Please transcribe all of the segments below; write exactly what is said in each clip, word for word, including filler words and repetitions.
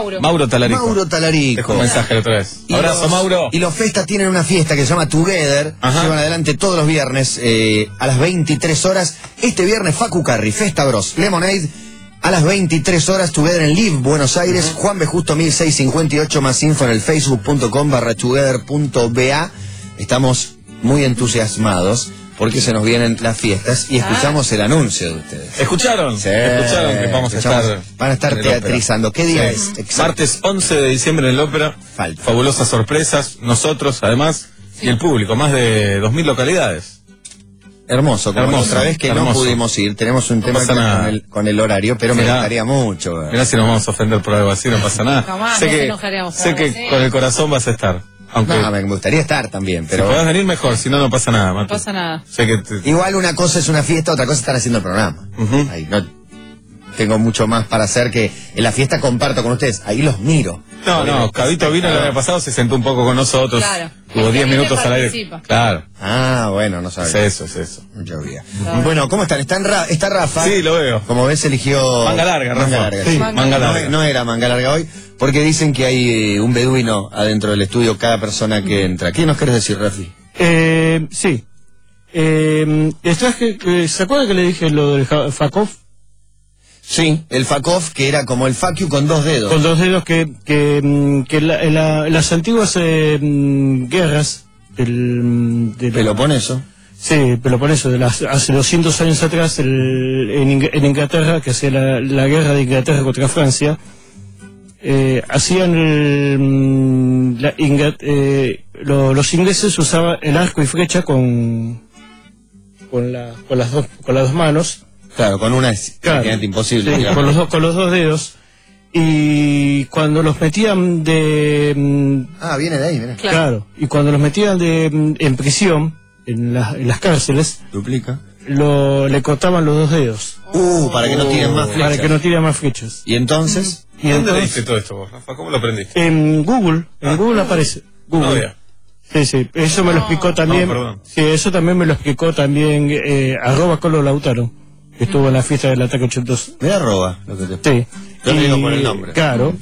Mauro. Mauro Talarico. Mauro Talarico. Dejo un mensaje la otra vez. Y Abrazo, los, Mauro. Y los Festas tienen una fiesta que se llama Together. Ajá. Llevan adelante todos los viernes eh, a las veintitrés horas. Este viernes Facu Carri, Festa Bros, Lemonade. A las veintitrés horas, Together en Live, Buenos Aires. Uh-huh. Juan B. Justo mil seiscientos cincuenta y ocho. Más info en el facebook punto com barra together punto ba. Estamos muy entusiasmados porque se nos vienen las fiestas y escuchamos el anuncio de ustedes. ¿Escucharon? Sí, Escucharon que vamos a estar. Van a estar teatrizando. ¿Qué día sí. es? Exacto. Martes once de diciembre en el Ópera. Falta. Fabulosas sorpresas. Nosotros, además, sí. Y el público. Más de dos mil localidades. Hermoso. Como Hermoso. Otra vez que Hermoso. no pudimos ir. Tenemos un no tema con el, con el horario, pero mirá, me gustaría mucho. Mirá si nos vamos a ofender por algo así, no pasa nada. Jamás sé nos que, enojaríamos sé que así. con el corazón vas a estar. Aunque No, me gustaría estar también, pero... Si podés venir mejor, si no, no pasa nada, Mati. No pasa nada. Sé que te... Igual una cosa es una fiesta, otra cosa es estar haciendo el programa. Uh-huh. Ahí no tengo mucho más para hacer que en la fiesta comparto con ustedes. Ahí los miro. No, no, Cabito vino el año pasado, se sentó un poco con nosotros. Claro. Tuvo diez minutos al aire. Participa. Claro. Ah, bueno, no sabía. Es eso, es eso. Llovía. Bueno, ¿cómo están? ¿Están Ra está Rafa? Sí, lo veo. Como ves, eligió... Manga larga, Rafa. Manga larga, Sí, sí. manga No, larga. no era manga larga hoy, porque dicen que hay eh, un beduino adentro del estudio cada persona que entra. ¿Qué nos querés decir, Rafi? Eh, sí. Eh, les traje, eh, ¿se acuerdan que le dije lo del Fakov? Sí, el Fakov, que era como el Facu con dos dedos. Con dos dedos que, que, que la, en, la, en las antiguas eh, guerras del, del Peloponeso. Sí, Peloponeso, de las, hace doscientos años atrás, el, en, Ing en Inglaterra, que hacía la, la guerra de Inglaterra contra Francia, eh, hacían el, la, Ingl eh, lo, los ingleses usaban el arco y flecha con, con, la, con, las, dos, con las dos manos. Claro, con una es Claro, prácticamente imposible. sí, con, los dos, con los dos dedos. Y cuando los metían de... Ah, viene de ahí, mira. Claro, claro y cuando los metían de en prisión, en, la, en las cárceles, Duplica. Lo, le cortaban los dos dedos. Uh, para que no tiren más flechas. Para que no tiren más flechas. ¿Y entonces? ¿Y ¿Dónde entonces? leíste todo esto vos, Rafa? ¿Cómo lo aprendiste? En Google, en Ah. Google aparece. Google. No, sí, sí, eso me lo explicó también. No, perdón. Sí, eso también me lo explicó también eh, arroba Colo Lautaro, que estuvo en la fiesta del Ataque ochenta y dos. Me arroba lo que te... Sí. Yo le digo por el nombre. Claro.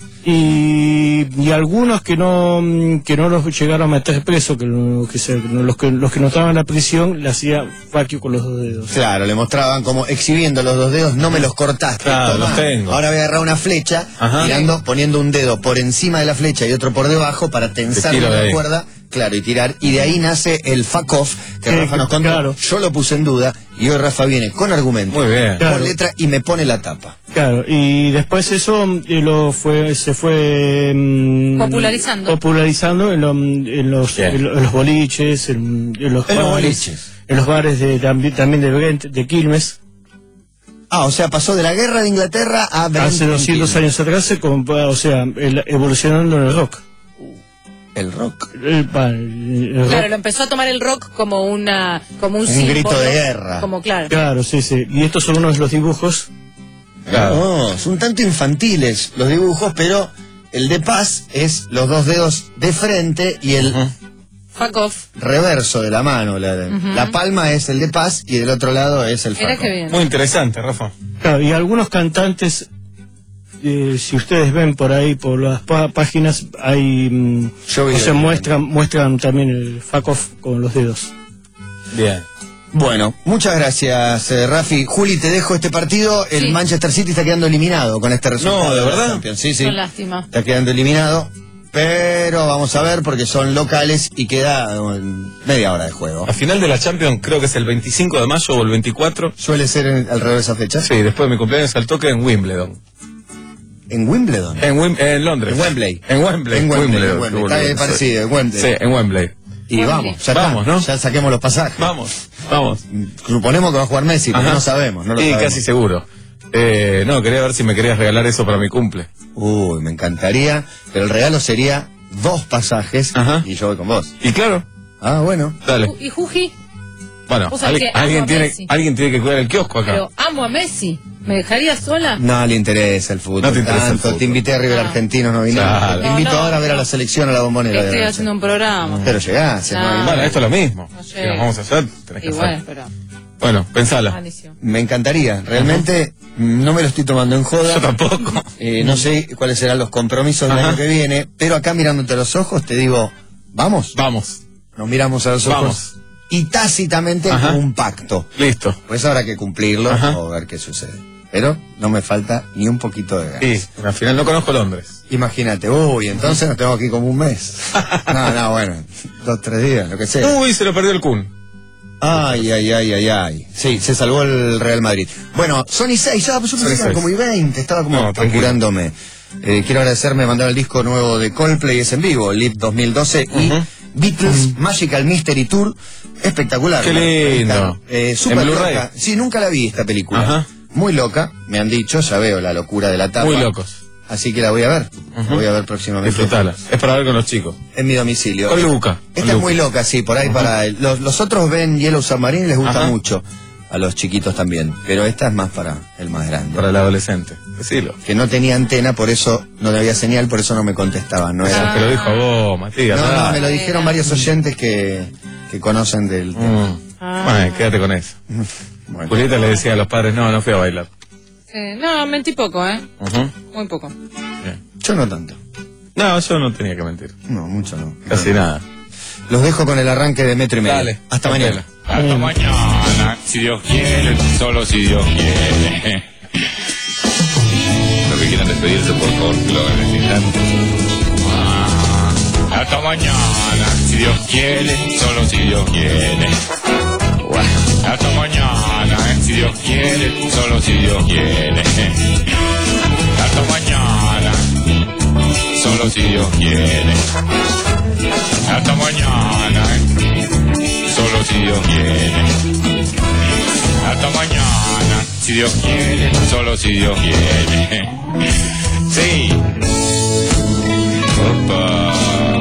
Y, y algunos que no que no los llegaron a meter preso, que, que, se, los que los que no estaban en la prisión, le hacía faquio con los dos dedos. Claro, le mostraban como exhibiendo los dos dedos, no me los cortaste. Claro, Tomá. los tengo. Ahora voy a agarrar una flecha, Ajá. tirando, poniendo un dedo por encima de la flecha y otro por debajo para tensar tiro de la ahí. cuerda, claro, y tirar. Y de ahí nace el fuck off, que Sí, Rafa nos contó. claro. Yo lo puse en duda y hoy Rafa viene con argumento, Muy bien. con Claro. letra y me pone la tapa. Claro, y después eso eh, lo fue se fue mm, Popularizando. popularizando en, lo- en los Bien. en, lo- en los boliches, en, en los En los bares, boliches. en los bares de también también de Brent, de Quilmes. Ah, o sea, pasó de la guerra de Inglaterra a Brent Hace en doscientos Quilmes. años atrás se compa- o sea, el- evolucionando en el rock. El rock. El, pa- el rock. Claro, lo empezó a tomar el rock como una como un, Un símbolo, grito de guerra. Como claro. Claro, sí, sí. Y estos son unos de los dibujos. Claro. No, son tanto infantiles los dibujos, pero el de paz es los dos dedos de frente y el Ujú. Fuck off. reverso de la mano. La, Ujú. la palma es el de paz y del otro lado es el Mira faco. qué bien. Muy interesante, Rafa. Claro, y algunos cantantes, eh, si ustedes ven por ahí, por las pá- páginas, hay, mm, Yo vi o sea, el- muestran, muestran también el fuck off con los dedos. Bien. Bueno, muchas gracias, eh, Rafi. Juli, te dejo este partido. El Sí. Manchester City está quedando eliminado con este resultado. No, ¿de la verdad? Champions. Sí, sí. Qué lástima. Está quedando eliminado. Pero vamos a ver porque son locales y queda eh, media hora de juego. La final de la Champions creo que es el veinticinco de mayo o el veinticuatro. Suele ser en- alrededor de esa fecha. Sí, después de mi cumpleaños al toque en Wimbledon. En Wimbledon. En, Wim- en Londres. En Wembley. En Wembley. En Wembley, Wimbledon, en Wembley. qué Está boludo, bien parecido, en Wembley. Sí, en Wembley. Y Wembley. vamos, ya Vamos, está. ¿no? Ya saquemos los pasajes. Vamos, vamos. Suponemos que va a jugar Messi, pero Ajá. no sabemos. No lo Sí, sabemos. casi seguro. Eh, no, quería ver si me querías regalar eso para mi cumple. Uy, me encantaría, pero el regalo sería dos pasajes Ajá. y yo voy con vos. Y claro, Ah, bueno. dale. ¿Y Juji? Bueno, Vos sabés alguien, que amo alguien a tiene, Messi. alguien tiene que cuidar el kiosco acá. Pero amo a Messi. ¿Me dejarías sola? No le interesa el fútbol. No te interesa el tanto. fútbol. Te invité a River Ah. Argentino, no viniste. Claro. Te invito No, no, ahora a ver a no. la selección a la bombonera. de Estoy la haciendo noche. un programa. Pero llegás, No. ¿no? Bueno, esto es lo mismo. No Si llego. nos vamos a hacer, tenés que Igual, hacer. pero... Bueno, pensala. Buenísimo. Me encantaría. Realmente no me lo estoy tomando en joda. Yo tampoco. Eh, no sé cuáles serán los compromisos del Ajá. año que viene, pero acá mirándote a los ojos te digo, ¿vamos? Vamos. Nos miramos a los ojos. Vamos. Y tácitamente Ajá. un pacto. Listo. Pues habrá que cumplirlo Ajá. o ver qué sucede. Pero no me falta ni un poquito de ganas. Sí, al final no conozco Londres. Imagínate, uy, entonces nos tengo aquí como un mes. No, no, bueno, dos, tres días, lo que sea. Uy, se lo perdió el Kun. Ay, ay, ay, ay, ay. Sí, se salvó el Real Madrid. Bueno, Sony seis, ya, pues yo pensé que eran seis. como y veinte, estaba como No, tranquilo. apurándome. Eh, quiero agradecerme, mandar el disco nuevo de Coldplay, es en vivo, Live dos mil doce, y Ujú. Beatles Magical Mystery Tour, espectacular. Qué ¿no? lindo. Eh, super ¿En Blu-ray? loca. Sí, nunca la vi esta película. Ajá. Muy loca, me han dicho, ya veo la locura de la tapa. Muy locos. Así que la voy a ver, la Ujú. voy a ver próximamente. Disfrutala. Es para ver con los chicos. En mi domicilio. Con Luca. Con Esta es Luca. muy loca, sí, por ahí para él. Los, los otros ven Yellow Submarine y les gusta Ajá. mucho. A los chiquitos también. Pero esta es más para el más grande. Para el adolescente. Decilo. Que no tenía antena, por eso no le había señal, por eso no me contestaba. No Eso era. te lo dijo a vos, Matías. No, no, dale. me lo dijeron varios oyentes que, que conocen del tema. Mm. Bueno, quédate con eso. Bueno. Julieta le decía a los padres, no, no fui a bailar. Sí, no, mentí poco, ¿eh? Ujú. Muy poco. Bien. Yo no tanto. No, yo no tenía que mentir. No, mucho no. Casi nada. Los dejo con el arranque de Metro y Medio. Dale. Hasta mañana. Hasta mañana, si Dios quiere, solo si Dios quiere. Los que quieran despedirse, por favor, que lo hagan en este instante. Ah, hasta mañana, si Dios quiere, solo si Dios quiere. Hasta mañana, si Dios quiere, solo si Dios quiere. Hasta mañana, solo si Dios quiere. Hasta mañana, solo si Dios quiere. Hasta mañana, si Dios quiere, solo si Dios quiere. Sí. Opa.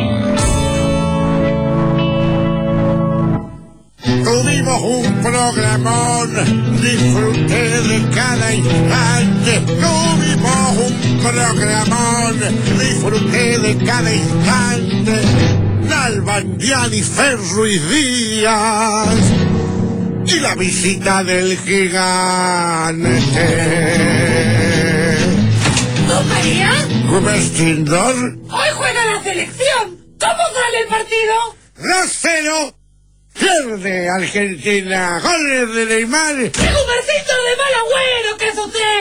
Tuvimos un programón, disfruté de cada instante. Tuvimos un programón, disfruté de cada instante. Nalbandiani, Ferro y Díaz. Y la visita del gigante. ¿Don María? Rubén Stindor, Hoy juega la selección. ¿Cómo sale el partido? dos cero. Pierde Argentina. Goles de Neymar. ¡Qué comercito de mal agüero que es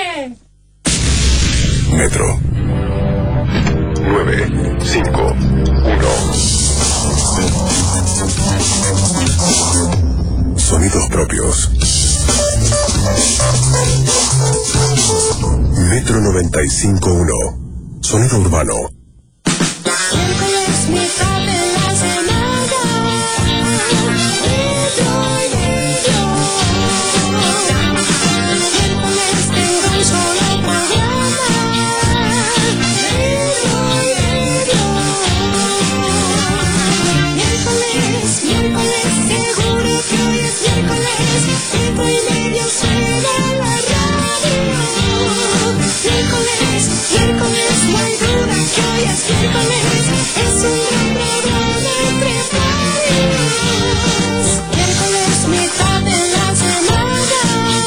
usted! Metro nueve cinco uno. Sonidos propios. Metro noventa y cinco punto uno. Sonido urbano. Miércoles, mitad de la semana. Metro y medio. Miércoles tengo un solo programa. Metro y medio. Miércoles, miércoles, seguro que hoy es miércoles. Metro y medio suena la radio. Miércoles, miércoles, no hay duda que hoy es miércoles. Es un gran programa entre varios. Miércoles, mitad de la semana.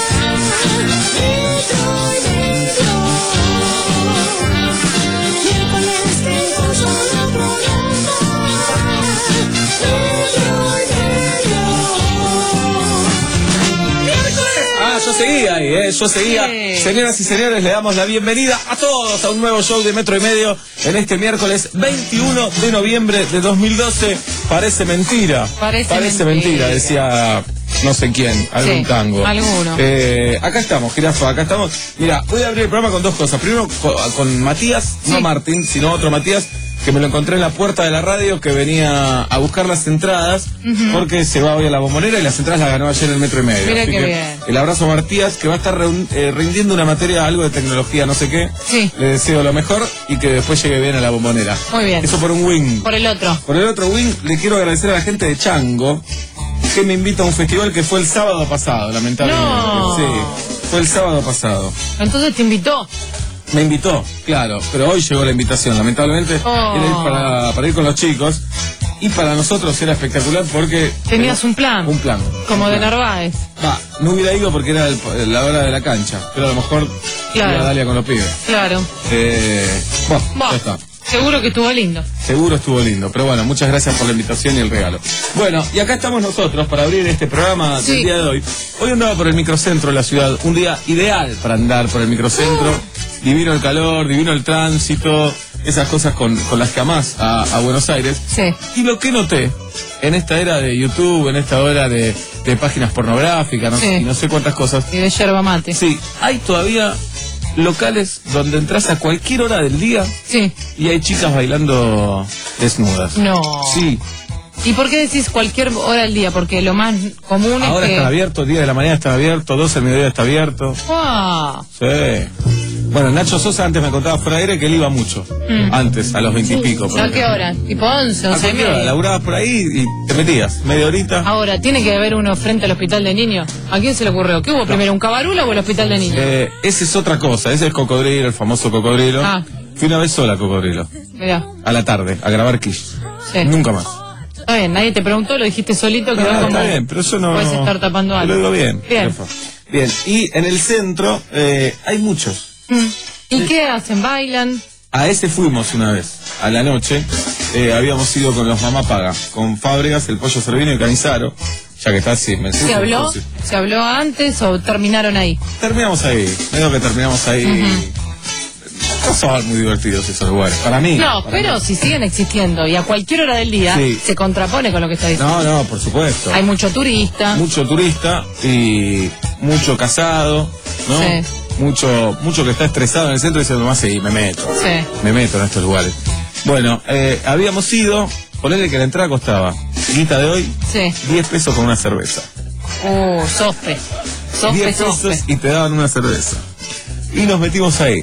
Metro y medio. Miércoles tengo un solo programa. Metro y medio. Miércoles. Ah, yo seguía ahí, ¿eh? Yo seguía. Sí. Señoras y señores, le damos la bienvenida a todos a un nuevo show de Metro y Medio en este miércoles veintiuno de noviembre de dos mil doce. Parece mentira. Parece mentira. mentira. decía no sé quién, algún Sí, tango. alguno. Eh, acá estamos, Jirafa, acá estamos. Mira, voy a abrir el programa con dos cosas. Primero con, con Matías, no Sí. Martín, sino otro Matías, que me lo encontré en la puerta de la radio, que venía a buscar las entradas, porque se va hoy a la Bombonera y las entradas las ganó ayer en el Metro y Medio. Mira Así qué que bien. el abrazo a Matías, que va a estar reun- eh, rindiendo una materia, algo de tecnología, no sé qué. Sí. Le deseo lo mejor y que después llegue bien a la Bombonera. Muy bien. Eso por un wing. Por el otro. Por el otro wing, le quiero agradecer a la gente de Chango, que me invita a un festival que fue el sábado pasado, lamentablemente. No. Sí, fue el sábado pasado. Entonces te invitó. Me invitó, claro, pero hoy llegó la invitación, lamentablemente. Oh. Era ir para, para ir con los chicos. Y para nosotros era espectacular porque... Tenías un plan. Un plan. Como un de plan. Narváez. Va, no hubiera ido porque era el- la hora de la cancha, pero a lo mejor Claro. iba a Dalia con los pibes. Claro. Eh, bueno, Bah, ya está. seguro que estuvo lindo. Seguro estuvo lindo, pero bueno, muchas gracias por la invitación y el regalo. Bueno, y acá estamos nosotros para abrir este programa Sí. del día de hoy. Hoy andaba por el microcentro de la ciudad, un día ideal para andar por el microcentro. Divino el calor, divino el tránsito, esas cosas con, con las que amás a, a Buenos Aires. Sí. Y lo que noté, en esta era de YouTube, en esta era de, de páginas pornográficas, no, Sí. y no sé cuántas cosas. Y de yerba mate. Sí, hay todavía locales donde entras a cualquier hora del día Sí. y hay chicas bailando desnudas. No. Sí, ¿Y por qué decís cualquier hora del día? Porque lo más común ahora es que... están abiertos, diez de la mañana está abierto, doce del mediodía está abierto. ¡Wow! Sí. Bueno, Nacho Sosa antes me contaba fuera de aire que él iba mucho. Mm. Antes, a los veintipico. ¿A qué hora? ¿Tipo once, ¿A once y qué hora? media? Laburabas por ahí y te metías, media horita. Ahora, ¿tiene que haber uno frente al hospital de niños? ¿A quién se le ocurrió? ¿Qué hubo primero, un cabarulo o el hospital de niños? Eh, ese es otra cosa, ese es cocodrilo, el famoso cocodrilo. Ah. Fui una vez sola a cocodrilo, Mirá, a la tarde, a grabar Kish. sí. Nunca más. Está bien, nadie te preguntó, lo dijiste solito, quedó Ah, como... está bien, pero yo no... Puedes estar tapando Te algo. lo digo bien. Bien. jefa. Bien, y en el centro eh, hay muchos. Mm. ¿Y qué hacen? ¿Bailan? A ese fuimos una vez, a la noche. Eh, habíamos ido con los Mamá Paga, con Fábregas, el Pollo Cervino y Canizaro. Ya que está así, me ¿Se habló? Sí. ¿Se habló antes o terminaron ahí? Terminamos ahí, medio que terminamos ahí. No son muy divertidos esos lugares, para mí. No, para pero mí. si siguen existiendo y a cualquier hora del día Sí. se contrapone con lo que está diciendo. No, no, por supuesto. Hay mucho turista. Mucho turista y mucho casado, ¿no? Sí. Mucho, mucho que está estresado en el centro y dice, nomás sí, me meto. Sí. Me meto en estos lugares. Bueno, eh, habíamos ido, ponerle que la entrada costaba, guita de hoy, Sí. diez pesos con una cerveza. Uh, sospe. Sospe, diez sospe. pesos y te daban una cerveza. Y nos metimos ahí.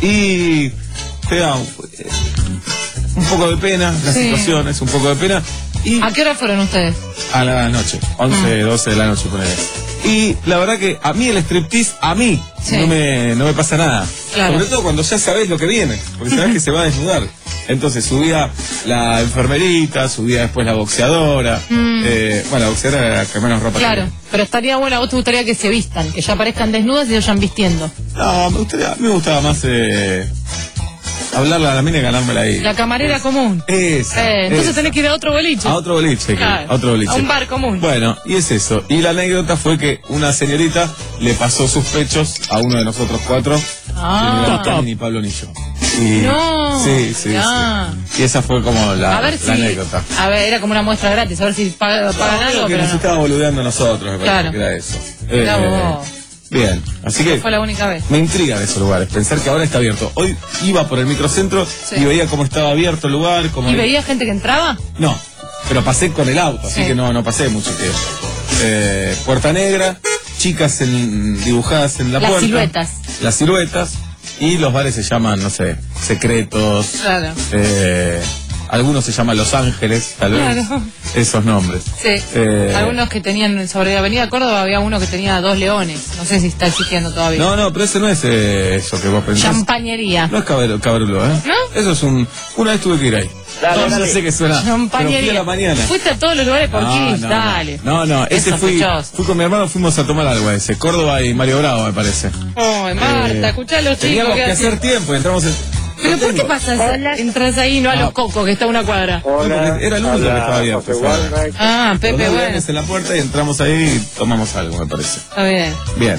Y te da un, eh, un poco de pena, la Sí. situación es un poco de pena. Y ¿A qué hora fueron ustedes? a la noche, once, doce de la noche, ponele. Y la verdad que a mí el striptease, a mí, Sí. no, me, no me pasa nada. Claro. Sobre todo cuando ya sabes lo que viene, porque sabes que se va a desnudar. Entonces subía la enfermerita, subía después la boxeadora. Mm. Eh, bueno, la boxeadora era la que menos ropa Claro, tenía. pero estaría bueno, a vos te gustaría que se vistan, que ya aparezcan desnudas y se vayan vistiendo. No, me, gustaría, a mí me gustaba más eh, hablarle a la mina y ganármela ahí. La camarera común. Esa, Eh, entonces esa. tenés que ir a otro boliche. A otro boliche, que- Claro, a otro boliche. a un bar común. Bueno, y es eso. Y la anécdota fue que una señorita le pasó sus pechos a uno de nosotros cuatro. Ah. Que no era Tani ni Pablo ni yo. Y, No, Sí, sí, ya. sí. Y esa fue como la, a ver si. la anécdota. A ver, era como una muestra gratis, a ver si pagan, pagan No, algo, que pero nos no. estaba boludeando a nosotros, me parece Claro. que era eso. Mirá Eh, vos. Bien, así que Fue la única vez. me intrigan esos lugares, pensar que ahora está abierto. Hoy iba por el microcentro Sí. y veía cómo estaba abierto el lugar. Cómo ¿Y veía gente que entraba? No, pero pasé con el auto, así Sí. que no, no pasé mucho tiempo. Eh, Puerta Negra, chicas en- dibujadas en la Las puerta. siluetas. Las siluetas. Y los bares se llaman, no sé, Secretos. Claro. eh, algunos se llaman Los Ángeles, tal vez. Claro. Esos nombres. Sí. Eh, Algunos que tenían, sobre la avenida Córdoba había uno que tenía dos leones. No sé si está existiendo todavía. No, no, pero ese no es eh, eso que vos pensás. Champañería. No es cabrulo, cabrulo, ¿eh? ¿No? Eso es un... Una vez tuve que ir ahí. no, no sé qué suena. Pero fui Champañería. a la mañana. Fuiste a todos los lugares por No, Kiss, no, dale. No, no, Es ese fui, sospechoso. fui con mi hermano, fuimos a tomar algo a ese. Córdoba y Mario Bravo, me parece. Ay, Marta, Eh, escuchá a los chicos Teníamos que hacen. hacer tiempo y entramos en... ¿Pero no por qué tengo. pasas? Entras ahí y no a Ah. los cocos, que está a una cuadra. No, porque era el único que estaba abierto. esa hora. Ah, Los Pepe, dos bueno. leones en la puerta y entramos ahí y tomamos algo, me parece. Está bien. Bien.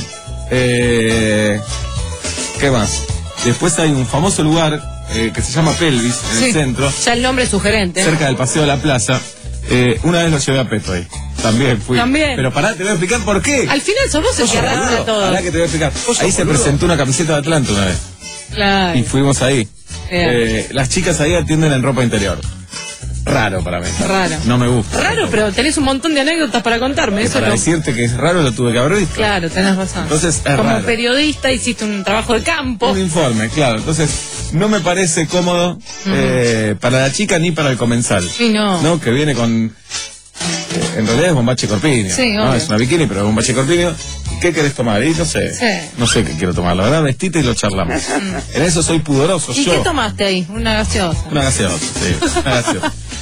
Eh, ¿Qué más? Después hay un famoso lugar eh, que se llama Pelvis, en Sí. el centro, Ya el nombre es sugerente. cerca del Paseo de la Plaza. Eh, una vez lo llevé a Peto ahí. También fui. También. Pero pará, te voy a explicar por qué. Al final sos vos el que arrastra todo. Pará que te voy a explicar. Ahí se presentó una camiseta de Atlanta una vez. Claro. Y fuimos ahí. Bien. Eh, las chicas ahí atienden en ropa interior. Raro para mí. Raro. No me gusta. Raro, pero tenés un montón de anécdotas para contarme. Que Eso para lo... decirte que es raro lo tuve que haber visto. Claro, tenés razón. Entonces, es Como raro. periodista hiciste un trabajo de campo. Un informe, claro. Entonces, no me parece cómodo eh, para la chica ni para el comensal. Sí, no. ¿No? Que viene con... eh, en realidad es bombache corpiño. Sí, ¿no? obvio. Es una bikini, pero es bombache corpiño. ¿Qué querés tomar? Y no sé. Sí. No sé qué quiero tomar. La verdad, vestite y lo charlamos. En eso soy pudoroso ¿Y yo. qué tomaste ahí? Una gaseosa. Una gaseosa, sí. Una gaseosa.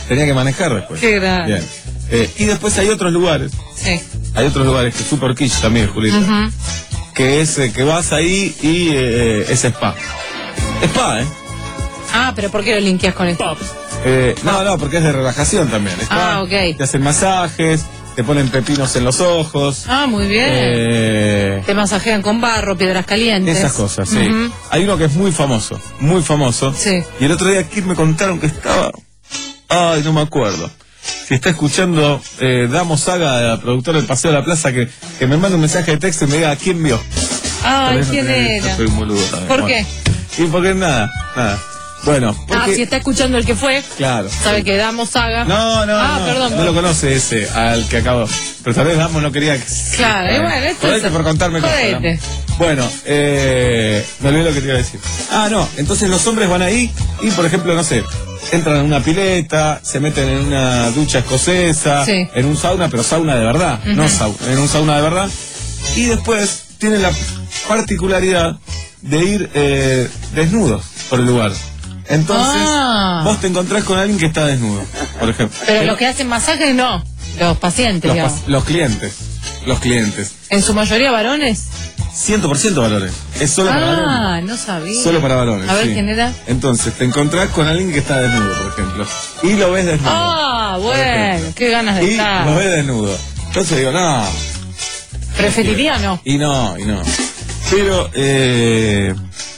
tenía que manejar después. Qué grande. Bien. Eh, y después hay otros lugares, Sí. hay otros lugares que es super kitsch también, Julita, Ujú. que es eh, que vas ahí y eh, es spa. Spa, ¿eh? Ah, pero ¿por qué lo linkeas con esto? Eh, no, no, porque es de relajación también. Spa, Ah, ok. Te hacen masajes, te ponen pepinos en los ojos. Ah, muy bien. Eh, Te masajean con barro, piedras calientes. esas cosas, sí. Ujú. Hay uno que es muy famoso, muy famoso. Sí. Y el otro día aquí me contaron que estaba... Ay, no me acuerdo. Si está escuchando eh, Damo Saga, la productora del Paseo de la Plaza, que, que me manda un mensaje de texto y me diga a quién vio. Tal Ay, vez no ¿quién tenía- era? Soy un boludo también. ¿Por Bueno. qué? Y porque nada, nada. Bueno, Ah, porque... si está escuchando el que fue, Claro. sabe que Damos Saga. No, no, Ah, no, perdón. no lo conoce ese, al que acabo. Pero tal vez Damo no quería que... Claro, y bueno, esto Jodete es- por contarme cosas. jodete. Damo. Bueno, eh, me olvidé lo que te iba a decir. Ah, no, entonces los hombres van ahí y, por ejemplo, no sé, entran en una pileta, se meten en una ducha escocesa, Sí. en un sauna, pero sauna de verdad, no sauna, en un sauna de verdad. Y después tienen la particularidad de ir eh, desnudos por el lugar. Entonces, Ah. vos te encontrás con alguien que está desnudo, por ejemplo. Pero Eh, los que hacen masajes no. Los pacientes, los, digamos. pas- los clientes, los clientes. En su mayoría varones. cien por ciento varones. Es solo para varones. Ah, no sabía. Solo para varones. A ver, sí. ¿quién era? Entonces, te encontrás con alguien que está desnudo, por ejemplo. Y lo ves desnudo. Ah, por bueno, ejemplo. qué ganas de Y estar. lo ves desnudo. Entonces digo, no. Preferiría no. Y no, y no. Pero, eh.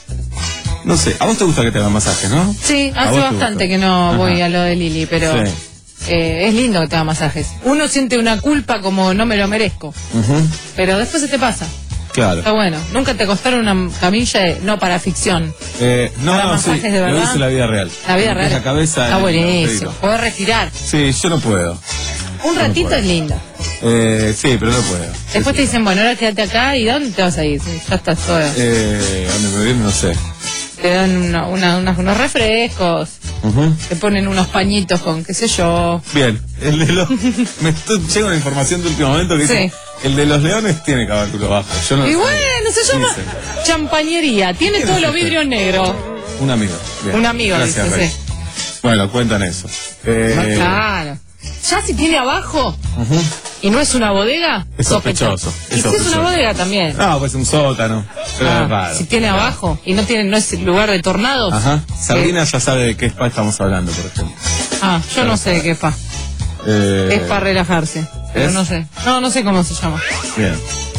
No sé, a vos te gusta que te hagan masajes, ¿no? Sí, ¿A hace vos te bastante gusta? que no Ajá. voy a lo de Lili, pero Sí. eh, es lindo que te haga masajes. Uno siente una culpa como no me lo merezco, Ujú, pero después se te pasa. claro. Está bueno. Nunca te costaron una camilla, de- no para ficción. Eh, no, ¿Para no, masajes sí, de lo verdad? hice en la vida real. La vida Me puse real. La cabeza Está en el buenísimo. agujerito. Podés respirar. Sí, yo no puedo. Un no ratito puedo. es lindo. Eh, sí, pero no puedo. Después te Sí, dicen, bueno, ahora quédate acá y ¿dónde te vas a ir? Sí, ya estás todo. Eh, ¿a dónde me viene? No sé. Te dan una- una- unas- unos refrescos, Ujú. te ponen unos pañitos con qué sé yo. Bien, el de los... me estoy, llega una información de último momento que dice, Sí. el de los leones tiene caballo bajo. Yo no Y lo bueno, sé. se llama Dicen. champañería. Tiene ¿Quién todos es los este? vidrios negros. Un amigo. Bien. Un amigo, Gracias, dice, Rey. sí. Bueno, cuentan eso. Eh, Claro. Ya si tiene abajo ujú. y no es una bodega, Es sospechoso, sospecha. es Y si es sospechoso. una bodega también. No, pues un sótano. Pero Ah, es raro. si tiene abajo y no tiene no es lugar de tornados. Ajá. eh, Sardina ya sabe de qué spa estamos hablando, por ejemplo. ah, yo no sé de qué es pa. Eh, Es para relajarse. Pero ¿es? no sé. No, no sé cómo se llama. Bien.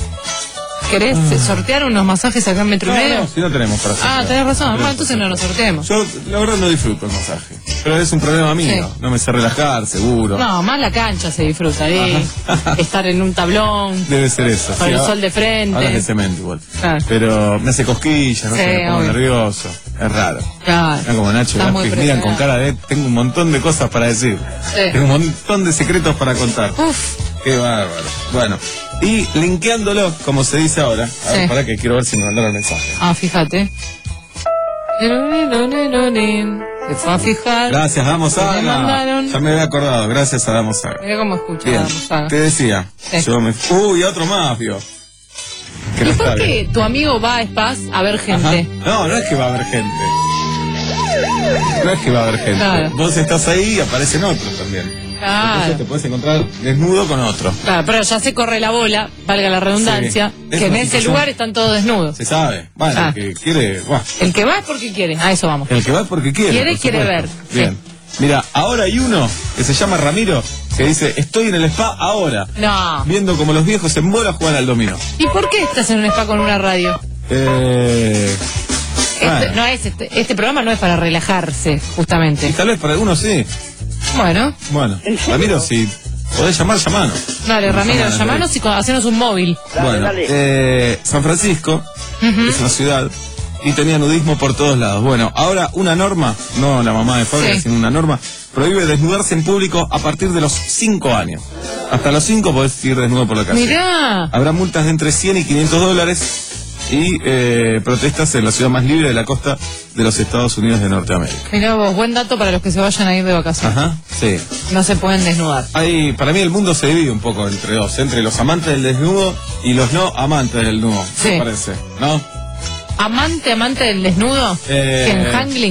¿Querés eh, sortear unos masajes acá en Metro y No, Medio? no, si no tenemos para Ah, sortear. tenés razón. No Bueno, tenemos entonces no para lo sorteemos. sortear. Yo, la verdad, no disfruto el masaje. Pero es un problema mío. Sí. No me sé relajar, seguro. No, más la cancha se disfruta ahí. Ajá. Estar en un tablón. Debe ser eso. Con sí, el ahora- sol de frente. Ahora es de cemento igual. Claro. Pero me hace cosquillas, no Sí, sé, me pongo obvio. nervioso. Es raro. Claro. Mira como Nacho Está muy Vázquez, miran con presionado. cara de tengo un montón de cosas para decir. Sí. Tengo un montón de secretos para contar. Uf. Qué bárbaro. Bueno, y linkeándolo, como se dice ahora, a ver, Sí. para que quiero ver si me mandaron el mensaje. Ah, fíjate. Se fue a fijar. Gracias, Damos Me Saga. mandaron. Ya me había acordado, gracias a Damos Saga. Mira cómo escucha. Bien, Damos Saga. te decía. Sí. Yo me... Uy, otro más, vio. Que no ¿Y está por bien. qué tu amigo va a spas a ver Ajá. gente? No, no es que va a haber gente. No es que va a haber gente. Claro. Vos estás ahí y aparecen otros también. Entonces te Claro. puedes encontrar desnudo con otro. Claro, pero ya se corre la bola, valga la redundancia, Sí. Es que en una ese situación- lugar están todos desnudos. Se sabe. Bueno, Ah. el que quiere. Buah. El que va es porque quiere, a eso vamos. El que va porque quiere. Quiere, por quiere supuesto. ver, Bien. Mira, ahora hay uno que se llama Ramiro que dice: estoy en el spa ahora, No. viendo como los viejos en bola juegan al dominó. ¿Y por qué estás en un spa con una radio? Eh. Este, bueno. no es este, este programa no es para relajarse, justamente. Y tal vez para algunos sí. Bueno, Bueno, Ramiro, si podés llamar, llamanos. dale, Ramiro, Llamanos, llamanos y co- hacenos un móvil. Bueno, eh, San Francisco es una ciudad y tenía nudismo por todos lados. Bueno, ahora una norma, no la mamá de Fabio, Sí. sino una norma, prohíbe desnudarse en público a partir de los cinco años. Hasta los cinco podés ir desnudo por la calle. Mirá. Habrá multas de entre cien y quinientos dólares y eh, protestas en la ciudad más libre de la costa de los Estados Unidos de Norteamérica. Mirá vos, buen dato para los que se vayan a ir de vacaciones. Ajá, sí. No se pueden desnudar. Hay, para mí el mundo se divide un poco entre dos, entre los amantes del desnudo y los no amantes del desnudo, Sí. me parece, ¿no? Amante, amante del desnudo. Eh, ¿Quién? Hangling.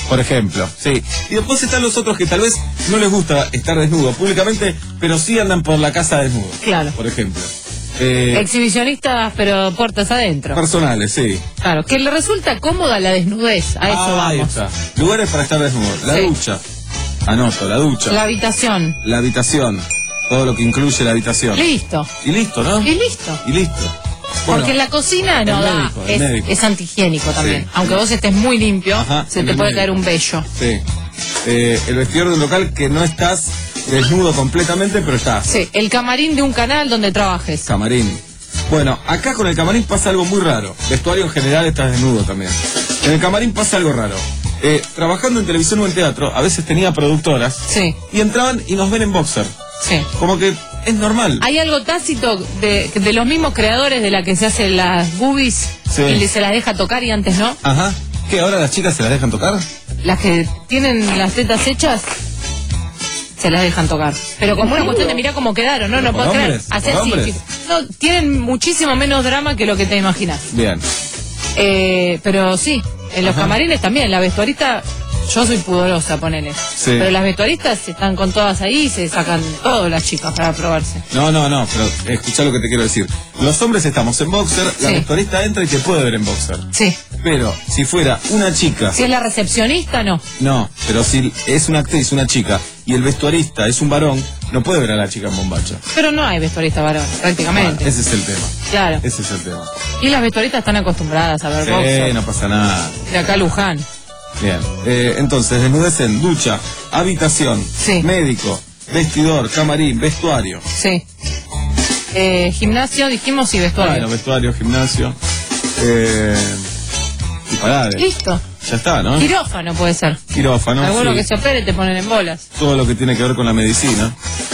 Por ejemplo, sí. Y después están los otros que tal vez no les gusta estar desnudo públicamente, pero sí andan por la casa desnudo. Claro. Por ejemplo. Eh, Exhibicionistas, pero puertas adentro. personales, sí. Claro, que le resulta cómoda la desnudez. A eso Ah, ahí vamos. está. Lugares para estar desnudo. La Sí. ducha. Anoto, la ducha. La habitación. La habitación. Todo lo que incluye la habitación. Listo. Y listo, ¿no? Y listo. Y listo. Bueno, Porque en la cocina no el da. médico, el es, médico. es antihigiénico también. Sí. Aunque vos estés muy limpio, Ajá, se en te el puede médico. caer un vello. Sí. Eh, el vestidor de un local que no estás desnudo completamente, pero estás. Sí, el camarín de un canal donde trabajes. Camarín. Bueno, acá con el camarín pasa algo muy raro. Vestuario en general estás desnudo también. En el camarín pasa algo raro. Eh, trabajando en televisión o en teatro, a veces tenía productoras Sí, y entraban y nos ven en boxer. sí. Como que es normal. Hay algo tácito de, de los mismos creadores de la que se hacen las boobies Sí. y le- se las deja tocar y antes no. Ajá. ¿Qué? ¿Ahora las chicas se las dejan tocar? Las que tienen las tetas hechas se las dejan tocar. Pero como una cuestión de mirá cómo quedaron, ¿no? ¿Pero No por puedo creer. hombres? Así ¿Por así. hombres? No, tienen muchísimo menos drama que lo que te imaginas. Bien. Eh, pero sí, en los Ajá. camarines también, la vestuarista, yo soy pudorosa, ponele. Sí. Pero las vestuaristas están con todas ahí y se sacan todas las chicas para probarse. No, no, no, pero escuchá lo que te quiero decir. Los hombres estamos en boxer, la Sí. vestuarista entra y te puede ver en boxer. Sí. Pero si fuera una chica, Si es la recepcionista, no. no, pero si es una actriz, una chica, y el vestuarista es un varón, no puede ver a la chica en bombacha. Pero no hay vestuarista varón, prácticamente. Ese es el tema. Claro. Ese es el tema. Y las vestuaristas están acostumbradas a ver Sí, boxer. no pasa nada. De acá a Luján. Bien. Eh, entonces, desnudez en ducha, habitación, Sí. médico, vestidor, camarín, vestuario. Sí. Eh, gimnasio, dijimos, y vestuario. Bueno, vestuario, gimnasio. Eh, y parade. Listo. Ya está, ¿no? Quirófano puede ser. Quirófano. Alguno sí. que se opere te ponen en bolas. Todo lo que tiene que ver con la medicina.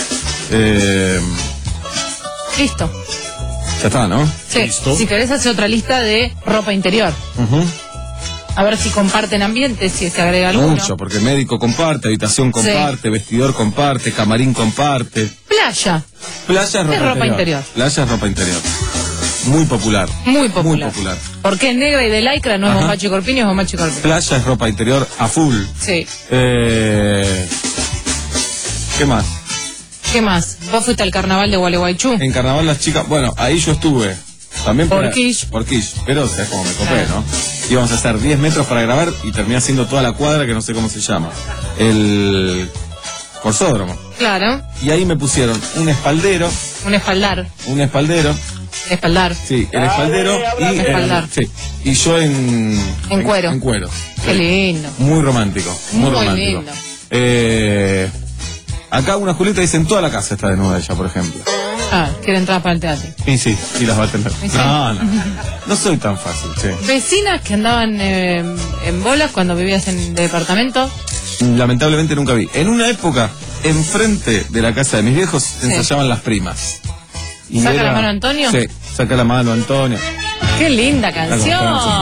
Eh, Listo. ya está, ¿no? Sí. Listo. Si querés hacer otra lista de ropa interior. Ujú. A ver si comparten ambientes, si se agrega alguno. Mucho, porque médico comparte, habitación comparte, vestidor comparte, camarín comparte. Playa. Playa es ropa, Es ropa interior. Playa es ropa interior. Muy popular. Muy popular. Muy popular. Porque es negra y de lycra, no es Ajá. bombacho y corpiño, es bombacho y corpiño. Playa es ropa interior a full. Sí. Eh, ¿Qué más? ¿Qué más? ¿Vos fuiste al carnaval de Gualeguaychú? En carnaval las chicas, bueno, ahí yo estuve. También Por para- Quish. Por Quish, pero sabes cómo me copé, Claro. ¿no? Íbamos a hacer diez metros para grabar y terminé haciendo toda la cuadra que no sé cómo se llama. El Corsódromo. Claro. Y ahí me pusieron un espaldero, Un espaldar. un espaldero, Espaldar. sí, el espaldero y el- Espaldar. sí, y yo en En cuero. En, cuero. Qué Sí. lindo. Muy romántico, muy, Muy romántico. lindo. Eh, acá una Julieta dice en toda la casa está desnuda ella, por ejemplo. Ah, quiere entrar para el teatro. Y sí, y las va a tener. ¿Y sí? No, no. No soy tan fácil, che. Vecinas que andaban eh, en bolas cuando vivías en departamento. Lamentablemente nunca vi. En una época, enfrente de la casa de mis viejos, ensayaban las primas. Y ¿Saca la mano Antonio? Sí, saca la mano Antonio. ¡Qué linda canción!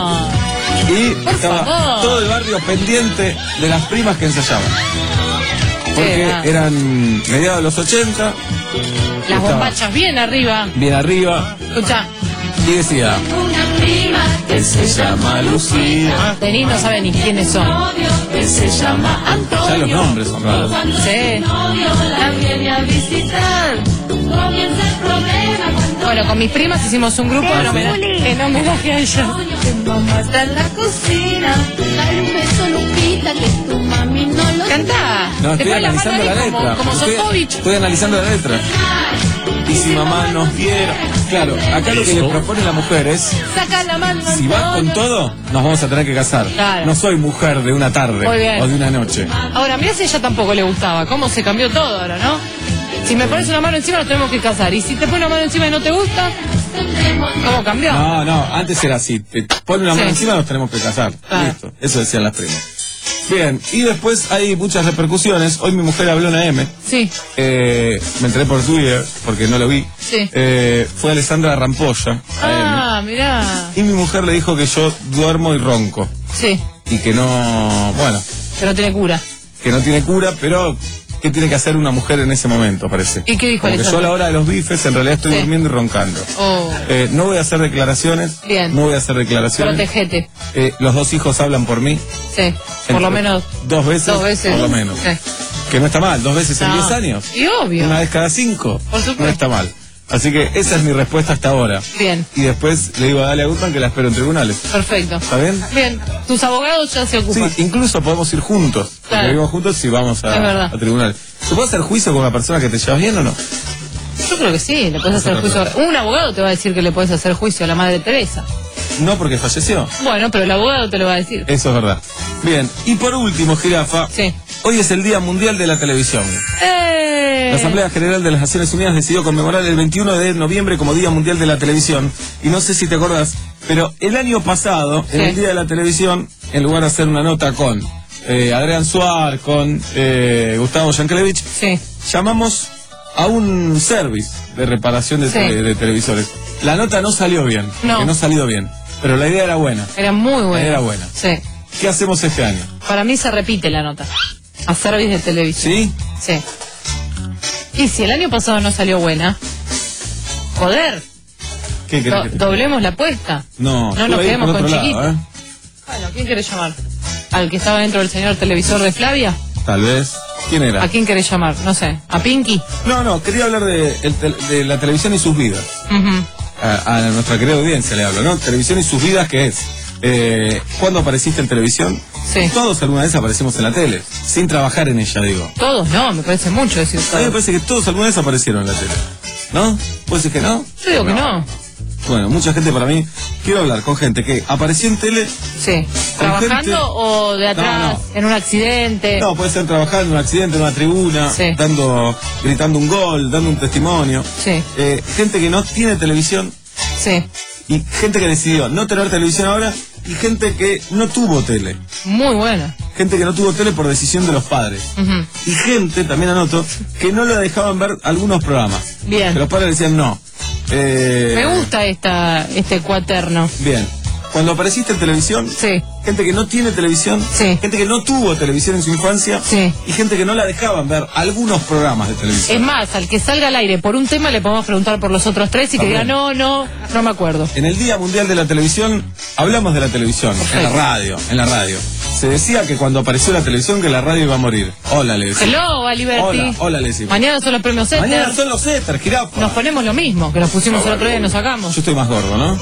Y Por estaba favor. todo el barrio pendiente de las primas que ensayaban. Porque va. eran mediados de los ochenta. Las estaba bombachas bien arriba. bien arriba. Escucha, Y decía, Una prima que se llama Lucía. Denis no sabe ni quiénes son. que se llama Antonio. Ya los nombres son raros. Sí. Novio la viene a visitar. Comienza el problema cuando Bueno, con mis primas hicimos un grupo en homenaje, en homenaje a ellas. tu mamá está en la cocina. Dale un beso, Lupita, que tu mami no lo Cantá. No, Te estoy pones la mano analizando la ahí letra. como, como Estoy- Sofovich. Estoy analizando la letra. Y si mamá nos viera. Claro, acá lo que le propone la mujer es: Saca la mano. si vas con Antonio. todo, nos vamos a tener que casar. Claro. No soy mujer de una tarde Muy bien. o de una noche. Ahora, mirá si a ella tampoco le gustaba. ¿Cómo se cambió todo ahora, no? Si me pones una mano encima nos tenemos que casar. Y si te pones una mano encima y no te gusta, ¿cómo cambió? No, no, antes era así. Te pone una mano Sí. encima, nos tenemos que casar. Ah. Listo. Eso decían las primas. Bien, y después hay muchas repercusiones. Hoy mi mujer habló en A M. Sí, Eh, me enteré por Twitter, porque no lo vi. Sí. Eh, fue Alessandra Rampolla, A M. Ah, mirá. Y mi mujer le dijo que yo duermo y ronco. Sí, Y que no, bueno, que no tiene cura. que no tiene cura, pero qué tiene que hacer una mujer en ese momento, parece. ¿Y qué dijo Porque yo a Alessandro? la hora de los bifes en realidad estoy Sí. durmiendo y roncando. Oh, Eh, no voy a hacer declaraciones. Bien. No voy a hacer declaraciones. protegete. Eh, los dos hijos hablan por mí. Sí, por lo Entre- menos Dos veces. dos veces. Por lo menos. Sí. Que no está mal, dos veces en No. diez años. Y obvio. Una vez cada cinco. Por supuesto. No está mal. Así que esa es mi respuesta hasta ahora. Bien, Y después le digo a Dalia Gutman que la espero en tribunales. perfecto. ¿Está bien? Bien, tus abogados ya se Sí, ocupan. incluso podemos ir juntos. Porque Claro. vivimos juntos si vamos a, Es verdad. a tribunal. ¿Se puede hacer juicio con una persona que te llevas bien o no? Yo creo que sí, le puedes hacer juicio. Un abogado te va a decir que le puedes hacer juicio a la madre Teresa. No, porque falleció. Bueno, pero el abogado te lo va a decir. Eso es verdad. Bien, y por último, Jirafa. Sí. Hoy es el Día Mundial de la Televisión. ¡Eh! La Asamblea General de las Naciones Unidas decidió conmemorar el veintiuno de noviembre como Día Mundial de la Televisión. Y no sé si te acordás, pero el año pasado, en Sí. el Día de la Televisión, en lugar de hacer una nota con eh, Adrián Suar, con eh, Gustavo Yankelevich, Sí. llamamos a un service de reparación de, Sí. tele- de televisores. La nota no salió bien, No. que no ha salido bien, pero la idea era buena. Era muy buena. Era buena. Sí. ¿Qué hacemos este año? Para mí se repite la nota. A service de televisión. ¿Sí? Sí. Y si el año pasado no salió buena, joder, ¿Qué querés do- que te- doblemos la apuesta. No, No yo nos voy a ir quedemos por con otro lado, chiquito. ¿eh? Bueno, ¿quién querés llamar? ¿Al que estaba dentro del señor televisor de Flavia? Tal vez. ¿Quién era? ¿A quién querés llamar? No sé. ¿A Pinky? No, no, quería hablar de, el tel- de la televisión y sus vidas. Ujú. A, a nuestra querida audiencia le hablo, ¿no? Televisión y sus vidas, ¿qué es? Eh, ¿Cuándo apareciste en televisión? Sí. Todos alguna vez aparecimos en la tele, sin trabajar en ella, digo. Todos no, me parece mucho decir A mí me todos. parece que todos alguna vez aparecieron en la tele. ¿No? ¿Puede ser que no? Yo digo que no. Bueno, mucha gente para mí. Quiero hablar con gente que apareció en tele. Sí. ¿Trabajando gente- o de atrás, No, en un accidente? No, puede ser trabajando en un accidente, en una tribuna, Sí. dando, gritando un gol, dando un testimonio. Sí. Eh, gente que no tiene televisión Sí. y gente que decidió no tener televisión ahora y gente que no tuvo tele. Muy buena. Gente que no tuvo tele por decisión de los padres. Ujú. Y gente, también anoto, que no le dejaban ver algunos programas. Bien. Que los padres decían no. Eh, Me gusta esta, este cuaterno. Bien. Cuando apareciste en televisión, Sí. gente que no tiene televisión, Sí. gente que no tuvo televisión en su infancia, Sí. y gente que no la dejaban ver algunos programas de televisión. Es más, al que salga al aire por un tema le podemos preguntar por los otros tres y que diga, También. no, no, no me acuerdo. En el Día Mundial de la Televisión, hablamos de la televisión, en la Perfecto. radio, en la radio. Se decía que cuando apareció la televisión que la radio iba a morir. Hola, le decía. Hello, Aliberti. Hola, hola, le decimos. Mañana son los premios Setter. Mañana son los Zetas, jirafa. Nos ponemos lo mismo, que nos pusimos el otro día y nos sacamos. Yo estoy más gordo, ¿no?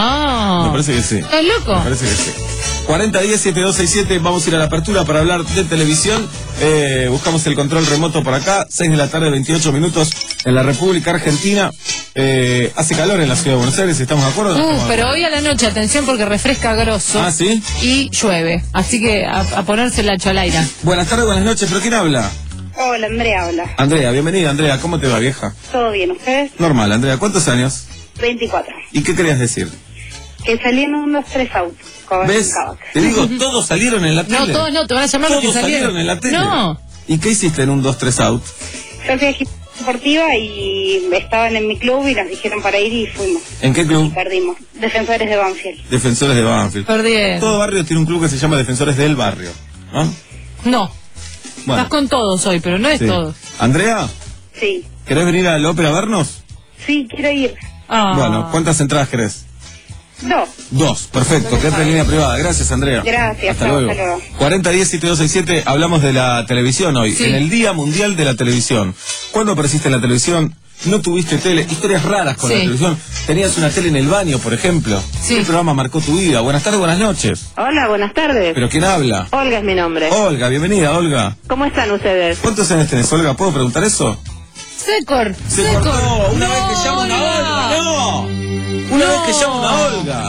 No. Me parece que sí. ¿Estás loco? Me parece que sí. cuarenta diez setenta y dos sesenta y siete, vamos a ir a la apertura para hablar de televisión. Eh, buscamos el control remoto por acá, seis de la tarde, veintiocho minutos en la República Argentina. Eh, hace calor en la ciudad de Buenos Aires, ¿estamos de acuerdo? o no Uh, estamos de pero acuerdo? hoy a la noche, atención porque refresca grosso. Ah, ¿sí? Y llueve. Así que a, a ponerse la cholaira. Buenas tardes, buenas noches, ¿pero quién habla? Hola, Andrea habla. Andrea, bienvenida, Andrea, ¿cómo te va, vieja? ¿Todo bien? ¿Ustedes? Normal, Andrea, ¿cuántos años? veinticuatro. ¿Y qué querías decir? Que salieron unos tres autos. con ¿Ves? Kavak. Te digo, todos salieron en la tele. No, todos no, te van a llamar los que Todos salieron salieron. en la tele. No. ¿Y qué hiciste en un dos tres out? Yo fui a Gimnasia Deportiva y estaban en mi club y nos dijeron para ir y fuimos. ¿En qué Y club? perdimos. Defensores de Banfield. Defensores de Banfield. Perdieron. Todo barrio tiene un club que se llama Defensores del Barrio, ¿no? No. Bueno, Estás con todos hoy, pero no es sí. todos. Andrea, Sí. ¿querés venir a la ópera a vernos? Sí, quiero ir. Ah. Bueno, ¿cuántas entradas querés? Dos. Dos, perfecto, quédate en línea privada. Gracias, Andrea. Gracias, Hasta chao, luego. hasta luego. cuarenta diez setenta y dos sesenta y siete, hablamos de la televisión hoy, Sí. en el Día Mundial de la Televisión. ¿Cuándo apareciste en la televisión? ¿No tuviste tele? Historias raras con Sí. la televisión. ¿Tenías una tele en el baño, por ejemplo? Sí. ¿Qué programa marcó tu vida? Buenas tardes, buenas noches. Hola, buenas tardes. ¿Pero quién habla? Olga es mi nombre. Olga, bienvenida, Olga. ¿Cómo están ustedes? ¿Cuántos años tenés, Olga? ¿Puedo preguntar eso? Secor. Se Secor. cortó. Una No, vez que llama una Olga. No. Una No. vez que llama una Olga.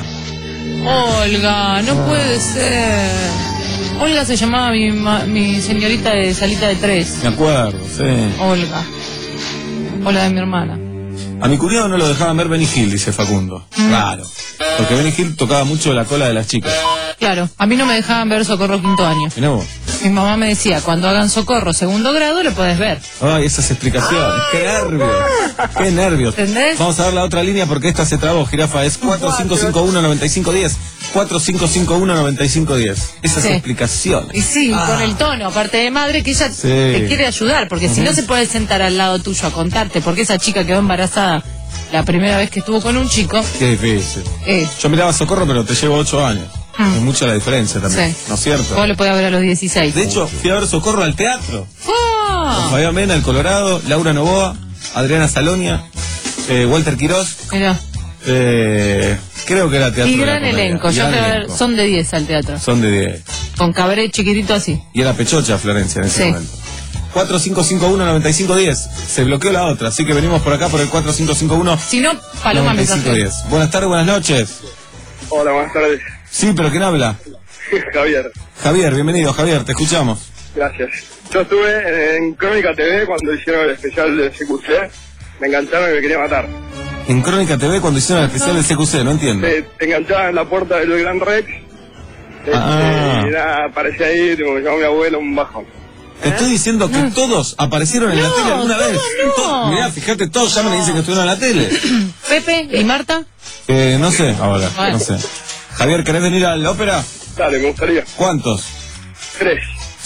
Olga, no puede ser. Olga se llamaba mi, ma- mi señorita de salita de tres. Me acuerdo, sí. Olga. Hola de mi hermana. A mi cuñado no lo dejaban ver Benny Hill, dice Facundo. Raro. Porque Benny Hill tocaba mucho la cola de las chicas. Claro, a mí no me dejaban ver Socorro quinto año. Mirá vos. Mi mamá me decía, cuando hagan Socorro segundo grado, lo puedes ver. Ay, esas explicaciones. Qué nervios. Qué nervios. ¿Entendés? Vamos a ver la otra línea porque esta se trabó, jirafa. Es cuatro cinco cinco uno nueve cinco uno cero. cuatro cinco cinco uno nueve cinco uno cero. Esas Sí. explicaciones. Y sí, Ah. con el tono, aparte de madre, que ella Sí. te quiere ayudar, porque si Ujú. no se puede sentar al lado tuyo a contarte, porque esa chica quedó embarazada la primera vez que estuvo con un chico. Qué difícil. Eh, Yo miraba Socorro, pero te llevo ocho años. Mm. Es mucha la diferencia también, Sí. ¿no es cierto? vos lo podés ver a los dieciséis. De hecho, fui a ver Socorro al teatro. ¡Ah! Con Fabián Mena, El Colorado, Laura Novoa, Adriana Salonia, eh, Walter Quirós. Mirá. Eh, creo que era teatro. Y de la gran Comedia. elenco, yo Gran fui a ver, elenco. son de diez al teatro. Son de diez. Con cabaret chiquitito así. Y era Pechocha Florencia en ese Sí. momento. cuatro cinco cinco uno nueve cinco uno cero. Se bloqueó la otra, así que venimos por acá por el cuatro cinco cinco uno Si no, paloma nueve cinco mensaje. uno cero. Buenas tardes, buenas noches. Hola, buenas tardes. Sí, pero ¿quién habla? Javier, Javier, bienvenido, Javier, te escuchamos. gracias. Yo estuve en Crónica T V cuando hicieron el especial de C Q C. Me engancharon y me quería matar. En Crónica T V cuando hicieron el especial del C Q C, no entiendo. Te, te enganchaban en la puerta del Gran Rex. Este, Ah. Y nada, aparecía ahí, tipo, me llamó mi abuelo un bajón. Te estoy diciendo que todos aparecieron en la tele alguna vez. no. Mirá, fíjate, todos ya me dicen que estuvieron en la tele. Pepe y Marta. Eh, no sé, ahora, Vale. no sé. Javier, ¿querés venir a la ópera? Dale, me gustaría. ¿Cuántos? Tres.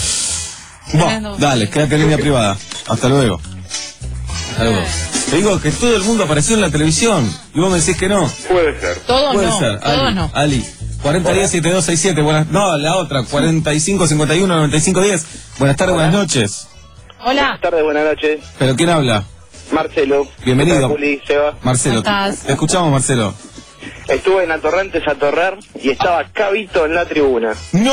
Bueno, dale, quédate en línea privada. Hasta luego. Hasta luego. Te digo que todo el mundo apareció en la televisión y vos me decís que no. Puede ser. Todos Puede no, ser. todos Ali, no. Ali. cuarenta diez siete dos seis siete. Buenas, no, la otra. cuarenta y cinco cincuenta y uno noventa y cinco diez. Buenas tardes, buenas noches. Hola. Buenas tardes, buenas noches. ¿Pero quién habla? Marcelo. Bienvenido. Juli, Seba. Marcelo. ¿Cómo estás? Te escuchamos, Marcelo. Estuve en Atorrantes a Torrar y estaba Cabito en la tribuna.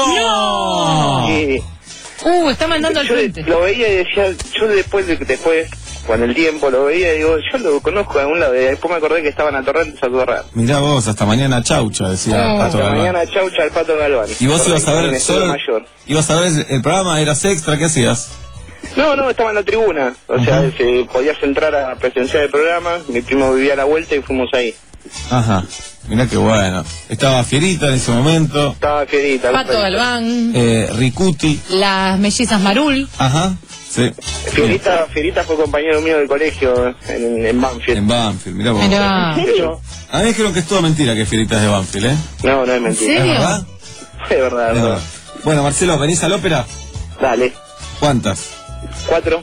¡No! Y Uh, está mandando al yo frente. lo veía y decía, yo después, de, después, con el tiempo lo veía y digo, yo lo conozco de algún lado. Y después me acordé que estaban Atorrantes a Torrar. Mirá vos, hasta mañana chaucha, decía Oh. Pato Hasta Galván. mañana chaucha al Pato Galván. Y vos ibas a En ver el estudio solo, mayor. ibas a ver el programa, eras extra, ¿qué hacías? No, no, estaba en la tribuna. O sea, Ajá. se, podías entrar a presenciar el programa. Mi primo vivía a la vuelta y fuimos ahí. Ajá, mirá qué bueno. Estaba Fierita en ese momento, Estaba Fierita. Pato Galván. eh, Ricuti, Las mellizas Marul. ajá, sí. Fierita, Fierita fue compañero mío del colegio en, en Banfield. En Banfield, mirá vos. Mirá. ¿En serio? A mí me dijeron que es toda mentira que Fierita es de Banfield, ¿eh? No, no es ¿En mentira. ¿Es serio? verdad? Es verdad, Es es verdad. verdad. Bueno, Marcelo, ¿venís a la ópera? Dale. ¿Cuántas? Cuatro.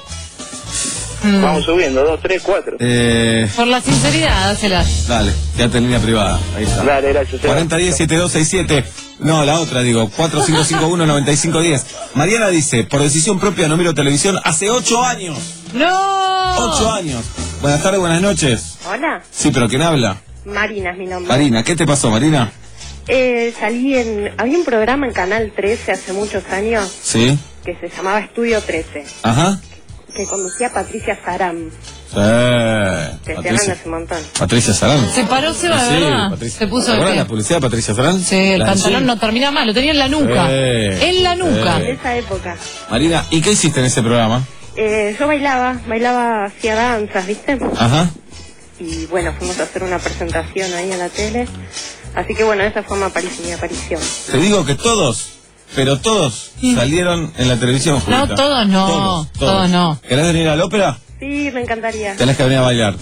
Mm. Vamos subiendo. Dos, tres, cuatro. Eh, Por la sinceridad, dáselas. dale, quédate en línea privada, ahí está. Dale, gracias. Seba. cuarenta diez siete dos seis siete. No, la otra, digo, cuatro cinco cinco uno nueve cinco uno cero. Mariana dice, por decisión propia no miro televisión hace ocho años. ¡No! Ocho años. Buenas tardes, buenas noches. Hola, Sí, pero ¿quién habla? Marina es mi nombre. Marina, ¿qué te pasó, Marina? Eh, salí en... Había un programa en Canal trece hace muchos años Sí. que se llamaba Estudio trece, Ajá. que conducía Patricia Saram, Sí. que estoy hablando Patricia, hace un montón. Patricia Sarán. Se paró Seba, Sí, ¿verdad? Patricia. Se puso ¿Te de acuerdas pie. la publicidad de Patricia Sarán? Sí, el La de pantalón Zoom. no termina mal, lo tenía en la nuca. Sí. En la nuca. Sí. De esa época. Marina, ¿y qué hiciste en ese programa? Eh, yo bailaba, bailaba, hacía danzas, ¿viste? Ajá. Y bueno, fuimos a hacer una presentación ahí en la tele. Así que bueno, esa fue mi aparición. Mi aparición. Te digo que todos, pero todos salieron en la televisión, No, Julita. todos no, todos no. ¿Querés venir a la ópera? Sí, me encantaría. Tenés que venir a bailar.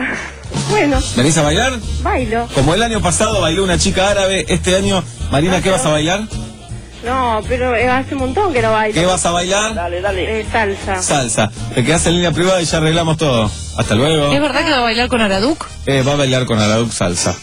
Bueno, ¿Venís a bailar? bailo. Como el año pasado bailó una chica árabe, este año, Marina, ¿qué vas a bailar? No, pero eh, hace un montón que no bailo. ¿Qué vas a bailar? Dale, dale. Eh, salsa. Salsa. Te quedás en línea privada y ya arreglamos todo. Hasta luego. ¿Es verdad que va a bailar con Araduc? Eh, va a bailar con Araduc salsa.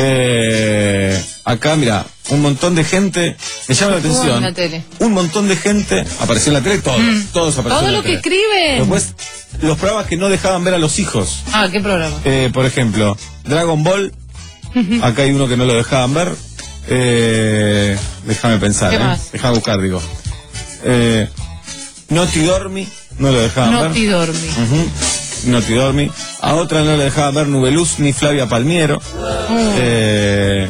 Eh, acá, mira, un montón de gente, me llama la Estuvo atención. en la tele. Un montón de gente apareció en la tele, todos, todos aparecieron Todo en la lo que tele. escriben. Después, los programas que no dejaban ver a los hijos. Ah, ¿qué programa? Eh, por ejemplo, Dragon Ball. Acá hay uno que no lo dejaban ver. Eh, déjame pensar, ¿Qué eh. más? Déjame buscar, digo. Eh, Noti Dormi, no lo dejaban ver. Noti Dormi. Ujú. Noti Dormi. A otra no le dejaban ver Nubeluz ni Flavia Palmiero. Eh,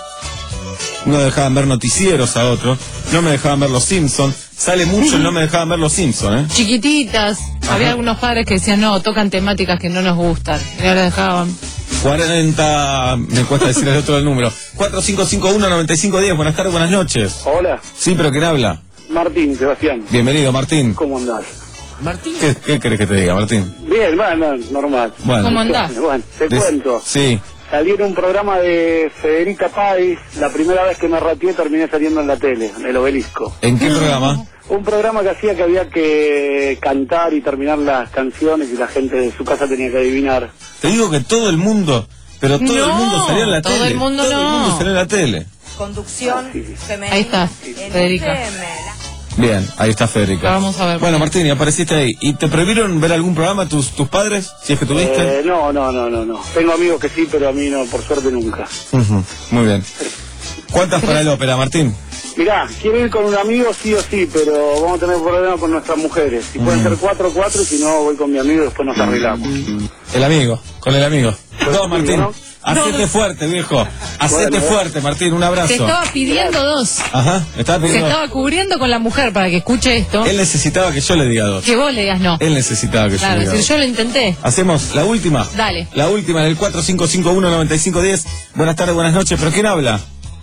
no dejaban ver noticieros a otro. No me dejaban ver Los Simpsons. Sale mucho el no me dejaban ver Los Simpsons, ¿eh? Chiquititas. Había algunos padres que decían, no, tocan temáticas que no nos gustan. Y ahora dejaban. cuarenta, me cuesta decir el otro del número. cuatro cinco cinco uno nueve cinco uno cero. Buenas tardes, buenas noches. Hola, Sí, pero ¿quién habla? Martín, Sebastián. Bienvenido, Martín. ¿Cómo andás? Martín. ¿Qué, qué querés que te diga, Martín? Bien, bueno, normal. Bueno. ¿Cómo andás? Bueno, te Des- cuento. Sí. Salí en un programa de Federica Páez, la primera vez que me ratié terminé saliendo en la tele, en el Obelisco. ¿En qué programa? Un programa que hacía que había que cantar y terminar las canciones y la gente de su casa tenía que adivinar. Te digo que todo el mundo, pero todo No, el mundo salía en la todo tele. el mundo todo no. el mundo salía en la tele. Conducción femenina. Ahí está, Federica. Bien, ahí está Federica. Vamos a ver. Bueno, Martín, y apareciste ahí. ¿Y te prohibieron ver algún programa tus tus padres? Si es que tuviste. Eh, no, no, no, no, no. Tengo amigos que sí, pero a mí no, por suerte nunca. Ujú, muy bien. ¿Cuántas para el ópera, Martín? Mirá, quiero ir con un amigo sí o sí, pero vamos a tener problemas con nuestras mujeres. Si pueden Mm. ser cuatro, cuatro, y si no, voy con mi amigo y después nos arreglamos. El amigo, con el amigo. No, Martín. ¿no? Hacete No. fuerte, viejo. Hacete Bueno, fuerte, Martín. Un Te abrazo. estaba pidiendo dos. Ajá, estaba Se pidiendo. estaba cubriendo con la mujer para que escuche esto. Él necesitaba que yo le diga dos. Que vos le digas no. Él necesitaba que Claro, yo le es diga decir, dos. yo lo intenté. Hacemos la última. Dale. La última en el cuatro cinco cinco uno nueve cinco uno cero. Buenas tardes, buenas noches. ¿Pero quién habla?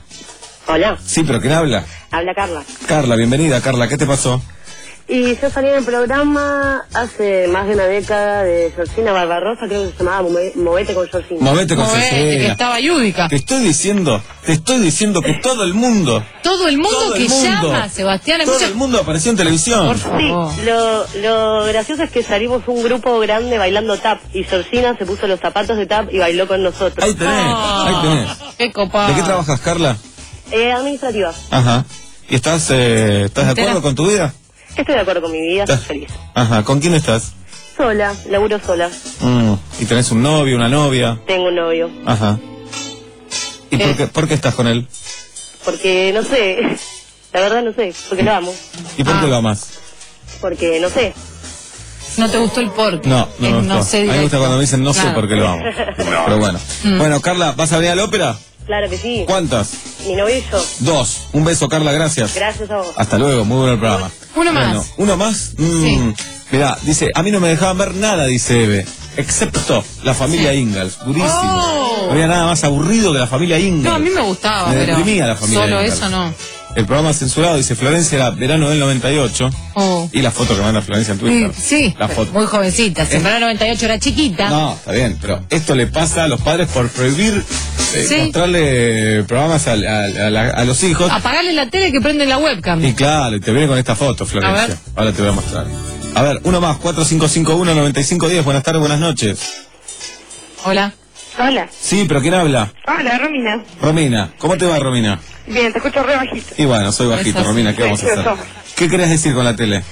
Hola, Sí, pero ¿quién habla? habla Carla. Carla, bienvenida, Carla. ¿Qué te pasó? Y yo salí en el programa hace más de una década de Georgina Barbarosa, creo que se llamaba Move- Movete con Georgina. Movete con Movete, que Georgina. estaba Yúdica. Te estoy diciendo, te estoy diciendo que todo el mundo, Todo el mundo todo que el mundo, llama, Sebastián, hay todo mucha- el mundo apareció en televisión. Por Sí, favor. lo, lo gracioso es que salimos un grupo grande bailando tap y Georgina se puso los zapatos de tap y bailó con nosotros. Ahí tenés, Ah, ahí tenés. Qué copado. ¿De qué trabajas, Carla? Eh, administrativa. Ajá. ¿Y estás, eh, estás de Entera. acuerdo con tu vida? Estoy de acuerdo con mi vida, soy ¿Estás? feliz. Ajá. ¿Con quién estás? Sola, laburo sola. Mm, ¿Y tenés un novio, una novia? Tengo un novio. Ajá. ¿Y por qué, por qué estás con él? Porque no sé, la verdad no sé, porque lo amo. ¿Y por Ah. qué lo amas? Porque no sé. No te gustó el porqué. No, no, Es me no gustó. sé A mí me gusta directo. cuando me dicen no sé Claro. por qué lo amo. Pero bueno. Mm. Bueno, Carla, ¿vas a venir a la ópera? Claro que sí. ¿Cuántas? Mi novio y yo. Dos. Un beso, Carla, gracias. Gracias a vos. Hasta luego, muy bueno el programa. Uno más. Bueno, ¿uno más? Mm, Sí. Mirá, dice, a mí no me dejaban ver nada, dice Eve, excepto la familia Ingalls. Durísimo. Oh. No había nada más aburrido que la familia Ingalls. No, a mí me gustaba, Me pero deprimía la familia solo Ingalls. eso no. El programa censurado, dice Florencia, era verano del noventa y ocho. Oh. Y la foto que manda Florencia en Sí, Twitter. sí, La foto. muy jovencita. Si en el noventa y ocho era chiquita. No, está bien, pero esto le pasa a los padres por prohibir eh, Sí. mostrarle programas a, a- a la- a los hijos. Apagarle la tele que prende la webcam. Y claro, y te viene con esta foto, Florencia. A ver. Ahora te voy a mostrar. A ver, uno más, cuatro cinco cinco uno nueve cinco uno cero. Buenas tardes, buenas noches. Hola. Hola. Sí, pero ¿quién habla? Hola, Romina. Romina. ¿Cómo te va, Romina? Bien, te escucho re bajito. Y bueno, soy bajito, Esas- Romina, ¿qué vamos a Sí, hacer? somos. ¿Qué querías decir con la tele?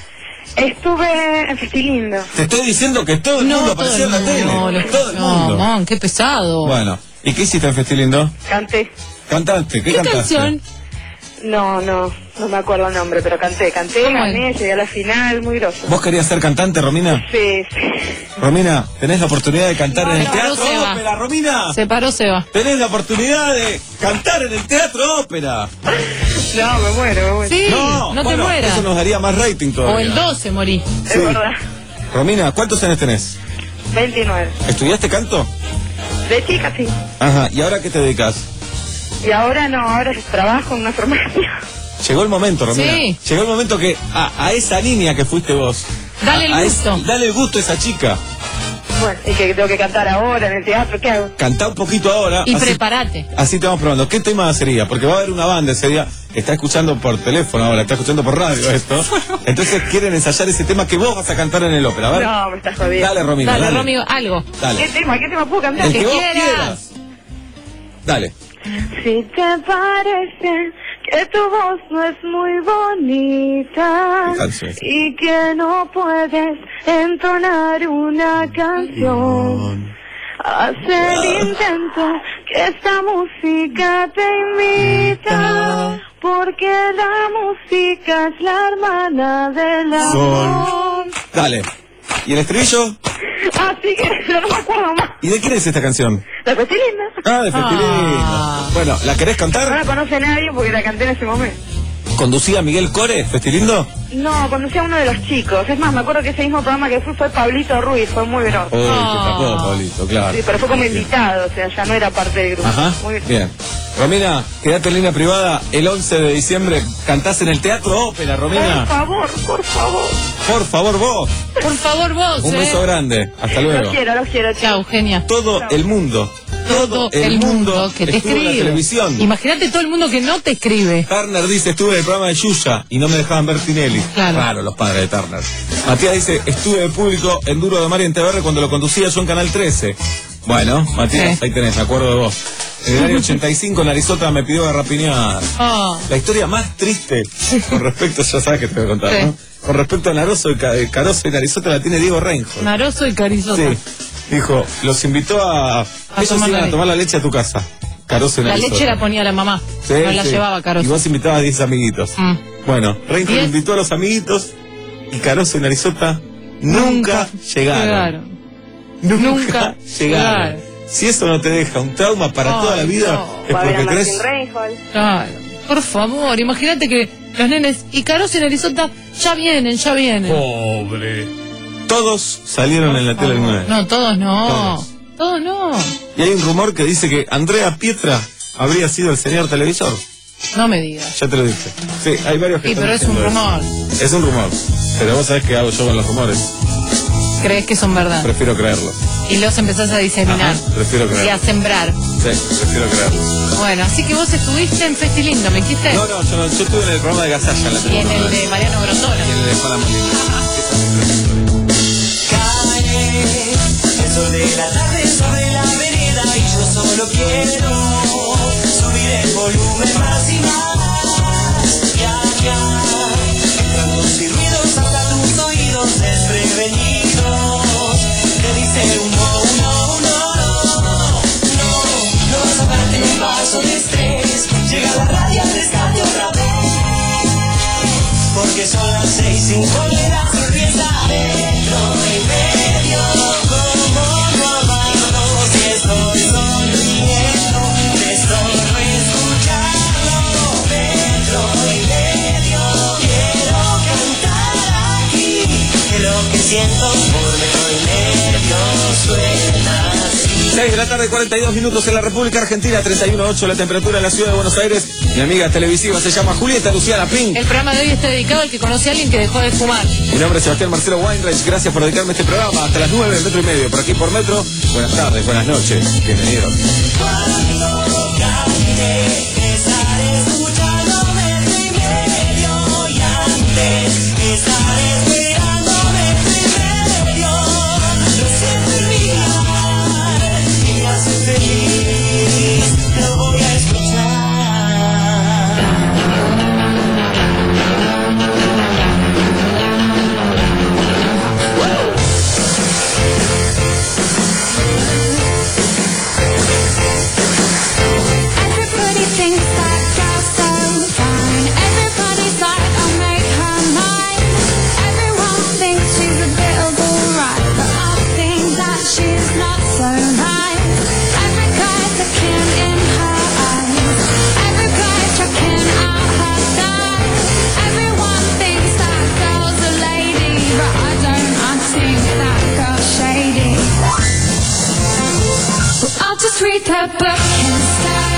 Estuve en Festilindo. Te estoy diciendo que todo el No, mundo todo apareció el en la tele. mundo. lo- Todo el No, mundo. man, qué pesado. Bueno, ¿y qué hiciste en Festilindo? Canté. ¿Cantaste? ¿Qué, ¿Qué cantaste? canción? No, no, no me acuerdo el nombre, pero canté. Canté, ¿Cómo gané, llegué a la final, muy grosso. ¿Vos querías ser cantante, Romina? Sí, sí. Romina, tenés la oportunidad de cantar en el Se paró teatro Seba. ópera, Romina. Se paró Seba. Tenés la oportunidad de cantar en el teatro ópera. No, me muero, me muero. Sí, no, te bueno, mueras. Eso nos daría más rating todavía. O el doce morí. Es Sí. verdad. Romina, ¿cuántos años tenés? veintinueve. ¿Estudiaste canto? De chica, sí. Ajá, ¿y ahora a qué te dedicas? Y ahora no, ahora trabajo en una farmacia. Llegó el momento, Romina. Sí. Llegó el momento que a, a esa niña que fuiste vos. Dale el a- a gusto. es- dale el gusto a esa chica. Bueno, y que tengo que cantar ahora en el teatro, ¿qué hago? Cantá un poquito ahora. Y así, prepárate. así te vamos probando. ¿Qué tema sería? Porque va a haber una banda ese día que está escuchando por teléfono ahora, está escuchando por radio esto. Entonces quieren ensayar ese tema que vos vas a cantar en el ópera. A ver. No, me estás jodiendo. Dale, Romina. Dale, Dale, Romy, algo. Dale. ¿Qué tema? ¿Qué tema puedo cantar? El que que vos quieras. quieras. Dale. Si te parece que tu voz no es muy bonita Qué canción. y que no puedes entonar una canción, haz el intento que esta música te invita, porque la música es la hermana del amor. Dale. ¿Y el estribillo? Así que no me acuerdo más. ¿Y de quién es esta canción? La Festilina. Ah, de Festilina. Ah. Bueno, ¿la querés No cantar? la conoce nadie porque la canté en ese momento. ¿Conducía Miguel Core, Festilindo? No, conocí a uno de los chicos. Es más, me acuerdo que ese mismo programa que fui fue Pablito Ruiz, fue muy grosso. Uy, Ah. te tapó, Pablito, claro. Sí, pero fue como invitado, o sea, ya no era parte del grupo. Ajá, Muy bien. bien. Romina, quédate en línea privada. El once de diciembre cantás en el Teatro Ópera, Por Romina. favor, por favor. Por favor, vos. Por favor, vos. Un eh. beso grande. Hasta luego. Los quiero, los quiero, chicos. Chao, Eugenia. Todo el mundo, todo el mundo que te estuvo en la escribe. televisión. Imagínate todo el mundo que no te escribe. Turner dice, estuve en el programa de Yuya y no me dejaban ver Tinelli. Claro. Raro los padres de Turner. Matías dice, estuve de público en Duro de Mar y en T V R cuando lo conducía yo en Canal trece. Bueno, Matías, Sí. ahí tenés, me acuerdo de vos. En el año ochenta y cinco, Narizota me pidió garrapiñar. Oh. La historia más triste con respecto, ya sabes que te voy a contar, Sí. ¿no? Con respecto a Naroso y Ca- Caroso y Narizota la tiene Diego Reinhold. Naroso y Carizota. Sí. Dijo, los invitó a... ellos tomar iban la a tomar la leche a tu casa. Caroso y La Narizota. leche la ponía la mamá. Sí, no la sí. llevaba Caroso. Y vos invitabas a diez amiguitos. Mm. Bueno, Reinhold ¿Diez? invitó a los amiguitos y Caroso y Narizota nunca, llegaron. Llegaron. Nunca, Nunca llegaron. llegaron. Si eso no te deja un trauma para Ay, toda la vida, no. es porque crees... Claro. Por favor, imagínate que los nenes y Caroso y Narizota ya vienen, ya vienen. Pobre. Todos salieron en la tele alguna vez. No, todos no. Todos. Todos no. Y hay un rumor que dice que Andrea Pietra habría sido el señor televisor. No me digas. Ya te lo dije. Sí, hay varios que Sí, están pero es un diciendo rumor. eso. Es un rumor. Pero vos sabés qué hago yo con los rumores. ¿Crees que son verdad? Prefiero creerlos. Y los empezás a diseminar. Ajá, prefiero Y a creerlos. sembrar. Sí, prefiero creerlos. Bueno, así que vos estuviste en Festi Lindo, ¿me dijiste? No, no, yo, no, yo estuve en el programa de Gasalla en la Y en televisión. el de Mariano Grondona. Y en el de Juana Molina. Esa es mi historia. Cae el sol de la tarde sobre la vereda y yo solo quiero subir el volumen más y más. Ya, ya, entrando sin ruidos hasta tus oídos desprevenidos. Te dice un no, un no, un no, no, no, no vas a darte un vaso de estrés. Llega la radio al rescate otra vez, porque son las seis, cinco de la empieza dentro y medio. Como robando, si estoy sonriendo, te estoy escuchando. Dentro y medio, quiero cantar aquí, que lo que siento por metro y medio suena así. seis de la tarde, cuarenta y dos minutos en la República Argentina, treinta y uno punto ocho la temperatura en la ciudad de Buenos Aires. Mi amiga televisiva se llama Julieta Luciana Pink. El programa de hoy está dedicado al que conoce a alguien que dejó de fumar. Mi nombre es Sebastián Marcelo Weinreich. Gracias por dedicarme a este programa. Hasta las nueve, metro y medio. Por aquí por Metro. Buenas tardes, buenas noches. Bienvenidos. Cuando camine, estaré escuchando metro y medio y antes estaré esperando metro y medio. Lo siento olvidar y me hace feliz, lo voy a escuchar. Everybody thinks that girl's so fine. Everybody's like, I'll make her mine. Everyone thinks she's a bit of alright, but I think that she's not so nice. Every guy's looking in her eyes. Every guy's checking out her style. Everyone thinks that girl's a lady, but I don't. I think that girl's shady. Well, I'll just read her book instead.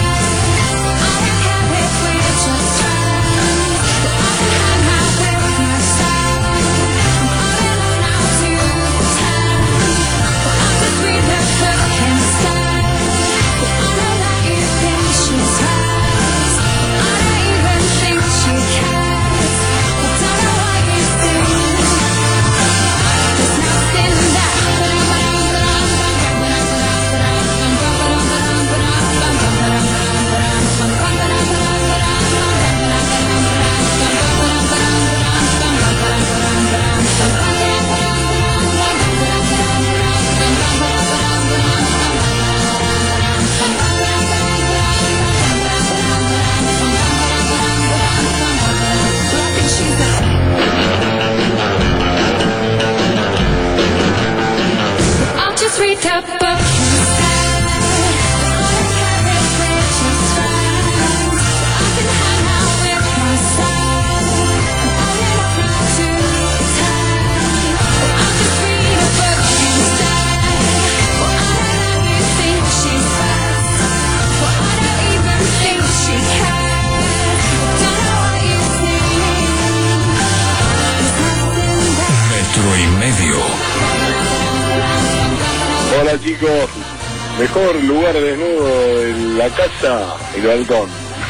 I'll just read her book instead. All I care is we're just friends. I can hang out with myself. I don't have to pretend. I'll just read her book instead. Well, I don't know you think she's best. Well, I don't even think she cares. Don't know what you think. There's nothing that Metro y medio. Hola chicos, Mejor lugar desnudo en la casa, el balcón.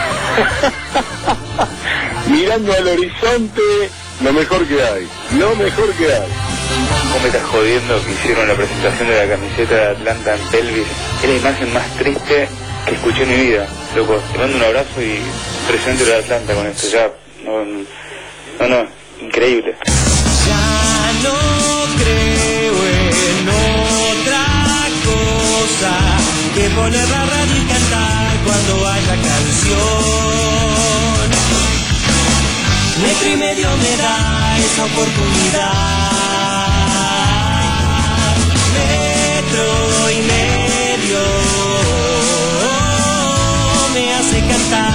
Mirando al horizonte, lo mejor que hay. Lo mejor que hay. ¿Cómo me estás jodiendo que hicieron la presentación de la camiseta de Atlanta en Pelvis? Es la imagen más triste que escuché en mi vida. Loco, te mando un abrazo y impresionante lo de Atlanta con esto. Ya, no, no, no, increíble. Ya no creo en otra cosa que poner la radio y cantar cuando haya canción. Metro y medio me da esa oportunidad. Metro y medio me hace cantar.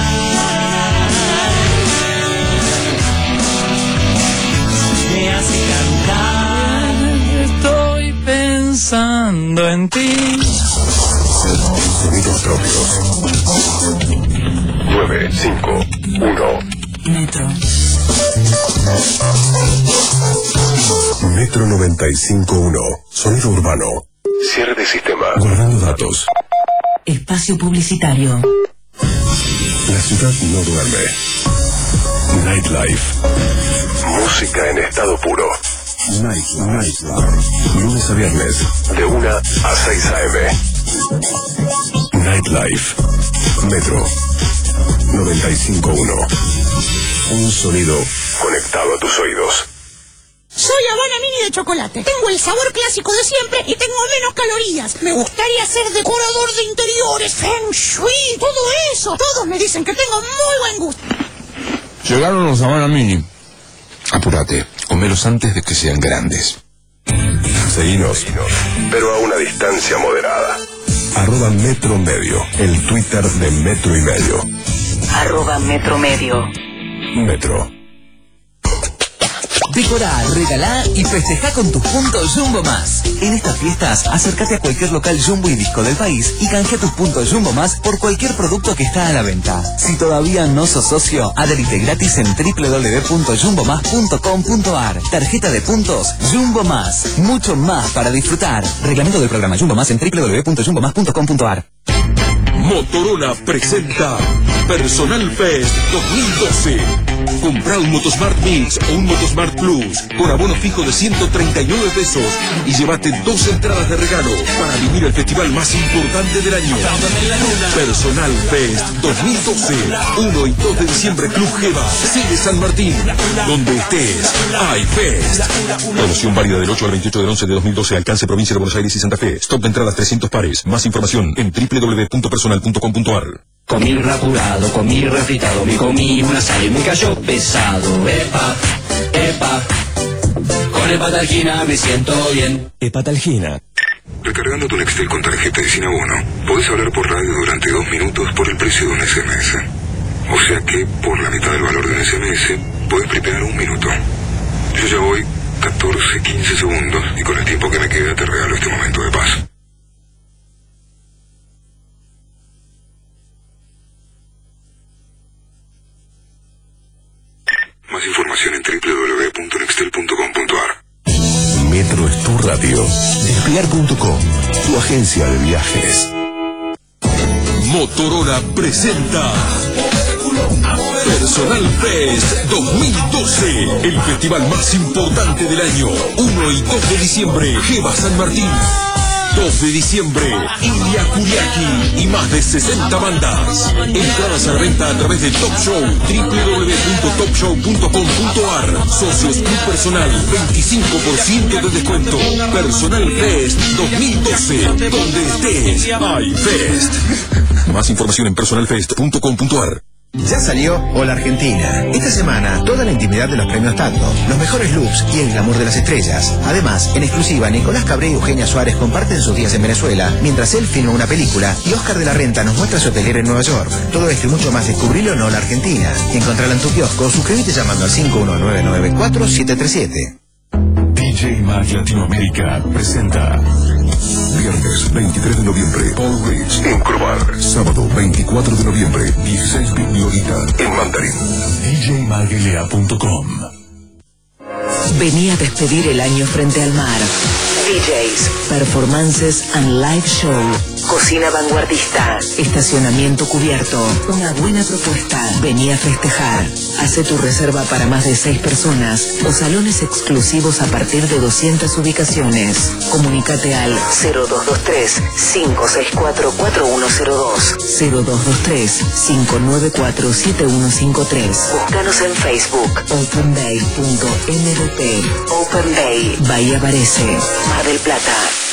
Me hace cantar. Estoy pensando en ti. Sonidos propios. nueve cinco uno. Metro. Metro noventa y cinco uno. Sonido urbano. Cierre de sistema. Guardando datos. Espacio publicitario. La ciudad no duerme. Nightlife. Música en estado puro. Nightlife. Nightlife. Lunes a viernes. De una a seis a eme. Nightlife. Metro noventa y cinco uno. Un sonido conectado a tus oídos. Soy Habana Mini de chocolate. Tengo el sabor clásico de siempre y tengo menos calorías. Me gustaría ser decorador de interiores, feng shui, todo eso. Todos me dicen que tengo muy buen gusto. Llegaron los Habana Mini. Apúrate, comelos antes de que sean grandes. Seguinos, pero a una distancia moderada. Arroba Metro Medio, el Twitter de Metro y Medio. Arroba Metro Medio. Metro. Decorá, regalá y festejá con tus puntos Jumbo Más. En estas fiestas, acércate a cualquier local Jumbo y Disco del país y canjea tus puntos Jumbo Más por cualquier producto que está a la venta. Si todavía no sos socio, adherite gratis en doble u doble u doble u punto jumbo más punto com punto ar. Tarjeta de puntos Jumbo Más. Mucho más para disfrutar. Reglamento del programa Jumbo Más en doble u doble u doble u punto jumbo más punto com punto ar. Motorola presenta Personal Fest dos mil doce. Comprá un Motosmart Mix o un Motosmart Plus con abono fijo de ciento treinta y nueve pesos y llévate dos entradas de regalo para vivir el festival más importante del año. Personal Fest dos mil doce. uno y dos de diciembre, Club Geva, Sede San Martín. Donde estés, hay Fest. Promoción válida del ocho al veintiocho del once de dos mil doce. Alcance provincia de Buenos Aires y Santa Fe. Stock de entradas trescientos pares. Más información en doble u doble u doble u punto personal punto com punto ar. Comí rapurado, comí refritado, me comí una sal y me cayó pesado. Epa, epa, con Hepatalgina me siento bien. Hepatalgina. Recargando tu Nextel con tarjeta y sin abono, podés hablar por radio durante dos minutos por el precio de un ese eme ese. O sea que, por la mitad del valor de un ese eme ese, podés preparar un minuto. Yo ya voy catorce, quince segundos y con el tiempo que me queda te regalo este momento de paz. Más información en doble u doble u doble u punto nextel punto com punto ar. Metro es tu radio. Despegar punto com, tu agencia de viajes. Motorola presenta Personal Fest dos mil doce, el festival más importante del año. uno y dos de diciembre, Geva San Martín. dos de diciembre, Ilia Kuriaki y más de sesenta bandas. Entradas a la venta a través de Top Show, doble u doble u doble u punto top show punto com punto ar. Socios Club Personal, veinticinco por ciento de descuento. Personal Fest dos mil doce, donde estés, hay Fest. Más información en personal fest punto com punto ar. Ya salió Hola Argentina. Esta semana, toda la intimidad de los premios Tango, los mejores looks y el glamour de las estrellas. Además, en exclusiva, Nicolás Cabré y Eugenia Suárez comparten sus días en Venezuela, mientras él filma una película y Oscar de la Renta nos muestra su atelier en Nueva York. Todo esto y mucho más descubrilo en Hola Argentina. Encontrala en tu kiosco o suscríbete llamando al cinco uno nueve nueve cuatro siete tres siete. D J Mag Latinoamérica presenta viernes veintitrés de noviembre, Paul Rich en Crobar. Sábado veinticuatro de noviembre, dieciséis Big Miorita en Mandarín. D J mag L A punto com. Vení a despedir el año frente al mar. D Js, performances and live show Cocina vanguardista. Estacionamiento cubierto. Una buena propuesta. Vení a festejar. Hace tu reserva para más de seis personas o salones exclusivos a partir de doscientas ubicaciones. Comunícate al cero dos dos tres, cinco seis cuatro, cuatro uno cero dos, cero dos dos tres, cinco nueve cuatro, siete uno cinco tres. Búscanos en Facebook. open bay punto m d p. Open Bay. Bahía Varese. Mar del Plata.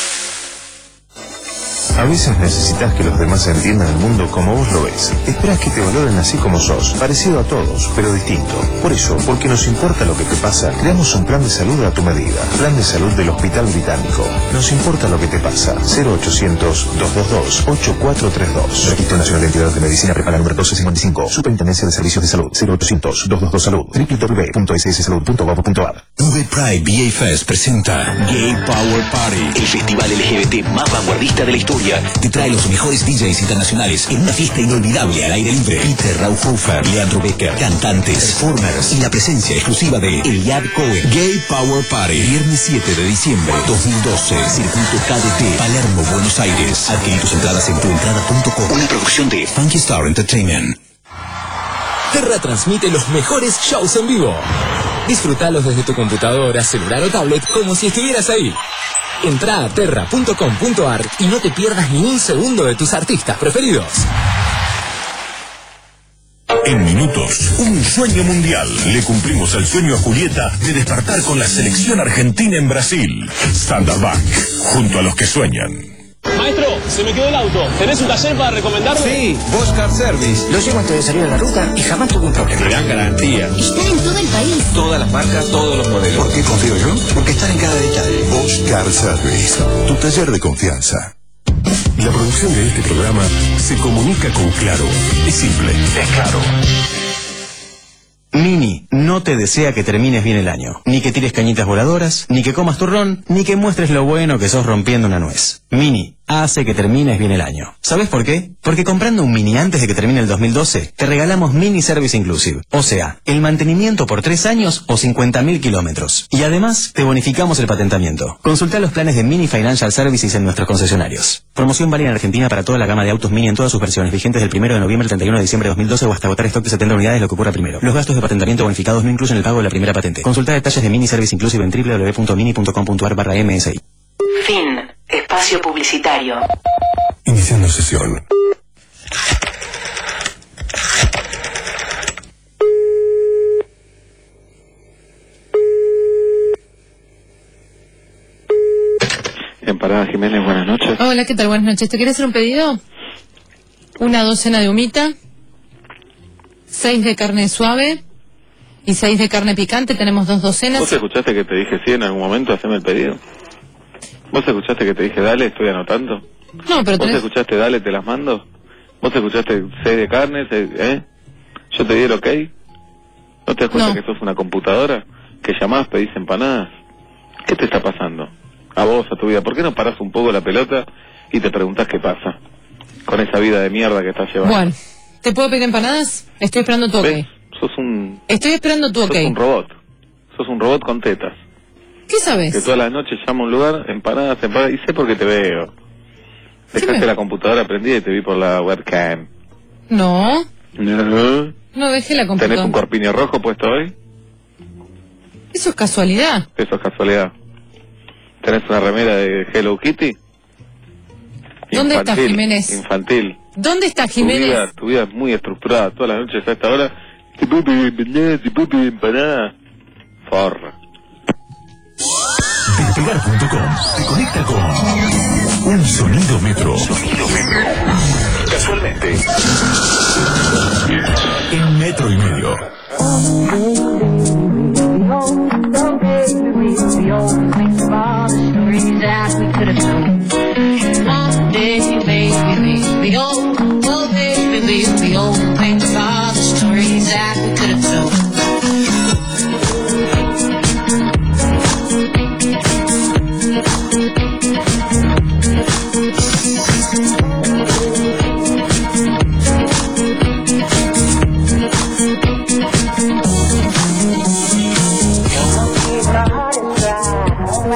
A veces necesitas que los demás entiendan el mundo como vos lo ves. Esperas que te valoren así como sos, parecido a todos, pero distinto. Por eso, porque nos importa lo que te pasa, creamos un plan de salud a tu medida. Plan de salud del Hospital Británico. Nos importa lo que te pasa. cero ochocientos, dos dos dos, ocho cuatro tres dos. Registro Nacional de Entidades de Medicina Prepaga número doce cincuenta y cinco. Superintendencia de Servicios de Salud. cero ochocientos, dos dos dos Salud. w w w punto s s salud punto gov punto a r. V Pride V A Fest presenta Gay Power Party, el festival L G B T más vanguardista de la historia. Te trae los mejores D Js internacionales en una fiesta inolvidable al aire libre. Peter Rauhofer, Leandro Becker, cantantes, performers y la presencia exclusiva de Eliad Cohen. Gay Power Party, viernes siete de diciembre dos mil doce, Circuito K D T, Palermo, Buenos Aires. Adquirí tus entradas en tuentrada punto com. Una producción de Funky Star Entertainment. Terra transmite los mejores shows en vivo. Disfrútalos desde tu computadora, celular o tablet como si estuvieras ahí. Entra a terra punto com punto a r y no te pierdas ni un segundo de tus artistas preferidos. En minutos, un sueño mundial. Le cumplimos el sueño a Julieta de despertar con la selección argentina en Brasil. Standard Bank, junto a los que sueñan. Maestro, se me quedó el auto. ¿Tenés un taller para recomendarme? Sí, Bosch Car Service. Lo llevo antes de salir a la ruta y jamás tuve un problema. Gran garantía. Están en todo el país. Todas las marcas, todos los modelos. ¿Por qué confío yo? Porque están en cada detalle. Bosch Car Service, tu taller de confianza. La producción de este programa se comunica con Claro. Es simple, es claro. Mini no te desea que termines bien el año, ni que tires cañitas voladoras, ni que comas turrón, ni que muestres lo bueno que sos rompiendo una nuez. Mini hace que termines bien el año. ¿Sabes por qué? Porque comprando un Mini antes de que termine el dos mil doce, te regalamos Mini Service Inclusive. O sea, el mantenimiento por tres años o cincuenta mil kilómetros. Y además, te bonificamos el patentamiento. Consulta los planes de Mini Financial Services en nuestros concesionarios. Promoción válida en Argentina para toda la gama de autos Mini en todas sus versiones, vigentes del primero de noviembre al treinta y uno de diciembre de dos mil doce o hasta agotar stock de setenta unidades, lo que ocurra primero. Los gastos de patentamiento bonificados no incluyen el pago de la primera patente. Consulta detalles de Mini Service Inclusive en w w w punto mini punto com punto a r barra m s i. Fin. Espacio publicitario. Iniciando sesión. Emparada Jiménez, buenas noches. Hola, ¿qué tal? Buenas noches. ¿Te quieres hacer un pedido? Una docena de humita, seis de carne suave y seis de carne picante. Tenemos dos docenas. ¿Vos escuchaste que te dije sí en algún momento? Haceme el pedido. ¿Vos escuchaste que te dije dale, estoy anotando? No, pero ¿Vos tenés... escuchaste dale, te las mando? ¿Vos escuchaste seis de carne, seis, eh? ¿Yo te di el ok? ¿No te das cuenta No. que sos una computadora? Que llamás, pedís empanadas. ¿Qué te está pasando? A vos, a tu vida. ¿Por qué no parás un poco la pelota y te preguntás qué pasa? Con esa vida de mierda que estás llevando. Bueno, ¿te puedo pedir empanadas? Estoy esperando tu ok. ¿Ves? Sos un... Estoy esperando tu ok. Sos un robot. Sos un robot con tetas. ¿Qué sabes? Que todas las noches llama a un lugar, empanadas, empanadas, y sé por qué te veo. Dejaste me- la computadora prendida y te vi por la webcam. No, No. no dejé la ¿Tenés un computadora. corpiño rojo puesto hoy? Eso es casualidad. Eso es casualidad. ¿Tenés una remera de Hello Kitty? ¿Dónde está Infantil, Jiménez? Infantil. ¿Dónde está Tu Jiménez? vida, tu vida es muy estructurada. Todas las noches a esta hora. Te puedo pedir empanadas, te puedo pedir empanadas. Forra. Despegar punto com te conecta con un sonido metro. Sonido metro. Casualmente. En metro y medio.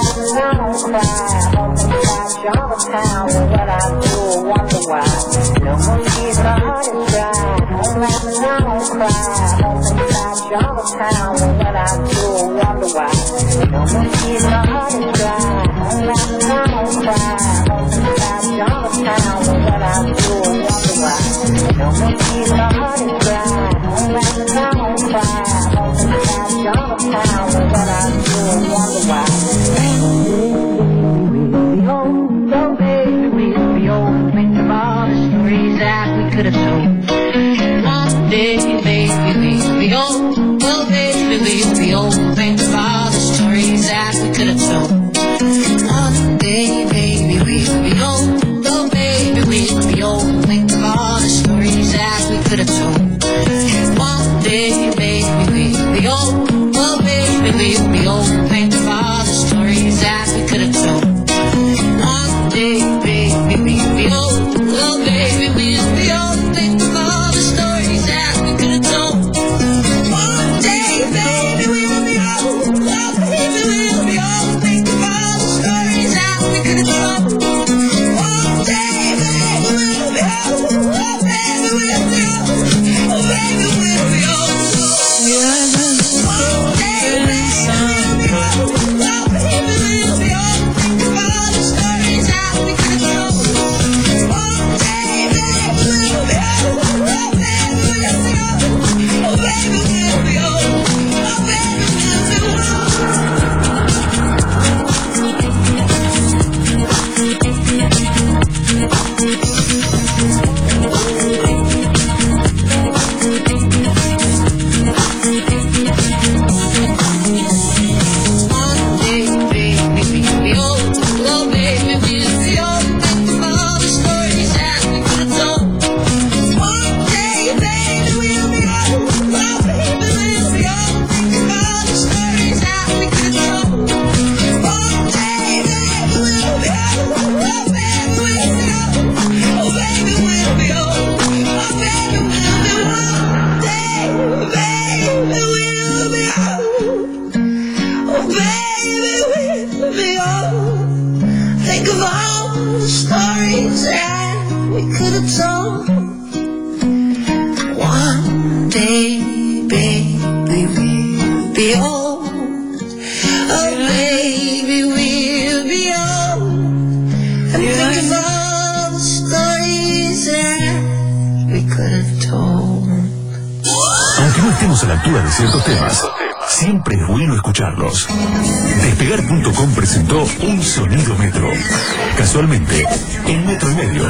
Aunque no estemos a la altura de ciertos temas, siempre es bueno escucharlos. Despegar punto com presentó Un Sonido Metro. Casualmente, en metro y medio.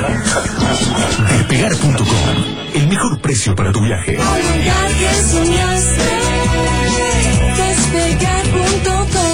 Despegar punto com, el mejor precio para tu viaje. Despegar punto com.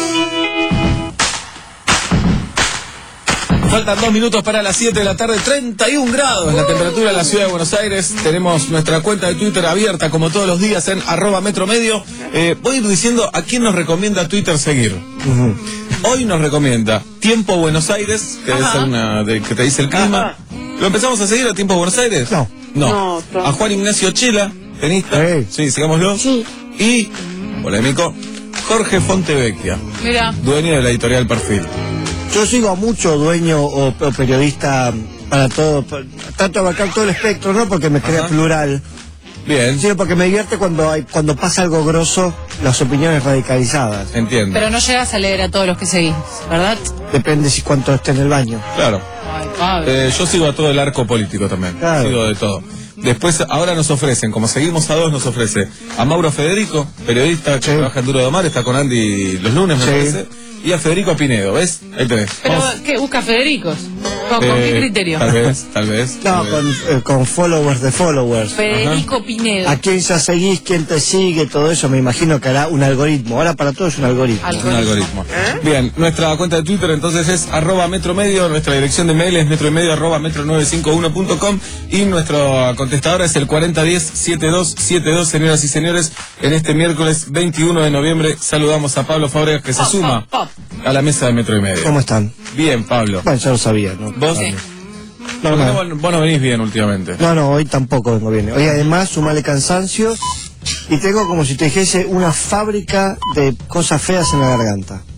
Faltan dos minutos para las siete de la tarde, treinta y un grados la temperatura en la ciudad de Buenos Aires. Tenemos nuestra cuenta de Twitter abierta como todos los días en arroba metromedio. Eh, voy a ir diciendo a quién nos recomienda Twitter seguir. Uh-huh. Hoy nos recomienda Tiempo Buenos Aires, que es una de, que te dice el clima. Ajá. ¿Lo empezamos a seguir a Tiempo Buenos Aires? No. No. no a Juan Ignacio Chela, tenista. Hey. Sí, sigámoslo. Sí. Y, polémico, Jorge Fontevecchia. Mira. Dueño de la editorial Perfil. Yo sigo a mucho dueño o, o periodista para todo, para, trato de abarcar todo el espectro, no porque me crea Ajá. plural, bien, sino porque me divierte cuando hay cuando pasa algo grosso, las opiniones radicalizadas. Entiendo. Pero no llegas a leer a todos los que seguís, ¿verdad? Depende si cuánto esté en el baño. Claro. Ay, eh, yo sigo a todo el arco político también, claro. Sigo de todo. Después, ahora nos ofrecen, como seguimos a dos, nos ofrece a Mauro Federico, periodista que sí. trabaja en Duro de Omar, está con Andy los lunes, me sí. parece. Y a Federico Pinedo, ¿ves? Ahí tenés. ¿Pero Vamos. qué busca Federicos? ¿Con, eh, ¿con qué criterio? Tal vez, tal vez. No, tal con, vez. Eh, con followers de followers. Federico Ajá. Pinedo. A quién ya seguís, quién te sigue, todo eso, me imagino que hará un algoritmo. Ahora para todo es un algoritmo. algoritmo. Un algoritmo. ¿Eh? Bien, nuestra cuenta de Twitter entonces es arroba metromedio, nuestra dirección de mail es metromedio arroba metro nueve cinco uno punto com y nuestra contestadora es el cuarenta diez setenta y dos setenta y dos. Señoras y señores, en este miércoles veintiuno de noviembre saludamos a Pablo Fábregas que se pop, suma pop, pop. a la mesa de Metro y Medio. ¿Cómo están? Bien, Pablo. Bueno, ya lo sabía, ¿no? ¿Vos? Sí. No, no, vos, vos no venís bien últimamente. No, no, hoy tampoco vengo bien. Hoy además sumale cansancio y tengo como si te dijese una fábrica de cosas feas en la garganta.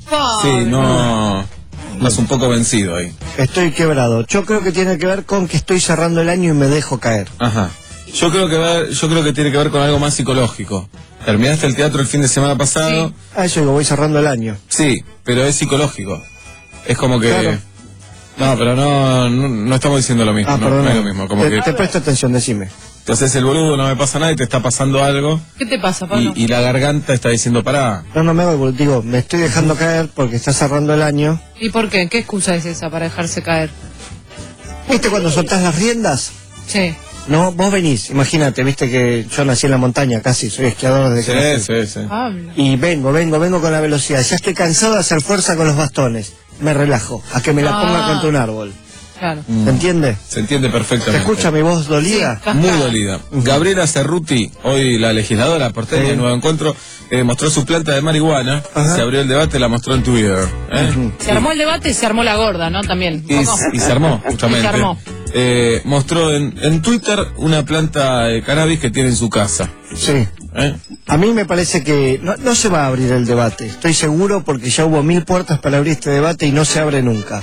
Sí, no... Estás un poco vencido ahí. Estoy quebrado. Yo creo que tiene que ver con que estoy cerrando el año y me dejo caer. Ajá. Yo creo que va, yo creo que tiene que ver con algo más psicológico. Terminaste el teatro el fin de semana pasado. Sí. A eso digo, voy cerrando el año. Sí, pero es psicológico. Es como que... Claro. No, pero no, no, no estamos diciendo lo mismo. Ah, no, perdón. no es lo mismo. Como te, que te presto atención, decime. te haces el boludo, no me pasa nada y te está pasando algo. ¿Qué te pasa, Pablo? Y, y la garganta está diciendo, pará. No, no me hago el boludo. Digo, me estoy dejando caer porque está cerrando el año. ¿Y por qué? ¿Qué excusa es esa para dejarse caer? ¿Viste cuando soltás las riendas? Sí. No, vos venís, imagínate, viste que yo nací en la montaña casi, soy esquiador desde que nací. Sí, sí, sí. Pablo. Y vengo, vengo, vengo con la velocidad. Ya estoy cansado de hacer fuerza con los bastones. Me relajo, a que me la ponga Ah. contra un árbol. Claro. ¿Se entiende? Se entiende ¿Se perfectamente. escucha mi voz dolida? Sí. Muy dolida. Gabriela Cerruti, hoy la legisladora porteña Sí. de Nuevo Encuentro, eh, mostró su planta de marihuana. Ajá. Se abrió el debate, la mostró en Twitter. ¿eh? Ujú. Se armó el debate y se armó la gorda, ¿no? También. Y, ¿Cómo? y se armó, justamente. Y se armó. Eh, mostró en, en Twitter una planta de cannabis que tiene en su casa. Sí. ¿eh? A mí me parece que no, no se va a abrir el debate, estoy seguro porque ya hubo mil puertas para abrir este debate y no se abre nunca.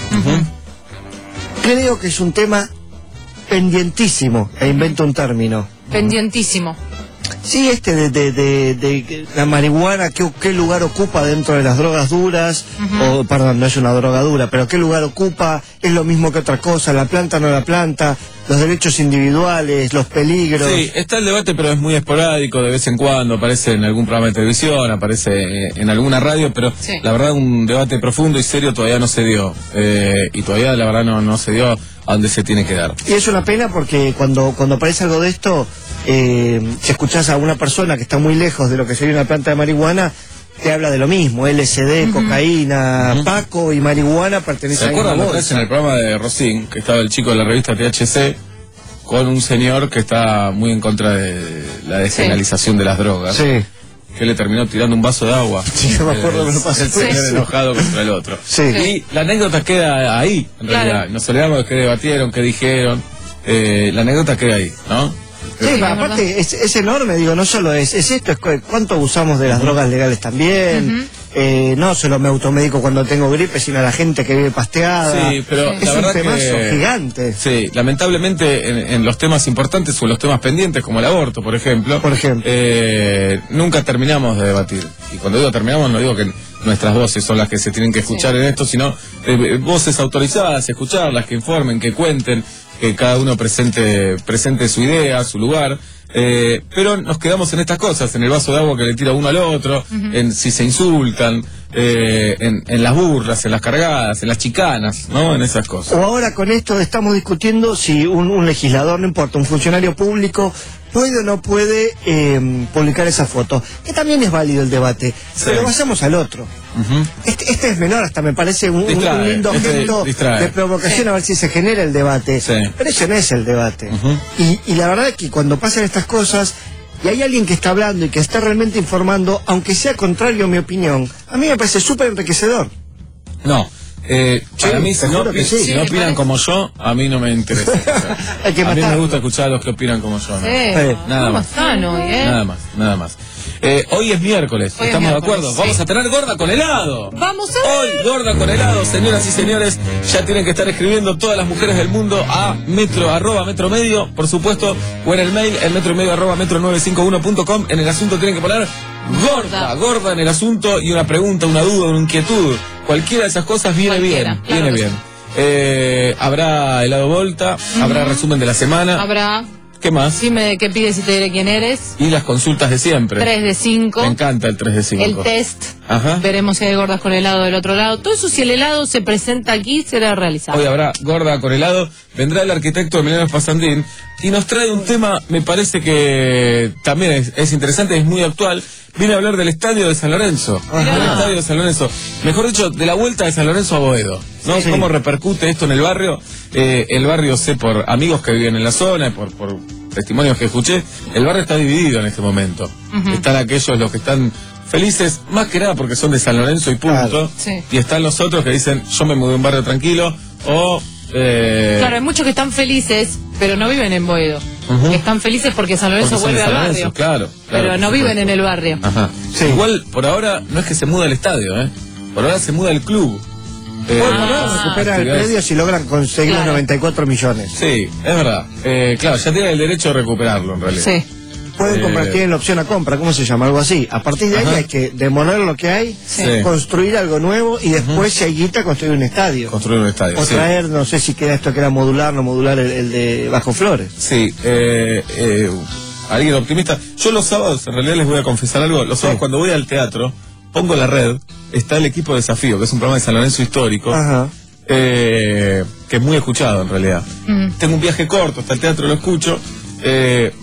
Creo que es un tema pendientísimo, e invento un término. Pendientísimo. Sí, este de, de, de, de la marihuana, ¿qué, qué lugar ocupa dentro de las drogas duras? O, perdón, no es una droga dura, pero ¿qué lugar ocupa? ¿Es lo mismo que otra cosa? ¿La planta no la planta? ¿Los derechos individuales? ¿Los peligros? Sí, está el debate, pero es muy esporádico, de vez en cuando aparece en algún programa de televisión, aparece eh, en alguna radio, pero Sí. la verdad un debate profundo y serio todavía no se dio. Eh, y todavía la verdad no, no se dio a donde se tiene que dar. Y es una pena porque cuando, cuando aparece algo de esto, eh, si escuchás a una persona que está muy lejos de lo que sería una planta de marihuana, te habla de lo mismo, L S D, cocaína, Paco y marihuana ¿Se pertenecen a acuerdan una la vez bolsa. en el programa de Rosín, que estaba el chico de la revista T H C, con un señor que está muy en contra de la despenalización de las drogas? Sí. Que le terminó tirando un vaso de agua. Sí, yo me acuerdo que lo pasé. El señor Sí. enojado contra el otro. Sí. Y la anécdota queda ahí, en Claro. realidad. Nos olvidamos de qué debatieron, qué dijeron. Eh, la anécdota queda ahí, ¿no? Sí, Sí, pero es aparte es, es enorme, digo, no solo es, es esto, es cu- cuánto abusamos de las drogas legales también, eh, no solo me automedico cuando tengo gripe, sino a la gente que vive pasteada. Sí, pero es la un verdad temazo que... gigante. Sí, lamentablemente en, en los temas importantes o en los temas pendientes, como el aborto, por ejemplo, Por ejemplo. eh, nunca terminamos de debatir. Y cuando digo terminamos, no digo que nuestras voces son las que se tienen que escuchar en esto, sino eh, voces autorizadas, escucharlas, que informen, que cuenten, que cada uno presente, presente su idea, su lugar. Eh, pero nos quedamos en estas cosas, en el vaso de agua que le tira uno al otro, en si se insultan, eh, en, en las burlas, en las cargadas, en las chicanas, ¿no? En esas cosas. O ahora con esto estamos discutiendo si un, un legislador, no importa, un funcionario público, puede o no puede eh, publicar esa foto. Que también es válido el debate, Sí. pero vayamos al otro. Ujú. Este, este es menor, hasta me parece un, un- Distrae, un lindo este gesto distrae. de provocación a ver si se genera el debate. Sí. Pero ese no es el debate. Ujú. y, y la verdad es que cuando pasan estas cosas y hay alguien que está hablando y que está realmente informando, aunque sea contrario a mi opinión, a mí me parece súper enriquecedor. No. Eh, Sí, para mí, te si no, juro que sí. si Sí, no me opinan parece. como yo, a mí no me interesa. O sea, Hay que a mí me matarlo. gusta escuchar a los que opinan como yo. ¿no? Eh, Nada ¿Cómo más. están hoy, eh? Nada más, nada más. Eh, hoy es miércoles, Hoy es ¿estamos de miércoles, acuerdo? sí. Vamos a tener gorda con helado. Vamos a Hoy, gorda con helado, señoras y señores, ya tienen que estar escribiendo todas las mujeres del mundo a metro, arroba metro medio, por supuesto, o en el mail, el metro medio arroba metro nueve cinco uno punto com. En el asunto tienen que poner gorda, gorda en el asunto y una pregunta, una duda, una inquietud. Cualquiera de esas cosas viene Cualquiera, bien, claro viene que bien. Eh, habrá helado Volta, habrá resumen de la semana. Habrá. ¿Qué más? Dime de qué pides y te diré quién eres. Y las consultas de siempre. tres de cinco. Me encanta el tres de cinco. El test. Ajá. Veremos si hay gordas con helado del otro lado. Todo eso, si el helado se presenta aquí, será realizado. Hoy habrá gorda con helado. Vendrá el arquitecto Emiliano Pasandín y nos trae un tema, me parece que también es, es interesante, es muy actual. Viene a hablar del estadio de San Lorenzo. Mirá. Del estadio de San Lorenzo. Mejor dicho, de la vuelta de San Lorenzo a Boedo. ¿No? Sí. ¿Cómo repercute esto en el barrio? Eh, el barrio, sé por amigos que viven en la zona, por, por testimonios que escuché, el barrio está dividido en este momento. Ujú. Están aquellos los que están felices, más que nada porque son de San Lorenzo y punto. Claro. Sí. Y están los otros que dicen, yo me mudé a un barrio tranquilo, o... Eh, Claro, hay muchos que están felices, pero no viven en Boedo. Ujú. Están felices porque San Lorenzo porque son de vuelve al San barrio. Lorenzo, claro, claro, pero por no supuesto. viven en el barrio. Ajá. Sí. Igual, por ahora, no es que se muda al estadio, ¿eh? Por ahora se muda el club. Eh, Bueno, no, recupera el predio si logran conseguir Claro. los noventa y cuatro millones. Sí, es verdad. Eh, claro, ya tienen el derecho de recuperarlo en realidad. Sí. Pueden Eh, comprar, tienen la opción a compra, ¿cómo se llama? Algo así. A partir de ahí Ajá. hay que demoler lo que hay, Sí. construir algo nuevo y después, si hay guita, construir un estadio. Construir un estadio. O sí. traer, no sé si queda esto que era modular, no modular, el, el de Bajo Flores. Sí, eh, eh, alguien optimista. Yo los sábados, en realidad les voy a confesar algo, los sábados cuando voy al teatro, pongo la red, está el equipo de Desafío, que es un programa de San Lorenzo histórico, Ajá. eh, que es muy escuchado en realidad. Mm. Tengo un viaje corto, hasta el teatro lo escucho. Eh,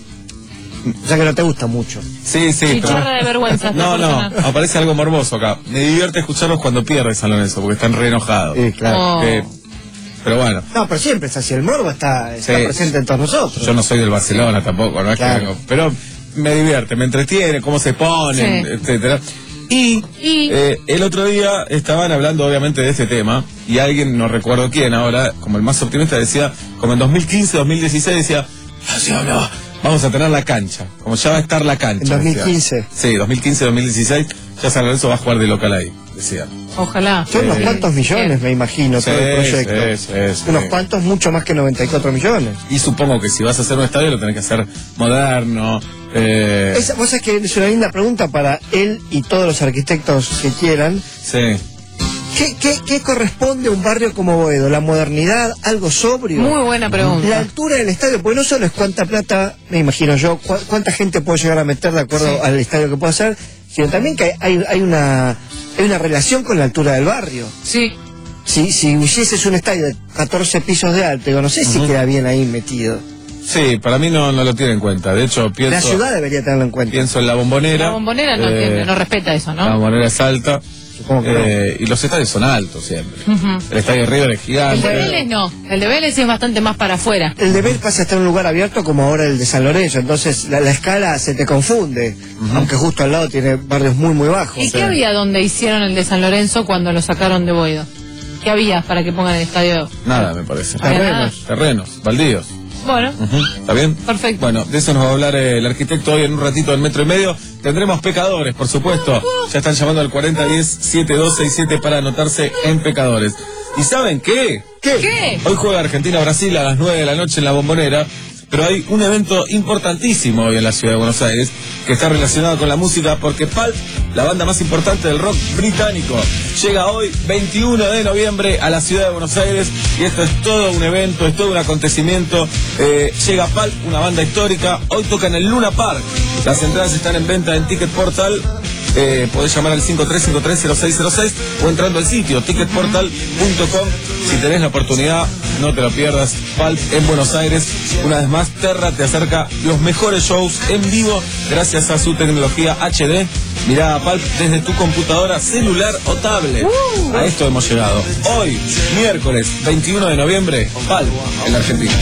O sea que no te gusta mucho. sí, sí. Chicharra de vergüenza. esta No, no, persona. aparece algo morboso acá. Me divierte escucharlos cuando pierde San Lorenzo, porque están re enojados. Sí, claro. Oh. Eh, pero bueno. No, pero siempre es así, el morbo está, está Sí. presente en todos nosotros. Yo no soy del Barcelona tampoco, no es Claro. que vengo, pero me divierte, me entretiene, cómo se ponen, Sí. etcétera. Y, Y- eh, el otro día estaban hablando obviamente de este tema y alguien, no recuerdo quién ahora, como el más optimista decía, como en dos mil quince, dos mil dieciséis decía, "Así hablaba, vamos a tener la cancha, como ya va a estar la cancha". En dos mil quince. decía. Sí, dos mil quince, dos mil dieciséis, ya San Lorenzo va a jugar de local ahí, decía. Ojalá. Son unos Eh, cuantos millones, me imagino, todo el Sí, proyecto. sí, sí, sí. Unos cuantos, mucho más que noventa y cuatro millones. Y supongo que si vas a hacer un estadio lo tenés que hacer moderno. Eh, Esa, vos sabés que es una linda pregunta para él y todos los arquitectos que quieran. sí. ¿Qué, qué, qué corresponde a un barrio como Boedo? ¿La modernidad? ¿Algo sobrio? Muy buena pregunta. La altura del estadio, porque no solo es cuánta plata, me imagino yo, cu- cuánta gente puede llegar a meter de acuerdo Sí. al estadio que pueda hacer, sino también que hay, hay, una, hay una relación con la altura del barrio. Sí. Si, si hicieses un estadio de catorce pisos de alto, digo, no sé si Ujú. queda bien ahí metido. Sí, para mí no, no lo tiene en cuenta. De hecho, pienso, La ciudad debería tenerlo en cuenta. pienso en la bombonera. La bombonera no, eh, entiende, no respeta eso, La ¿no? bombonera es alta. Supongo que no. eh, y los estadios son altos siempre. Ujú. El estadio de River es El gigante. de Vélez no. El de Vélez es bastante más para afuera. El de Vélez pasa a estar en un lugar abierto como ahora el de San Lorenzo, entonces la, la escala se te confunde, aunque justo al lado tiene barrios muy muy bajos. ¿Y qué había donde hicieron el de San Lorenzo cuando lo sacaron de Boedo? ¿Qué había para que pongan el estadio? Nada, me parece. Había nada. Terrenos, baldíos. Bueno, Ujú, ¿está bien? perfecto. Bueno, de eso nos va a hablar eh, el arquitecto hoy en un ratito del metro y medio. Tendremos pecadores, por supuesto. Ya están llamando al cuarenta diez, setenta y dos sesenta y siete para anotarse en pecadores. ¿Y saben qué? ¿Qué? ¿Qué? Hoy juega Argentina-Brasil a las nueve de la noche en la Bombonera, pero hay un evento importantísimo hoy en la ciudad de Buenos Aires que está relacionado con la música porque Pulp, la banda más importante del rock británico, llega hoy veintiuno de noviembre a la ciudad de Buenos Aires y esto es todo un evento, es todo un acontecimiento. Eh, llega Pulp, una banda histórica, hoy toca en el Luna Park. Las entradas están en venta en Ticket Portal. Eh, podés llamar al cinco tres cinco tres cero seis cero seis o entrando al sitio ticket portal punto com. Si tenés la oportunidad, no te lo pierdas. Pulp en Buenos Aires. Una vez más, Terra te acerca los mejores shows en vivo gracias a su tecnología H D. Mirá a Pulp desde tu computadora, celular o tablet. Uh. A esto hemos llegado. Hoy, miércoles veintiuno de noviembre, Pulp en la Argentina.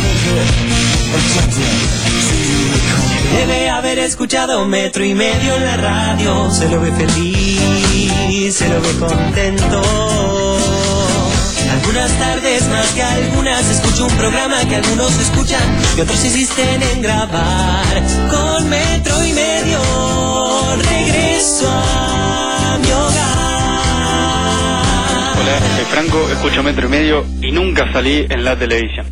Debe haber escuchado metro y medio en la radio. Se lo ve feliz, se lo ve contento. Algunas tardes más que algunas escucho un programa que algunos escuchan y otros insisten en grabar. Con metro y medio regreso a mi hogar. Hola, soy Franco, escucho metro y medio y nunca salí en la televisión.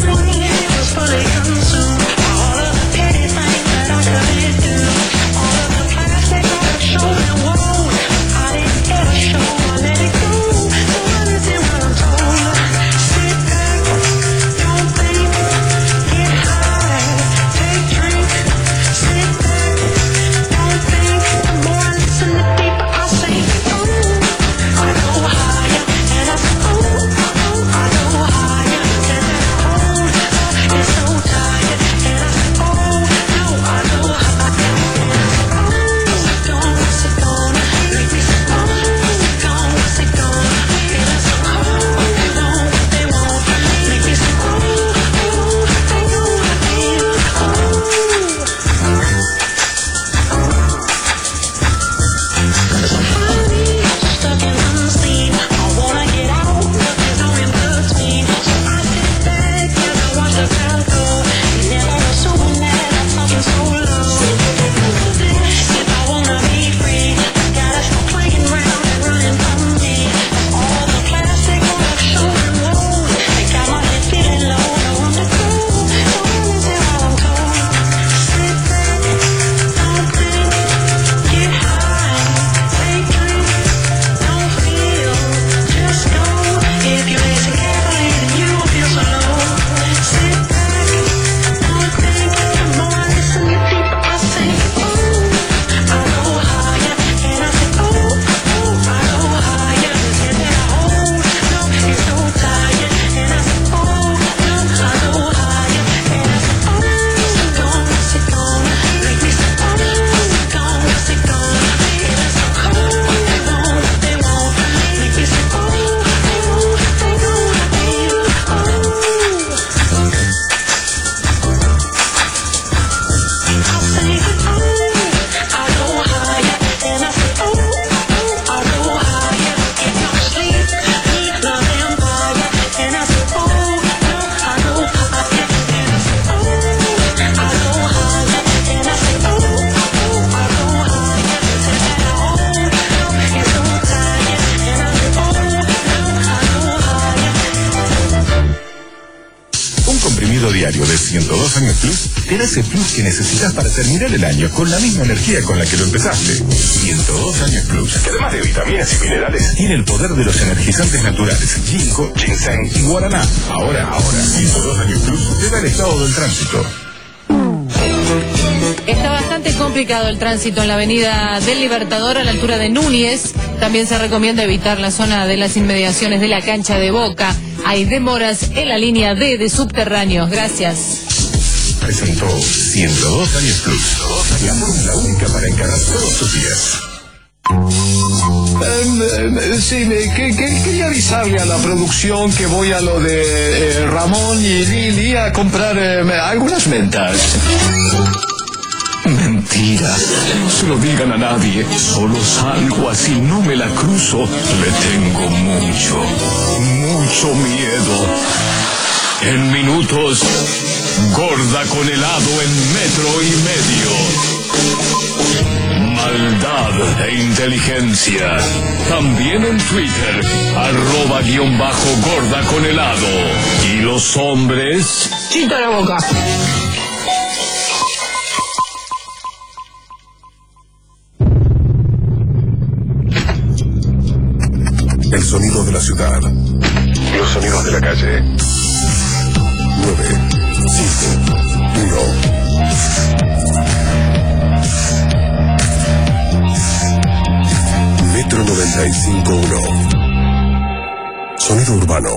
All of the petty things that I could do, all of the de ciento dos años Plus te da ese plus que necesitas para terminar el año con la misma energía con la que lo empezaste. ciento dos años Plus, que además de vitaminas y minerales, tiene el poder de los energizantes naturales, ginkgo, ginseng y guaraná. Ahora, ahora, ciento dos años Plus te da el estado del tránsito. Está bastante complicado el tránsito en la avenida del Libertador a la altura de Núñez. También se recomienda evitar la zona de las inmediaciones de la cancha de Boca. Hay demoras en la línea D de subterráneos. Gracias. Presentó ciento dos años Plus, la fórmula única para encarar todos tus días. Eh, eh, sí, me- que, que- quería avisarle a la producción que voy a lo de eh, Ramón y Lili a comprar eh, me- algunas mentas. Mentira, no se lo digan a nadie, solo salgo así, no me la cruzo. Le tengo mucho, mucho miedo. En minutos, gorda con helado en metro y medio. Maldad e inteligencia. También en Twitter, arroba guión bajo gorda con helado. Y los hombres... ¡Chita la boca! El sonido de la ciudad. Los sonidos de la calle. nueve, cinco, uno. Metro noventa y cinco punto uno. Sonido urbano.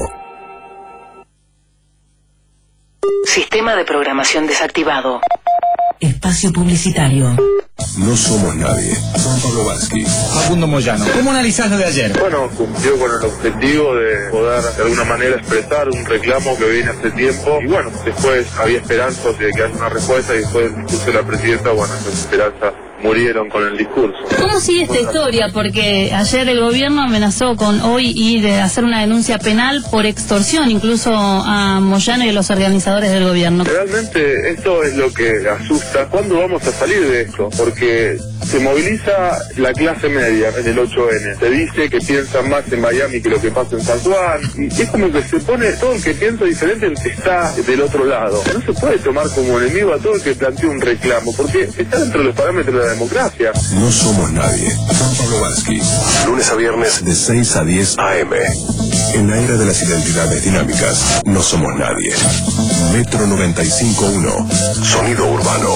Sistema de programación desactivado. Espacio publicitario. No somos nadie. Juan Pablo Varsky. Facundo Moyano. ¿Cómo analizás lo de ayer? Bueno, cumplió con el objetivo de poder de alguna manera expresar un reclamo que viene hace tiempo y bueno, después había esperanzas de que haya una respuesta y después del discurso de la presidenta, bueno, esas esperanzas murieron con el discurso. ¿Cómo sigue esta historia? Porque ayer el gobierno amenazó con hoy ir a hacer una denuncia penal por extorsión, incluso a Moyano y a los organizadores del gobierno. Realmente esto es lo que asusta. ¿Cuándo vamos a salir de esto? Porque se moviliza la clase media en el ocho ene. Se dice que piensan más en Miami que lo que pasa en San Juan. Y es como que se pone todo el que piensa diferente está del otro lado. No se puede tomar como enemigo a todo el que plantea un reclamo, porque está dentro de los parámetros de la democracia. No somos nadie. Juan Pablo Varsky. Lunes a viernes de seis a diez a eme. En la era de las identidades dinámicas, no somos nadie. Metro noventa y cinco punto uno. Sonido urbano.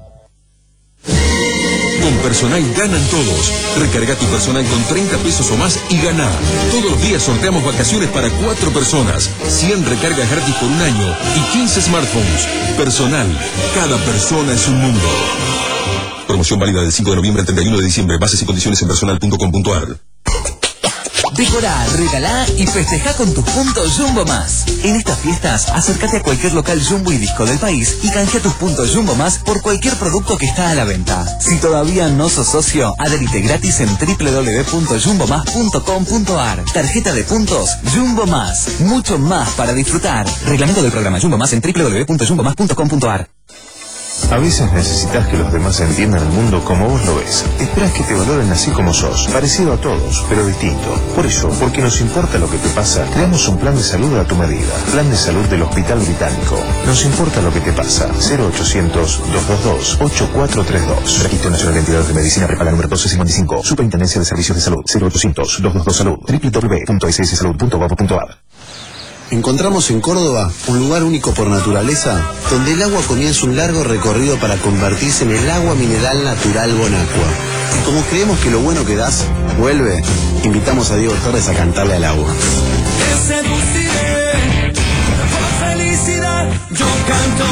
Con Personal ganan todos. Recarga tu Personal con treinta pesos o más y gana. Todos los días sorteamos vacaciones para cuatro personas, cien recargas gratis por un año y quince smartphones. Personal, cada persona es un mundo. Promoción válida del cinco de noviembre al treinta y uno de diciembre. Bases y condiciones en personal punto com punto ar. Decorá, regalá y festejá con tus puntos Jumbo Más. En estas fiestas, acércate a cualquier local Jumbo y Disco del país y canjea tus puntos Jumbo Más por cualquier producto que está a la venta. Si todavía no sos socio, adherite gratis en doble u doble u doble u punto jumbo más punto com punto ar. Tarjeta de puntos Jumbo Más. Mucho más para disfrutar. Reglamento del programa Jumbo Más en doble u doble u doble u punto jumbo más punto com punto ar. A veces necesitas que los demás entiendan el mundo como vos lo ves. Esperas que te valoren así como sos, parecido a todos, pero distinto. Por eso, porque nos importa lo que te pasa, creamos un plan de salud a tu medida. Plan de salud del Hospital Británico. Nos importa lo que te pasa. cero ochocientos, doscientos veintidós, ochenta y cuatro treinta y dos. Registro Nacional de Entidades de Medicina Prepaga número doce cincuenta y cinco. Superintendencia de Servicios de Salud. cero ochocientos, doscientos veintidós Salud. doble u doble u doble u punto s s salud punto gov punto ar. Encontramos en Córdoba un lugar único por naturaleza, donde el agua comienza un largo recorrido para convertirse en el agua mineral natural Bonacqua. Y como creemos que lo bueno que das, vuelve, invitamos a Diego Torres a cantarle al agua. Te seduciré, por felicidad, yo canto.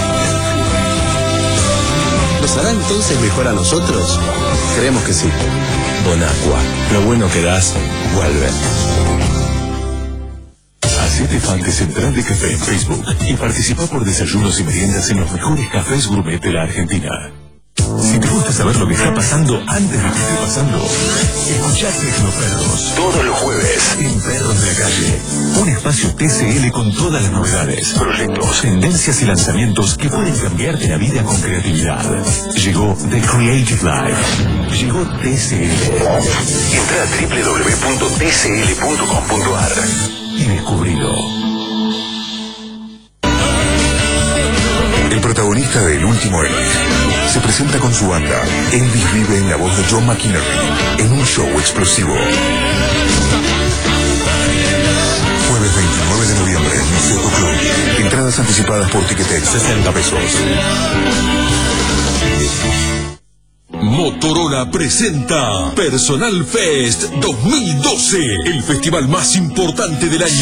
¿Nos hará entonces mejor a nosotros? Creemos que sí. Bonacqua. Lo bueno que das, vuelve. Hacete fan de Central de Café en Facebook y participa por desayunos y meriendas en los mejores cafés gourmet de la Argentina. Si te gusta saber lo que está pasando antes de que esté pasando, escuchá Tecnoperros todos los jueves en Perros de la Calle. Un espacio T C L con todas las novedades, proyectos, tendencias y lanzamientos que pueden cambiarte la vida con creatividad. Llegó The Creative Life. Llegó T C L. Entra a doble u doble u doble u punto t c l punto com punto ar y descubrilo. artista del último Elvis. Se presenta con su banda. Elvis vive en la voz de John McInerney en un show explosivo. Jueves veintinueve de noviembre en Museo Club. Entradas anticipadas por Ticketek, sesenta pesos. Motorola presenta Personal Fest dos mil doce, el festival más importante del año.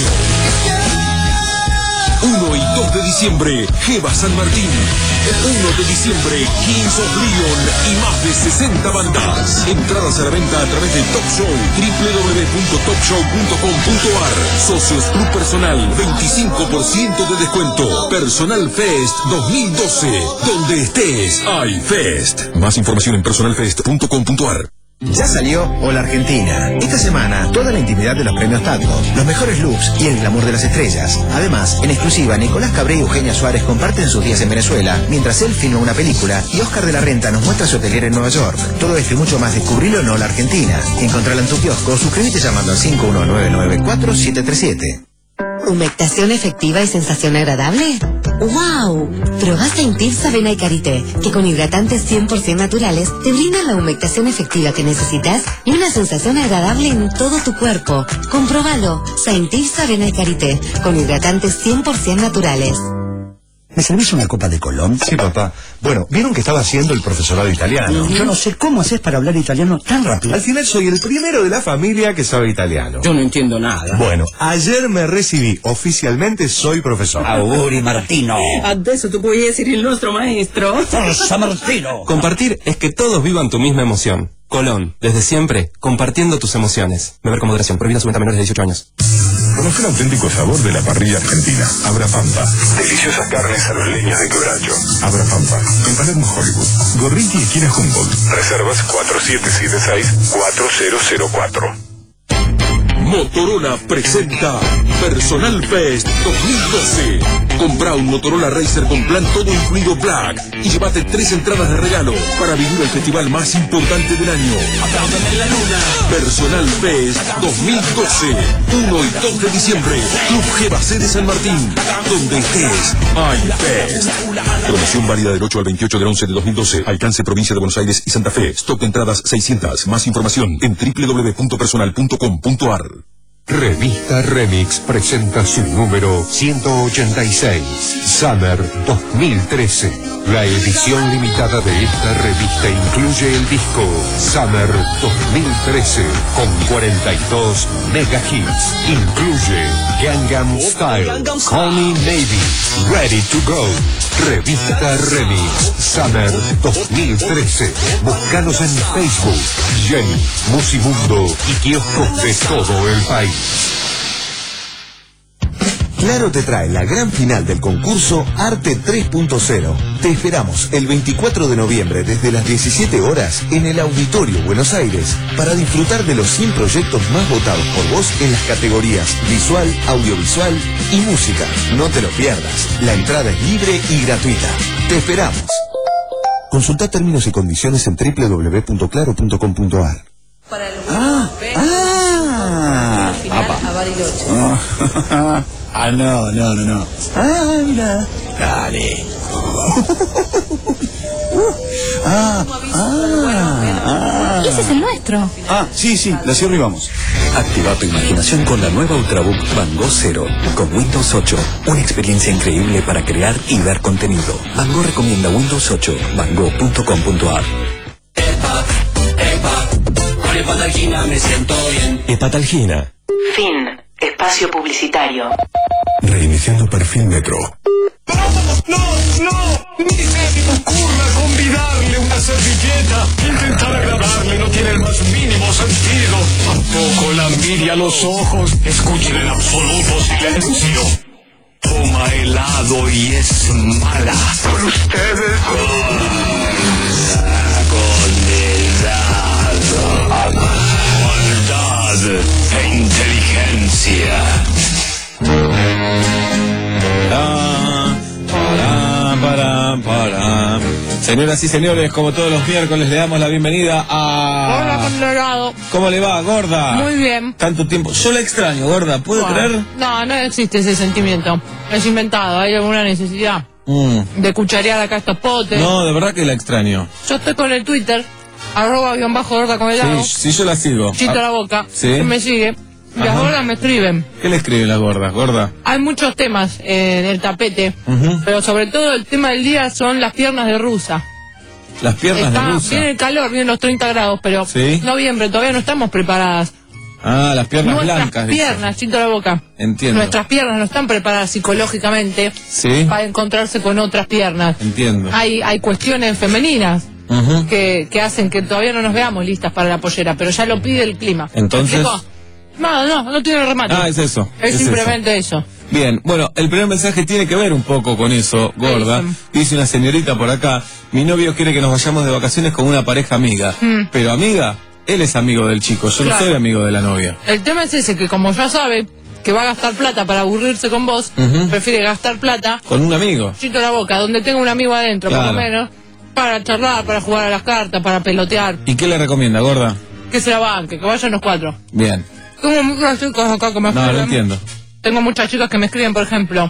uno y dos de diciembre, Jeva San Martín. uno de diciembre, Kings of Leon y más de sesenta bandas. Entradas a la venta a través de Top Show, w w w punto top show punto com punto a r. Socios Club Personal, veinticinco por ciento de descuento. Personal Fest dos mil doce, donde estés, hay Fest. Más información en personal fest punto com punto a r. Ya salió Hola Argentina. Esta semana, toda la intimidad de los premios Tato, los mejores looks y el glamour de las estrellas. Además, en exclusiva, Nicolás Cabré y Eugenia Suárez comparten sus días en Venezuela, mientras él filma una película y Oscar de la Renta nos muestra su atelier en Nueva York. Todo esto y mucho más descubrilo en Hola Argentina. Encontrala en tu kiosco o suscríbete llamando al cinco uno nueve nueve cuatro siete tres siete. ¿Humectación efectiva y sensación agradable? ¡Wow! Probá Saintifs Avena y Karité, que con hidratantes cien por ciento naturales te brindan la humectación efectiva que necesitas y una sensación agradable en todo tu cuerpo. Comprobalo. Saintifs Avena y Karité, con hidratantes cien por ciento naturales. ¿Me servís una copa de Colón? Sí, papá. Bueno, vieron que estaba haciendo el profesorado italiano. Yo no sé cómo haces para hablar italiano tan rápido. Al final soy el primero de la familia que sabe italiano. Yo no entiendo nada. Bueno, ayer me recibí. Oficialmente soy profesor. Auguri Martino. Adesso tu puoi essere il nostro maestro. Forza Martino. Compartir es que todos vivan tu misma emoción. Colón, desde siempre, compartiendo tus emociones. Beber con moderación, prohibida su venta a menores de dieciocho años. Conocer el auténtico sabor de la parrilla argentina. Abra Pampa. Deliciosas carnes a los leños de quebracho. Abra Pampa. En Palermo, Hollywood. Gorriti, esquina Humboldt. Reservas cuatro siete siete seis cuatro cero cero cuatro. Motorola presenta Personal Fest dos mil doce. Compra un Motorola Racer con plan todo incluido Black y llévate tres entradas de regalo para vivir el festival más importante del año. Apláudame la luna. Personal Fest dos mil doce, uno y dos de diciembre, Club Jeva de San Martín. Donde estés, hay Fest. Promoción válida del ocho al veintiocho del once de dos mil doce. Alcance provincia de Buenos Aires y Santa Fe. Stock de entradas seiscientas. Más información en w w w punto personal punto com punto a r. Revista Remix presenta su número ciento ochenta y seis, Summer dos mil trece. La edición limitada de esta revista incluye el disco Summer dos mil trece con cuarenta y dos mega hits. Incluye Gangnam Style, Call Me Maybe, Ready to Go. Revista Remix Summer dos mil trece. Búscanos en Facebook, Jenny, Musimundo y kioscos de todo el país. Claro te trae la gran final del concurso Arte tres punto cero. Te esperamos el veinticuatro de noviembre desde las diecisiete horas en el Auditorio Buenos Aires para disfrutar de los cien proyectos más votados por vos en las categorías visual, audiovisual y música. No te lo pierdas. La entrada es libre y gratuita. Te esperamos. Consulta términos y condiciones en w w w punto claro punto com punto a r. Ah, ah, A Bariloche. ah, ah, no, no, no, no. Ah, mira. Dale. Ah, ah, ah. Ese es el nuestro. Ah, sí, sí, la cierro y vamos. Activa tu imaginación con la nueva Ultrabook Van Gogh Zero con Windows ocho. Una experiencia increíble para crear y ver contenido. Van Gogh recomienda Windows ocho. van gogh punto com punto a r. Con Hepatalgina me siento bien. Hepatalgina. Fin. Espacio publicitario. Reiniciando perfil Metro. ¡No, no! ¡Ni se me ocurra convidarle una servilleta! Intentar agradarle no tiene el más mínimo sentido. Tampoco la envidia a los ojos. Escuchen en absoluto silencio. Toma helado y es mala. Con ustedes. Condenado. Maldad e inteligencia. Para, para, para. Señoras y señores, como todos los miércoles, le damos la bienvenida a... Hola, Colorado. ¿Cómo le va, gorda? Muy bien. Tanto tiempo. Yo la extraño, gorda. ¿Puede Bueno, creer? No, no existe ese sentimiento. Es inventado, hay alguna necesidad. Mm. de cucharear acá estos potes. No, de verdad que la extraño. Yo estoy con el Twitter, arroba guión bajo gorda con el lado. Sí, sí, yo la sigo. Chito Ah, la boca. sí. Que me sigue. Y las Ajá. gordas me escriben. ¿Qué le escriben las gordas, gorda? Hay muchos temas en el tapete, Ujú. pero sobre todo el tema del día son las piernas de rusa. Las piernas Está, de rusa. viene el calor, vienen los treinta grados, pero Sí. noviembre, todavía no estamos preparadas. Ah, las piernas Nuestras blancas. dice. piernas, Chito la boca. Entiendo. Nuestras piernas no están preparadas psicológicamente Sí, para encontrarse con otras piernas. entiendo. Hay, hay cuestiones femeninas Ujú. que, que hacen que todavía no nos veamos listas para la pollera, pero ya lo pide el clima. Entonces- ¿Me explico? No, no, no tiene remate. Ah, es eso. Es, es simplemente eso. Bien, bueno, el primer mensaje tiene que ver un poco con eso, gorda. dicen? Dice una señorita por acá, mi novio quiere que nos vayamos de vacaciones con una pareja amiga. Mm. Pero amiga, él es amigo del chico, yo Claro. no soy amigo de la novia. El tema es ese, que como ya sabe que va a gastar plata para aburrirse con vos, Ujú. prefiere gastar plata, Con un amigo. chito la boca, donde tenga un amigo adentro, por lo Claro. menos, para charlar, para jugar a las cartas, para pelotear, ¿Y qué le recomienda, gorda? que se la banque, que vayan los cuatro. Bien. Tengo muchas chicas acá que me No, escriben. no entiendo. Tengo muchas chicas que me escriben, por ejemplo,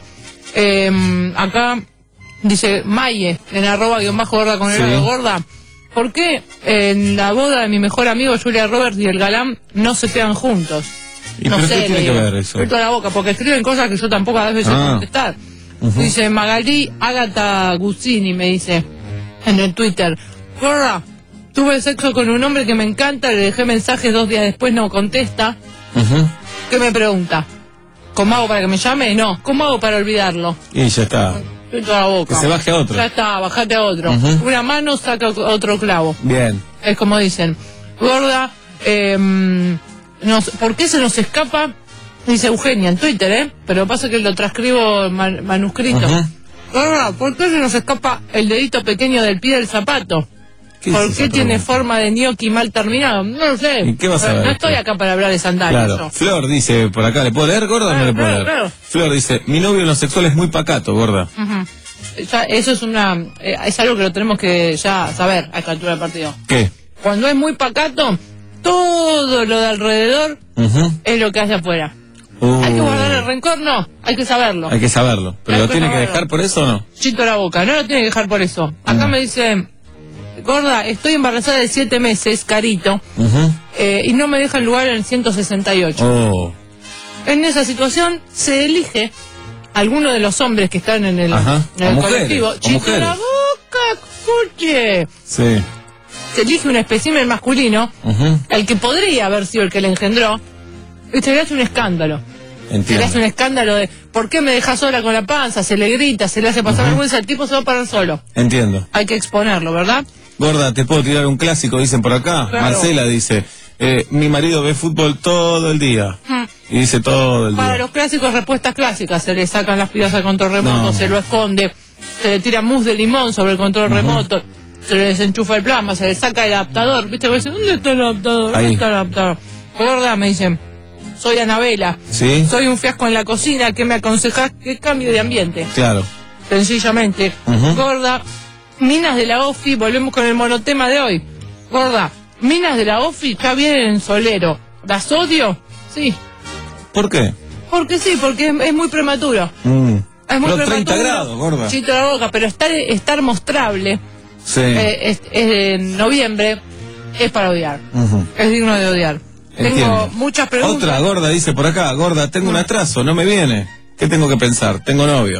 eh, acá dice Maye, en arroba guión bajo gorda con el Sí. lado gorda. ¿Por qué en la boda de mi mejor amigo Julia Roberts y el galán no se quedan juntos? ¿Y no pero sé, qué tiene le que digo. ver eso? Estoy toda la boca, porque escriben cosas que yo tampoco a veces sé Ah. contestar. Ujú. Dice Magalí Ágata Guzzini, me dice en el Twitter. Gorda, tuve sexo con un hombre que me encanta, le dejé mensajes dos días después, no contesta. Ujú. ¿Qué me pregunta? ¿Cómo hago para que me llame? No. ¿Cómo hago para olvidarlo? Y ya está. Estoy toda la boca. Que se baje a otro. Ya está, bajate a otro. Ujú. Una mano saca otro clavo. Bien. Es como dicen. Gorda, eh, nos, ¿por qué se nos escapa? Dice Eugenia en Twitter, ¿eh? Pero pasa que lo transcribo en man- manuscrito. Ujú. Gorda, ¿por qué se nos escapa el dedito pequeño del pie del zapato? ¿Qué es ¿Por esa qué tiene pregunta? forma de gnocchi mal terminado? No lo sé. ¿Y qué vas a Eh, ver No tú? estoy acá para hablar de sandalias. Claro. yo. Flor dice por acá, ¿le puedo leer, gorda, o no Claro, le puedo claro, leer? claro. Flor dice, mi novio en lo sexual es muy pacato, gorda. Ujú. Ya, eso es una eh, es algo que lo tenemos que ya saber a esta altura del partido. ¿Qué? Cuando es muy pacato, todo lo de alrededor Ujú. es lo que hace afuera. Uh, ¿Hay que guardar el rencor? No, hay que saberlo. hay que saberlo. ¿Pero Hay lo que tiene que saberlo. dejar por eso o no? Chito la boca, no lo tiene que dejar por eso. Acá Mm. me dice, gorda, estoy embarazada de siete meses, carito, Ujú. eh, y no me deja el lugar en el ciento sesenta y ocho. Oh. En esa situación se elige alguno de los hombres que están en el, Ajá. en el O mujeres, colectivo. o Chito mujeres. la boca, escuche. Sí. Se elige un espécimen masculino, Ujú. el que podría haber sido el que le engendró, y se le hace un escándalo. Se le Entiendo. hace un escándalo de ¿por qué me deja sola con la panza? Se le grita, se le hace pasar vergüenza, el tipo se va a parar solo. Entiendo. Hay que exponerlo, ¿verdad? Gorda, te puedo tirar un clásico, dicen por acá. Claro. Marcela dice, eh, mi marido ve fútbol todo el día. Mm. Y dice todo el Para día. los clásicos, respuestas clásicas. Se le sacan las pilas al control remoto, No. se lo esconde, se le tira mousse de limón sobre el control remoto, se le desenchufa el plasma, se le saca el adaptador. ¿Viste? Dice, ¿dónde está el adaptador? ¿Dónde Ahí. está el adaptador? Gorda, me dicen, soy Anabela, ¿Sí? soy un fiasco en la cocina, ¿qué me aconsejás? Que cambie de ambiente. Claro. Sencillamente. Ujú. Gorda, minas de la OFI, volvemos con el monotema de hoy. Gorda, minas de la OFI ya vienen en solero. ¿Las odio? Sí. ¿Por qué? Porque sí, porque es, es muy prematuro. Mm. Es muy Pero prematuro. treinta grados, gorda. Chito la boca, pero estar, estar mostrable Sí. eh, es, es en noviembre es para odiar. Ujú. Es digno de odiar. Tengo Entiendo. muchas preguntas. Otra gorda dice por acá, gorda, tengo un atraso, no me viene. ¿Qué tengo que pensar? Tengo novio.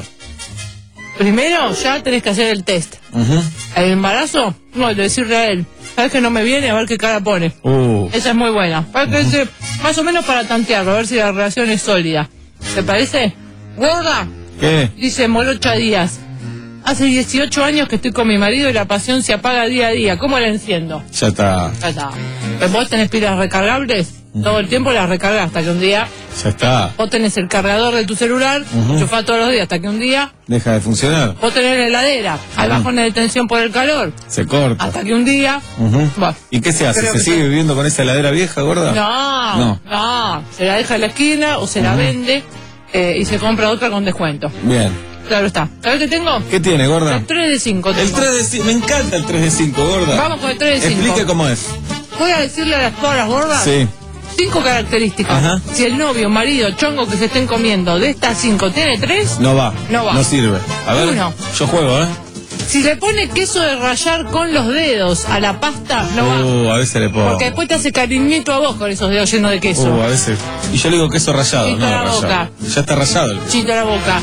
Primero, ya tenés que hacer el test. Ujú. El embarazo, no, de decirle a él, sabes que no me viene, a ver qué cara pone. Uh. Esa es muy buena. Para que se- más o menos para tantearlo, a ver si la relación es sólida. ¿Te parece? Gorda, ¿Qué? dice Molocha Díaz. Hace dieciocho años que estoy con mi marido y la pasión se apaga día a día. ¿Cómo la enciendo? Ya está. Ya está. Pero vos tenés pilas recargables, todo el tiempo las recargas hasta que un día, Ya está. vos tenés el cargador de tu celular, Ujú. enchufás todos los días hasta que un día, Deja de funcionar. vos tenés la heladera, hay Ujú. bajones de tensión por el calor, Se corta. hasta que un día, Ujú. bah, ¿Y qué se hace? Creo ¿Se que sigue sí. viviendo con esa heladera vieja, gorda? no, No. no, se la deja en la esquina o se la vende eh, y se compra otra con descuento. Bien. Claro está. ¿Sabés qué tengo? ¿Qué tiene, gorda? El tres de cinco El tengo. tres de cinco. Me encanta el tres de cinco, gorda. Vamos con el tres de cinco. Explique cómo es. Voy a decirle a las, todas las gordas Sí. cinco características. Ajá. Si el novio, marido, chongo que se estén comiendo de estas cinco tiene tres, No va. No va. No sirve. A ver, Uno. yo juego, ¿eh? si le pone queso de rallar con los dedos a la pasta, no va. Uh, a veces le puedo. Porque después te hace cariñito a vos con esos dedos llenos de queso. Uh, a veces. Y yo le digo queso rallado, Chito no a la rallado. boca. Ya está rallado. el- Chito a la boca.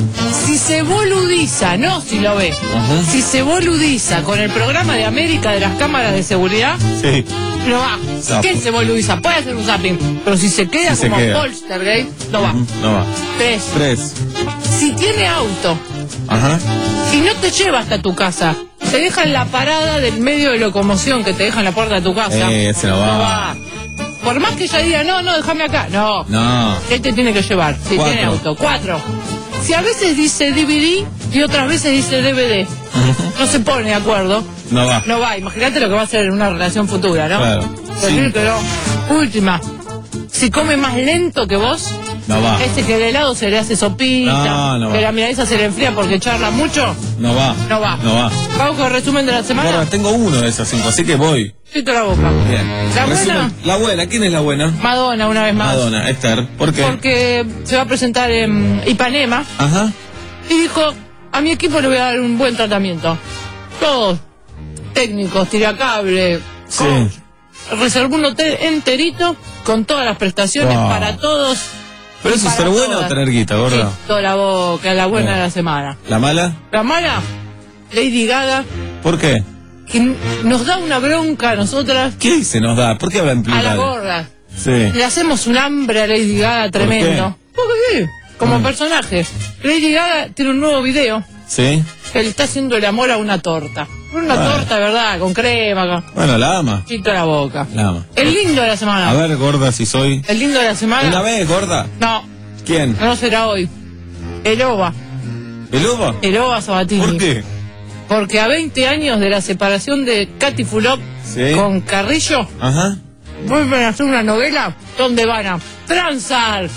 Si se boludiza, no si lo ve, Ajá. si se boludiza con el programa de América de las cámaras de seguridad, Sí. no va. Zapo. ¿Qué se boludiza? Puede hacer un zapping, pero si se queda Si se como queda. poltergeist, no va. Ujú, No va. Tres. Tres. Si tiene auto Ajá. y no te lleva hasta tu casa, te deja en la parada del medio de locomoción que te deja en la puerta de tu casa. Eh, ese no va. Por más que ella diga, no, no, déjame acá. No. No. Él te tiene que llevar, si Cuatro. tiene auto. Cuatro. Si a veces dice D V D y otras veces dice D V D, no se pone de acuerdo, No va. no va. Imagínate lo que va a ser en una relación futura, ¿no? Claro. Decir Sí. que no. Última. Si come más lento que vos, No va. ese que el helado se le hace sopita, No, no que va. la milanesa se le enfría porque charla mucho, No va. no va. No va. Vamos con el resumen de la semana. Ahora tengo uno de esas cinco, así que voy. Chito la boca. Bien. ¿La Resumen. buena? La buena. ¿Quién es la buena? Madonna, una vez más. Madonna, Esther. ¿Por qué? Porque se va a presentar en Ipanema Ajá. y dijo, a mi equipo le voy a dar un buen tratamiento. Todos, técnicos, tiracable, Sí. reservó un hotel enterito con todas las prestaciones Wow. para todos. ¿Pero y eso es para ser buena todas. o tener guita, gorda? Sí, toda la boca, la buena Bien. de la semana. ¿La mala? La mala, Lady Gaga, ¿Por qué? que n- nos da una bronca a nosotras, ¿Qué se nos da? ¿Por qué habla en a plural? la gorda. Sí. Le hacemos un hambre a Lady Gaga tremendo. Porque sí, como Mm. personaje. Lady Gaga tiene un nuevo video ¿Sí? que le está haciendo el amor a una torta. Una Bueno. torta, ¿verdad? Con crema, con Bueno, la ama. chito a la boca. La ama. El lindo de la semana. A ver, gorda, si soy. El lindo de la semana. ¿Una vez, gorda? No, ¿Quién? no será hoy. El Ova. ¿El Ova? El Ova Sabatini. ¿Por qué? Porque a veinte años de la separación de Katy Fulop Sí. con Carrillo, Ajá. vuelven a hacer una novela donde van a transar,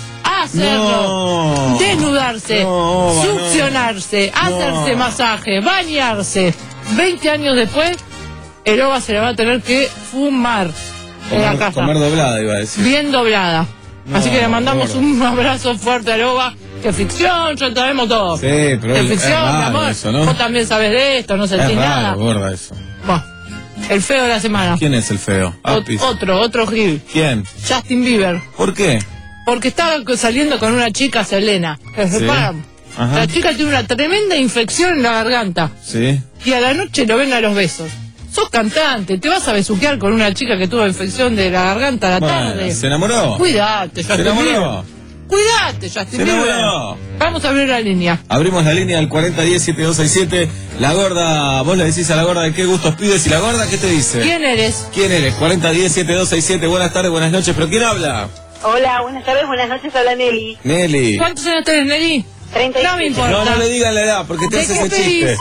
hacerlo, No. desnudarse, No, Ova, no. succionarse, No. hacerse masaje, bañarse. veinte años después, el Ova se le va a tener que fumar en la Comer, casa. comer doblada, iba a decir. Bien doblada. No, Así que le mandamos gordo. un abrazo fuerte al Ova. Que ficción, ya sabemos todo. Sí, pero Que es ficción, raro mi amor. eso, ¿no? Vos también sabes de esto, no Es sentís nada. raro, gorda, eso. Bueno, el feo de la semana. ¿Quién es el feo? Ot- Apis. otro, otro Gil. ¿Quién? Justin Bieber. ¿Por qué? Porque estaba co- saliendo con una chica, Selena. Que se Sí. separan. Ajá. La chica tiene una tremenda infección en la garganta. Sí. Y a la noche lo ven a los besos. Sos cantante, te vas a besuquear con una chica que tuvo infección de la garganta a la Bueno, tarde. ¿se enamoró? Cuidate, ¿Se Justin enamoró? Bieber. Cuidate, Justin Se Bieber. enamoró. Vamos a abrir la línea. Abrimos la línea al cuarenta diez setenta y dos sesenta y siete. La gorda, vos le decís a la gorda de qué gustos pides y la gorda, ¿qué te dice? ¿Quién eres? ¿Quién eres? cuarenta diez setenta y dos sesenta y siete. Buenas tardes, buenas noches. ¿Pero quién habla? Hola, buenas tardes, buenas noches, habla Nelly. Nelly. ¿Cuántos años tenés, Nelly? treinta y No me siete. importa. No, no le digan la edad porque te ¿De hace qué ese pedís? chiste.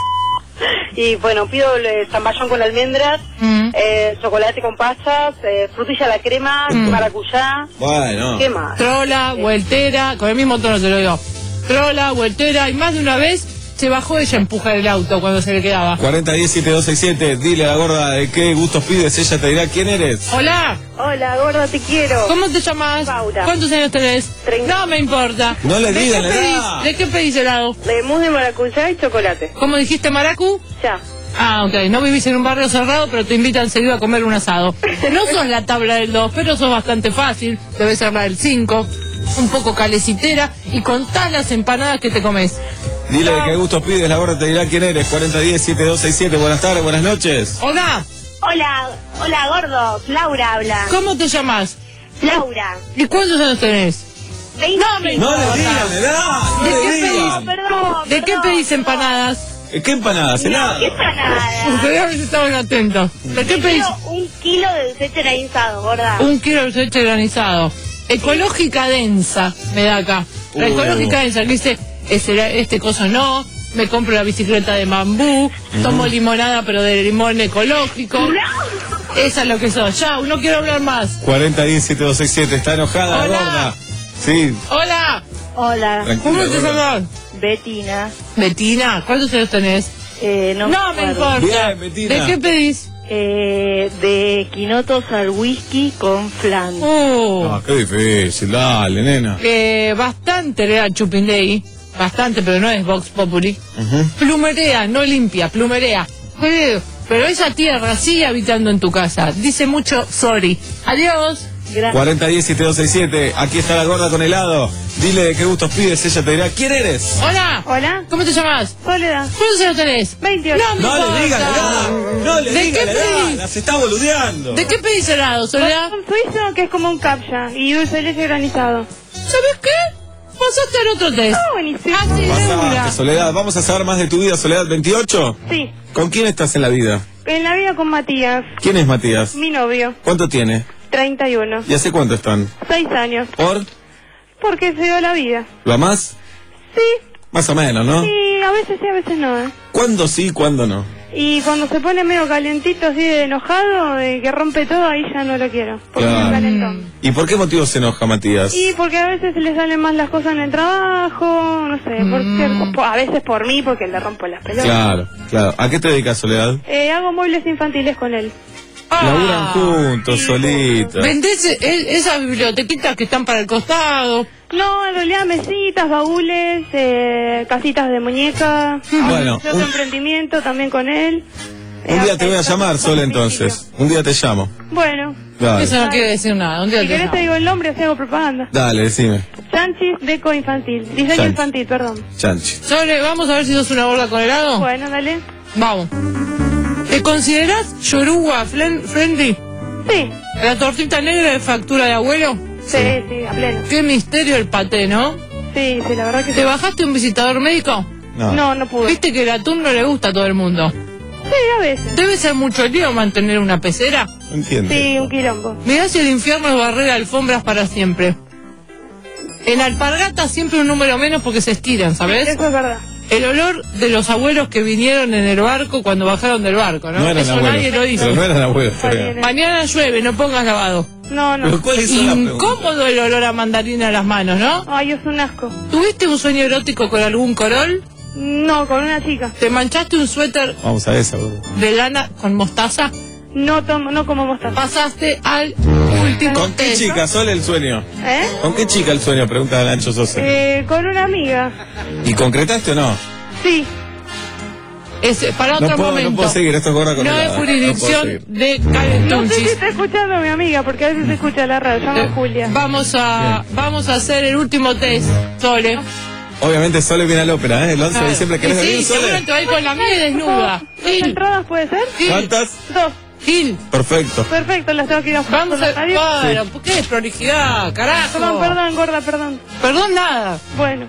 Y bueno, pido el zamballón con almendras, Mm. eh, chocolate con pasas, eh, frutilla a la crema, Mm. maracuyá. Bueno. ¿Qué más? Trola, vueltera, con el mismo tono se lo digo. Trola, vueltera, y más de una vez se bajó ella a empujar el auto cuando se le quedaba. cuarenta diez setenta y dos sesenta y siete. Dile a la gorda de qué gustos pides. Ella te dirá quién eres. Hola, Hola, gorda, te quiero. ¿cómo te llamas? Paula. ¿Cuántos años tenés? Treinta. No me importa. No le ¿De digan qué la pedís? edad. ¿De qué pedís helado? De mousse de maracuyá y chocolate. ¿Cómo dijiste, Maracu? Ya. Ah, ok. No vivís en un barrio cerrado, pero te invitan seguido a comer un asado. No sos la tabla del dos, pero sos bastante fácil. Debe ser la del cinco. Un poco calecitera y contá las empanadas que te comes. Dile de qué gustos pides. La gorda te dirá quién eres. cuarenta diez setenta y dos sesenta y siete. Buenas tardes, buenas noches. Hola, Hola, hola, gordo. Laura habla. ¿cómo te llamas? Laura. ¿Y cuántos años tenés? No me No le importa. digan la edad. No ¿De le qué digan. pedís? Perdón. ¿De qué pedís empanadas? Eh, ¿Qué empanadas? ¿Helado? ¿Qué empanada? Ustedes a veces estaban atentos. ¿De qué pedís? Quiero un kilo de dulce de granizado, gorda. Un kilo de leche granizado. Ecológica densa, me da acá. La Uh. ecológica densa, que dice, este, este coso no, me compro la bicicleta de bambú, tomo limonada pero de limón ecológico. Esa es lo que soy. Ya, no quiero hablar más. cuarenta diez setenta y dos sesenta y siete. Está enojada la Hola. gorda. Sí. Hola, Hola. Tranquila, ¿cómo te gorda. llamas? Betina. Betina, ¿cuántos años tenés? Eh, no No me importa. Bien, Betina. ¿De qué pedís? Eh, de quinotos al whisky con flan. Oh, Ah, qué difícil, dale, nena. eh, bastante real Chupinday. Bastante, pero no es Vox Populi. Ujú. Plumerea, no limpia, plumerea. Eh, Pero esa tierra sigue habitando en tu casa. Dice mucho sorry. Adiós. Gracias. cuarenta diez siete dos seis siete. Aquí está la gorda con helado. Dile de qué gustos pides, ella te dirá quién eres. Hola. Hola. ¿Cómo te llamas? Soledad. ¿Cuántos años tenés? veintiocho. No, me No importa. le digas la edad. No le ¿De digas qué la edad. pedís? Las está boludeando. ¿De qué pedís helado, Soledad? Un suizo que es como un captcha y dulce de leche granizado. ¿Sabes qué? Pasaste al otro test. Ah, buenísimo. Ah, sí, de una. Pasaste, Soledad. Vamos a saber más de tu vida, Soledad. ¿veintiocho? Sí. ¿Con quién estás en la vida? En la vida con Matías, ¿Quién es Matías? mi novio, ¿Cuánto tiene? treinta y uno. ¿Y hace cuánto están? Seis años. ¿Por? Porque se dio la vida. ¿Lo amás? Sí. Más o menos, ¿no? Y a veces sí, a veces no. ¿eh? ¿Cuándo sí, cuándo no? Y cuando se pone medio calentito, así de enojado, de que rompe todo, ahí ya no lo quiero. Porque Claro. es calentón. ¿Y por qué motivo se enoja Matías? Y porque a veces se le salen mal las cosas en el trabajo, no sé, por cierto, po- a veces por mí, porque le rompo las pelotas. Claro, claro. ¿A qué te dedicas, Soledad? Eh, hago muebles infantiles con él. Laburan juntos, solitos. ¿Vendés e- esas bibliotequitas que están para el costado? No, en realidad mesitas, baúles, eh, casitas de muñeca. Bueno, Yo un- emprendimiento también con él. Un Eh, día te voy a llamar, Sol, entonces. Un día te llamo. Bueno, Dale, Eso no quiere decir nada. Un día si te querés llamo. te digo el nombre, así hago propaganda. dale, decime. Chanchis Deco Infantil, diseño Chanchis. infantil, perdón. Chanchi. Sole, vamos a ver si sos una gorda con helado. Bueno, dale. Vamos. ¿Te considerás yoruba flen- friendly? Sí, ¿La tortita negra de factura de abuelo? sí, sí, a pleno. Qué misterio el paté, ¿no? Sí, sí, la verdad que ¿Te sí. bajaste un visitador médico? No. No, no pude. Viste que el atún no le gusta a todo el mundo. Sí, a veces. Debe ser mucho lío mantener una pecera. No entiendo. Sí, un quilombo. Mirá si el infierno es barrer alfombras para siempre. En alpargatas siempre un número menos porque se estiran, ¿sabes? Eso es verdad. El olor de los abuelos que vinieron en el barco cuando bajaron del barco, ¿no? No eran Eso abuelos. nadie lo hizo. Pero no eran abuelos, creo. Mañana llueve, no pongas lavado. No, no. Pero ¿cuáles son las preguntas? Incómodo el olor a mandarina en las manos, ¿no? Ay, es un asco. ¿Tuviste un sueño erótico con algún corol? No, con una chica. ¿Te manchaste un suéter Vamos a esa, boludo. de lana con mostaza? No tomo, no como mostaza. Pasaste al último ¿Con qué test. chica, Sol, el sueño? ¿Eh? ¿Con qué chica el sueño? Pregunta Lancho Sosa. Eh, con una amiga. ¿Y concretaste o no? Sí. Es, para otro No puedo, momento. no puedo seguir, esto es gorda con No helada. es jurisdicción No puedo seguir. de No sé si Calentunchis. está escuchando mi amiga, porque a veces se escucha la radio. Llama Eh, Julia. Vamos a, vamos a hacer el último test, Sole. Obviamente Sole viene al ópera, ¿eh? El once de Claro. diciembre, Y ¿querés sí, venir, Sole? seguramente va a ir con la mía y desnuda. ¿Dos Gil, entradas puede ser? Gil, ¿Cuántas? Dos. Gil. Perfecto. Perfecto, las tengo que ir a buscar Vamos por a... la radio. Bueno, ¿por qué es prolijidad? Carajo. Perdón, perdón, gorda, perdón. Perdón nada. Bueno,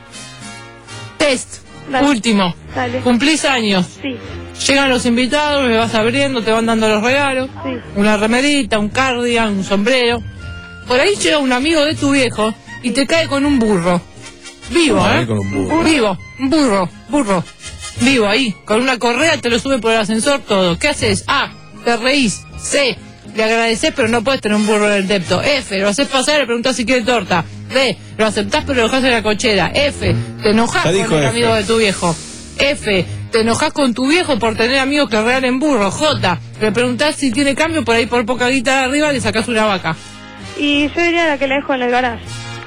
Test. Dale. Último. dale. Cumplís años. Sí, Llegan los invitados, me vas abriendo, te van dando los regalos. sí. Una remerita, un cardigan, un sombrero. Por ahí llega un amigo de tu viejo y te cae con un burro. Vivo, Ahí ¿eh? con un burro. Vivo, un burro, burro. Vivo ahí, con una correa te lo sube por el ascensor todo. ¿Qué haces? A, te reís. C, le agradeces pero no puedes tener un burro en el depto. F, lo haces pasar y le preguntás si quiere torta. D, lo aceptás pero lo dejás en la cochera. F, te enojás Ya con dijo el F. amigo de tu viejo. F, te enojás con tu viejo por tener amigos que regalen burro. J, le preguntás si tiene cambio, por ahí por poca guita de arriba le sacás una vaca. Y yo diría la que la dejo en el garage.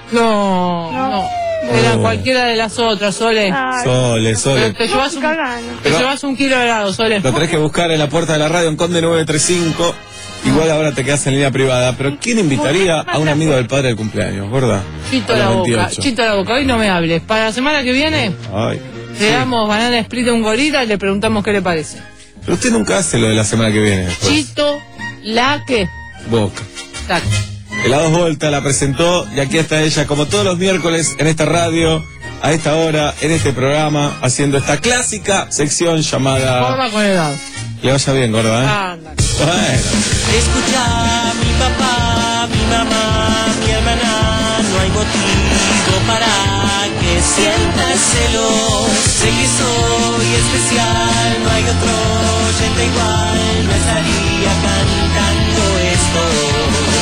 No, no. No. Era Oh. cualquiera de las otras, Sole. Ay, Sole, Te, Sole. te llevas un, cagano. te Pero- llevas un kilo de helado, Sole. Lo tenés que buscar en la puerta de la radio en Conde nueve tres cinco. Igual ahora te quedas en línea privada. Pero ¿quién invitaría a un amigo del padre del cumpleaños, gorda? Chito A la los boca, veintiocho. chito la boca. Hoy no me hables. Para la semana que viene, Ay. le damos banana split a un gorila y le preguntamos qué le parece. Pero usted nunca hace lo de la semana que viene. Pues. Chito la que. Boca. Tac. Helados Volta la presentó y aquí está ella, como todos los miércoles, en esta radio, a esta hora, en este programa, haciendo esta clásica sección llamada... Forma con helado. Le vaya bien, gorda, ¿eh? Anda. Bueno. Escucha, mi papá, mi mamá, mi hermana, no hay motivo para que sientas celos. Sé que soy especial, no hay otro oyente igual, no estaría cantando esto.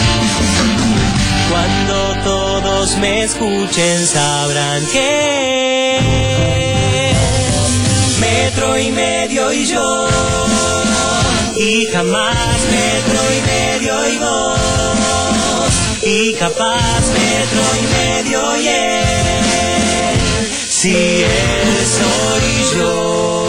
Cuando todos me escuchen sabrán que Metro metro y medio y yo. Y jamás metro y medio y vos. Y capaz metro y medio y él. Si él soy yo.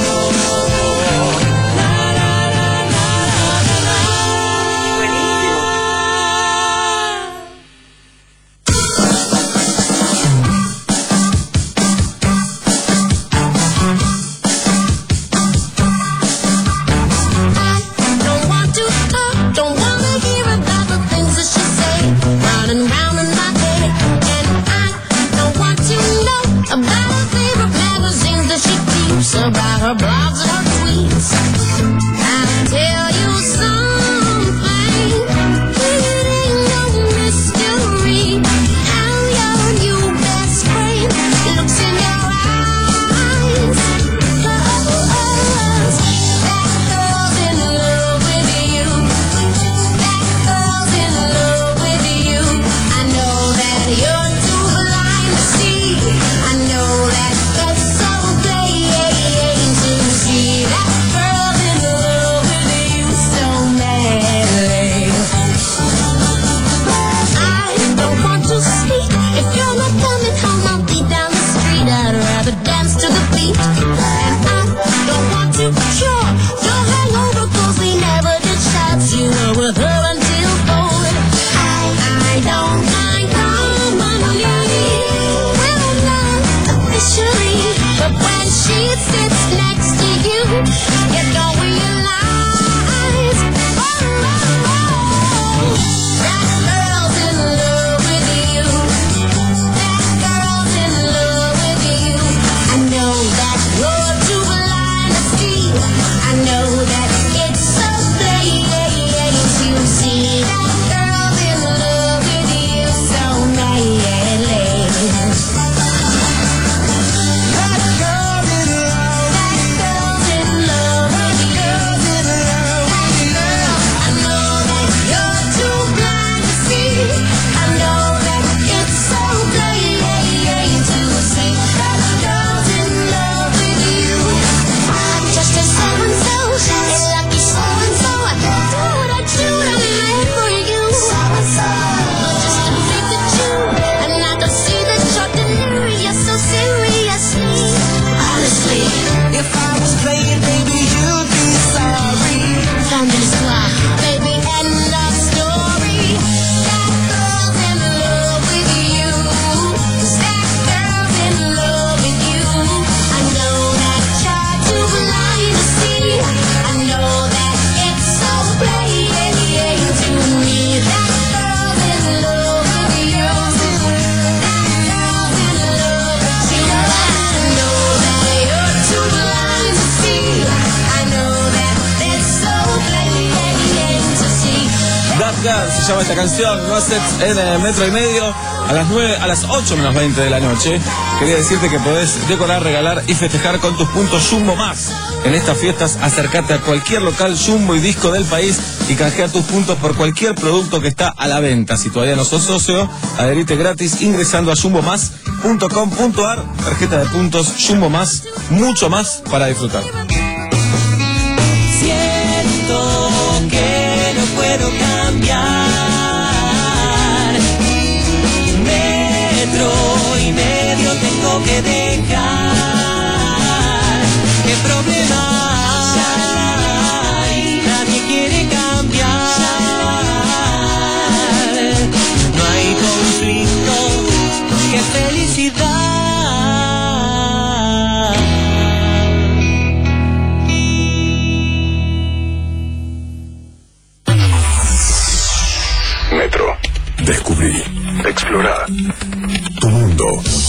About her blogs and her tweets. I'll tell you something, it ain't no mystery how your new best friend looks in your eyes. Cause that girl's in love with you. That girl's in love with you. I know that you're too blind to see. I know that it's so plain to see. That girl's in love with you so madly. I don't want to speak. If you're not coming home, I'll be down the street. I'd rather dance to the beat. And I don't want to cure your hangover, cause we never did shots. You were with her until four. I, I don't mind company. Well, not officially, but when she sits next to you, you don't realize. Oh, oh, oh, that girl's in love with you. That girl's in love with you. I know that you're too blind to see. I know that it's so plain to see. That girl's in love with you so madly. That girl's in love. That girl's in love with you. I know that you're too blind to see. I know that it's so plain to see. That girl's in love with you. I'm just a so-and-so, a lucky so-and-so. I do what I do to live for you. So-and-so, just a Pikachu, and I can see that you're delirious so seriously. Honestly, If I was playing, baby, you'd be sorry. fin de l'histoire, baby, end of story. That girl's in love with you. That girl's in love with you. I know that you're too blind to see. I know that it's so plain to me. That girl's in love with you. That girl's in love with you. I know that you're too blind to see. I know that it's so plain to see. That Girl se llama esta canción, Rosets en eh, metro y medio, a las nueve, a las ocho menos veinte de la noche. Quería decirte que podés decorar, regalar y festejar con tus puntos Jumbo Más. En estas fiestas, acércate a cualquier local Jumbo y Disco del país y canjea tus puntos por cualquier producto que está a la venta. Si todavía no sos socio, adherite gratis ingresando a jumbo más punto com punto ar. Tarjeta de puntos Jumbo Más, mucho más para disfrutar. Siento que no puedo cambiar. Metro y medio tengo que dejar. ¿Qué problema hay? Nadie quiere cambiar. No hay conflicto, qué felicidad. Metro. Descubrí. Explora. Tu mundo.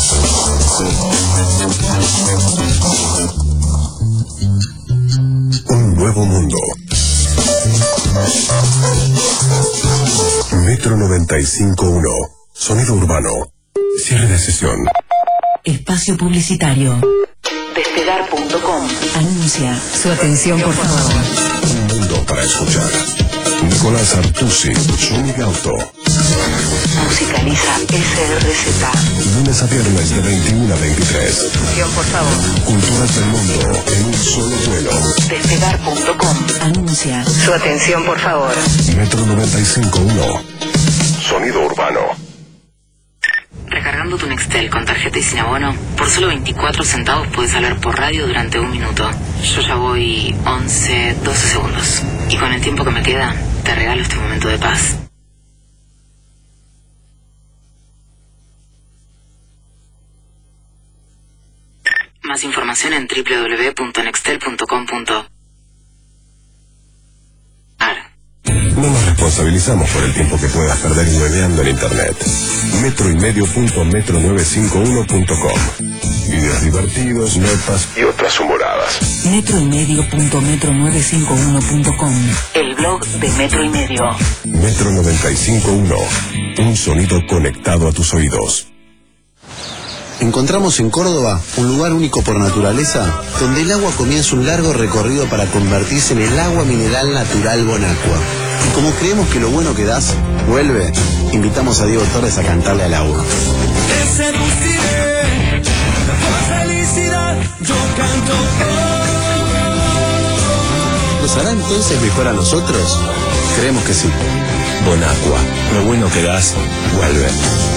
Un nuevo mundo. Metro noventa y cinco punto uno. Sonido urbano. Cierre de sesión. Espacio publicitario. Despegar punto com. Anuncia. Su atención, por favor. Un mundo para escuchar. Nicolás Artusi, Sony Auto. Musicaliza S R Z. Lunes a viernes de veintiuno a veintitrés. Atención, por favor. Culturas del mundo en un solo vuelo. Despegar punto com anuncia. Su atención, por favor. Metro noventa y cinco punto uno. Sonido urbano. Recargando tu Nextel con tarjeta y sin abono, por solo veinticuatro centavos puedes hablar por radio durante un minuto. Yo ya voy once, doce segundos. Y con el tiempo que me queda, te regalo este momento de paz. Más información en doble u doble u doble u punto nextel punto com punto a r. No nos responsabilizamos por el tiempo que puedas perder hueveando en internet. Metro y medio punto metro novecientos cincuenta y uno punto com. Videos divertidos, notas y otras humoradas. Metro y medio punto metro novecientos cincuenta y uno punto com. El blog de Metro y Medio. Metro noventa y cinco punto uno. Un sonido conectado a tus oídos. Encontramos en Córdoba un lugar único por naturaleza, donde el agua comienza un largo recorrido para convertirse en el agua mineral natural Bonacqua. Y como creemos que lo bueno que das, vuelve, invitamos a Diego Torres a cantarle al agua. Te seduciré por felicidad, yo canto. ¿Nos hará entonces mejor a nosotros? Creemos que sí. Bonacqua, lo bueno que das, vuelve.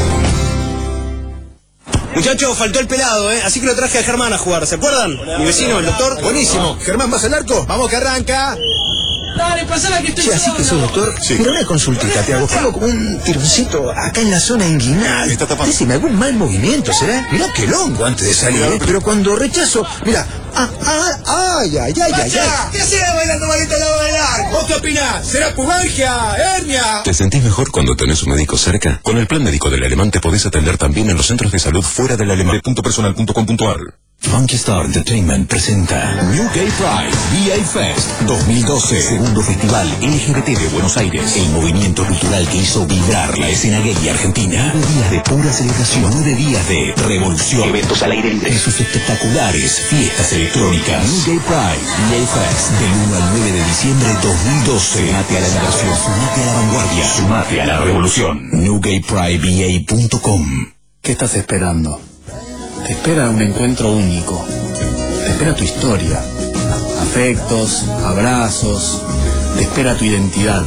Muchachos, faltó el pelado, ¿eh? Así que lo traje a Germán a jugar, ¿se acuerdan? Mi vecino, el doctor. Buenísimo. Germán, ¿vas al arco? Vamos que arranca. Dale, pasala que estoy Che, así que sos doctor. Sí. Pero una consultita, te hago. Tengo como un tironcito acá en la zona inguinal. Está tapando. Decime, algún mal movimiento, ¿será? Mirá qué longo antes de salir, ¿eh? Pero cuando rechazo, mira. Ah, ah, ay, ay, ay, ay, ay. ¿Qué hacés bailando malito al lado del arco? ¿Vos qué opinás? ¿Será pubalgia? ¿Hernia? ¿Te sentís mejor cuando tenés un médico cerca? Con el plan médico del Alemán te podés atender también en los centros de salud fuera del Alemán. punto personal punto com punto a r. Funky Star Entertainment presenta New Gay Pride V A Fest dos mil doce, segundo festival L G B T de Buenos Aires, el movimiento cultural que hizo vibrar la escena gay argentina. Nueve días de pura celebración, nueve días de revolución, eventos al aire libre, sus espectaculares, fiestas electrónicas. New Gay Pride V A Fest del uno al nueve de diciembre dos mil doce. Sumate a la diversión, sumate a la vanguardia, sumate a la revolución. New Gay Pride V A punto com. ¿Qué estás esperando? Te espera un encuentro único. Te espera tu historia. Afectos, abrazos. Te espera tu identidad.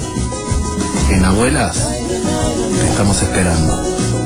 En Abuelas te estamos esperando.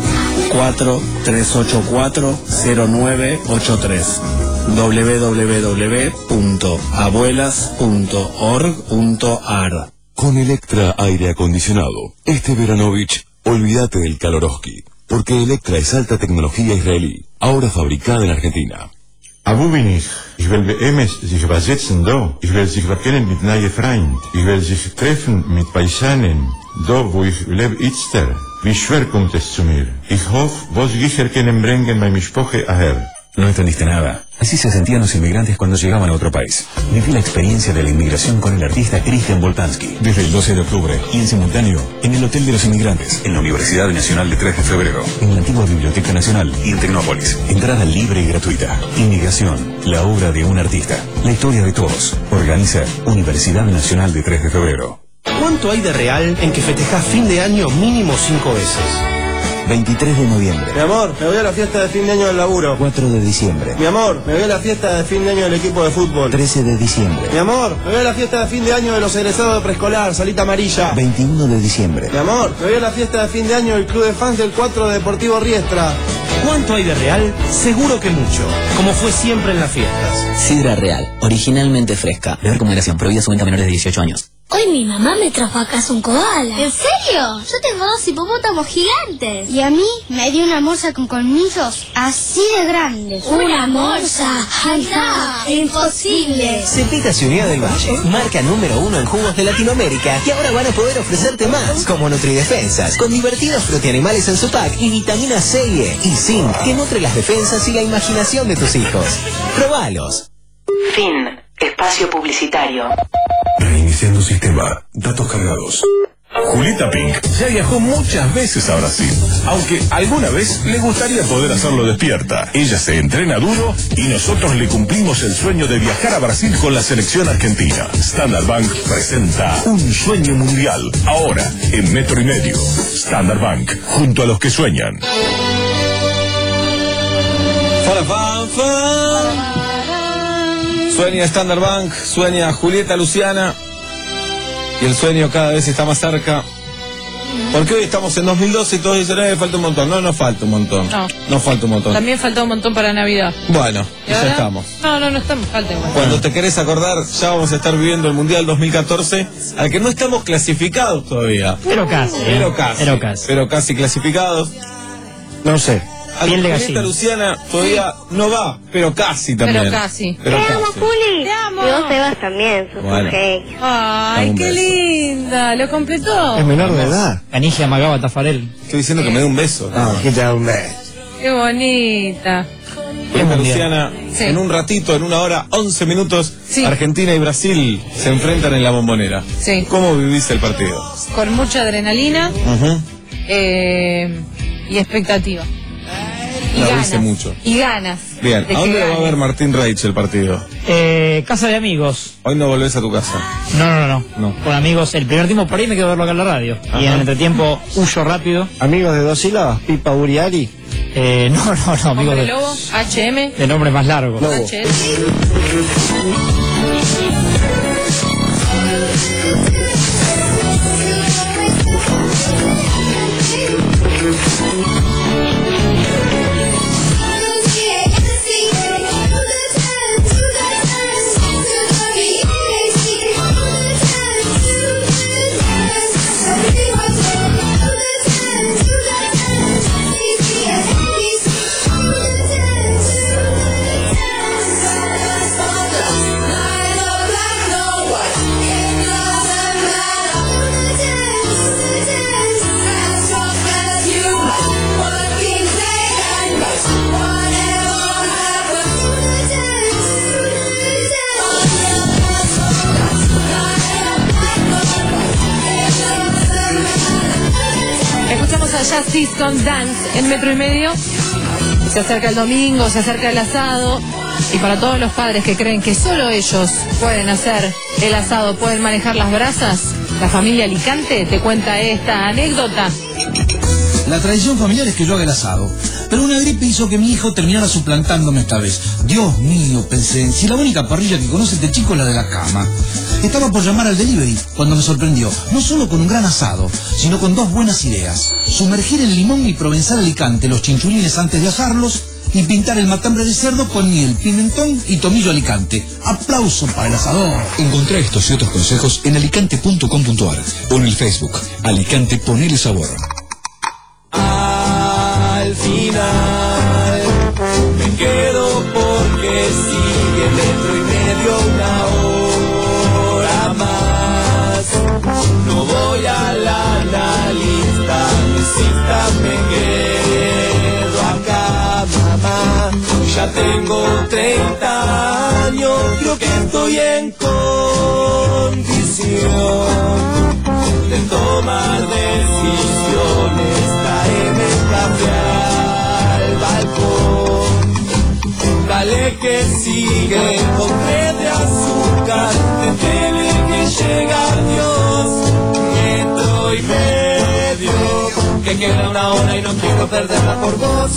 cuatro tres ocho cuatro cero nueve ocho tres doble u doble u doble u punto abuelas punto org punto a r. Con Electra Aire Acondicionado, este Veranovich, olvídate del Kalorowski, porque Electra es alta tecnología israelí, ahora fabricada en Argentina. Abu bin ich. Ich will beemes sich übersetzen do. Ich will sich verkennen mit neue Freund. Ich will sich treffen mit Paisanen. Do, wo ich lebe itzter. Wie schwer kommt es zu mir. Ich hoffe, vos gicher können bringen mein Mispoche aher. No entendiste nada. Así se sentían los inmigrantes cuando llegaban a otro país. Viví la experiencia de la inmigración con el artista Christian Boltanski. Desde el doce de octubre y en simultáneo en el Hotel de los Inmigrantes, en la Universidad Nacional de tres de febrero, en la antigua Biblioteca Nacional y en Tecnópolis. Entrada libre y gratuita. Inmigración, la obra de un artista. La historia de todos. Organiza Universidad Nacional de tres de febrero. ¿Cuánto hay de real en que festejás fin de año mínimo cinco veces? veintitrés de noviembre. Mi amor, me voy a la fiesta de fin de año del laburo. cuatro de diciembre. Mi amor, me voy a la fiesta de fin de año del equipo de fútbol. trece de diciembre. Mi amor, me voy a la fiesta de fin de año de los egresados de preescolar, salita amarilla. veintiuno de diciembre. Mi amor, me voy a la fiesta de fin de año del club de fans del cuatro de Deportivo Riestra. ¿Cuánto hay de real? Seguro que mucho, como fue siempre en las fiestas. Sidra Real, originalmente fresca. Beber con moderación, prohibida su venta a menores de dieciocho años. Hoy mi mamá me trajo a casa un koala. ¿En serio? Yo tengo dos hipopótamos gigantes. Y a mí me dio una morsa con colmillos así de grandes. ¿Una morsa? ¡Anda! ¡Imposible! Cepita y Unidad del Valle, marca número uno en jugos de Latinoamérica, y ahora van a poder ofrecerte más, como Nutridefensas, con divertidos frutianimales en su pack y vitamina C y E, y zinc, que nutre las defensas y la imaginación de tus hijos. ¡Probalos! Fin. Espacio publicitario. Reiniciando sistema. Datos cargados. Julieta Pink ya viajó muchas veces a Brasil, aunque alguna vez le gustaría poder hacerlo despierta. Ella se entrena duro y nosotros le cumplimos el sueño de viajar a Brasil con la selección argentina. Standard Bank presenta Un Sueño Mundial, ahora en Metro y Medio. Standard Bank, junto a los que sueñan. Fan, fan, fan. Sueña Standard Bank, sueña Julieta Luciana. Y el sueño cada vez está más cerca. Porque hoy estamos en dos mil doce y todos dicen, eh, falta un montón. No, no falta un montón. No. No falta un montón. También falta un montón para Navidad. Bueno, ¿Y ya ahora? estamos. No, no, no estamos, falta igual. Cuando te querés acordar, ya vamos a estar viviendo el Mundial dos mil catorce, al que no estamos clasificados todavía. Pero casi. Pero casi. Pero casi. Pero casi clasificados. No sé. Al Piel de Julieta gallina. Luciana todavía no va, pero casi también. Pero casi. Pero Te amo, casi. Juli. Te amo. Y vos, Sebas, también. Sos Bueno. un genio. Ay, Un qué beso. linda. Lo completó. Es menor de edad. Canigia Magaba Tafarel. Estoy diciendo que me dé un beso. Ah, que te da un beso. Qué bonita. Julieta mundial. Luciana, Sí. en un ratito, en una hora, once minutos, Sí. Argentina y Brasil se enfrentan en la Bombonera. Sí. ¿Cómo vivís el partido? Con mucha adrenalina Ujú. eh, y expectativa. Y La ganas. dice mucho. Y ganas. Bien, de ¿a que dónde lo va a gane. ver Martín Reich el partido? Eh, casa de amigos. Hoy no volvés a tu casa. No, no, no, No. Con amigos. El primer tiempo por ahí me quedo a verlo acá en la radio. Ajá. Y en el entretiempo huyo rápido. Amigos de dos sílabas, Pipa Uriari. Eh, no, no, no, amigos Hombre de, Lobo, H M, de nombres más largos. Lobo. H S. Escuchamos a Justice con Dance en Metro y Medio. Se acerca el domingo, se acerca el asado. Y para todos los padres que creen que solo ellos pueden hacer el asado, pueden manejar las brasas, la familia Alicante te cuenta esta anécdota. La tradición familiar es que yo haga el asado, pero una gripe hizo que mi hijo terminara suplantándome esta vez. Dios mío, pensé, si la única parrilla que conoce este chico es la de la cama. Estaba por llamar al delivery cuando me sorprendió, no solo con un gran asado, sino con dos buenas ideas. Sumergir en limón y provenzal Alicante los chinchulines antes de asarlos y pintar el matambre de cerdo con miel, pimentón y tomillo Alicante. Aplauso para el asador. Encontrá estos y otros consejos en alicante punto com punto ar o en el Facebook Alicante Ponele Sabor. Al final me quedo porque sigue Metro y Medio una hora más. No voy a la analista, necesita, me quedo acá, mamá. Ya tengo treinta años, creo que estoy en condición de tomar decisiones. Traeme café al balcón, dale que sigue con té de azúcar, de tele que llega Dios. Metro y Medio, que queda una hora y no quiero perderla por vos.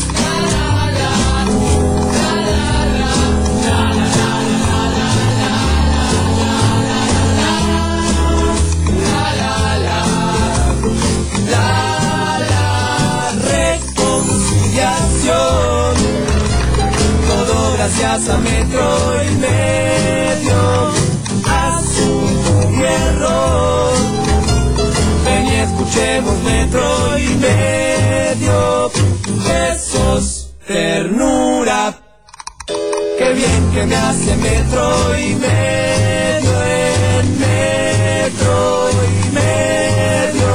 Todo gracias a Metro y Medio, asunto y error. Ven y escuchemos Metro y Medio, besos, ternura. Qué bien que me hace Metro y Medio, en Metro y Medio.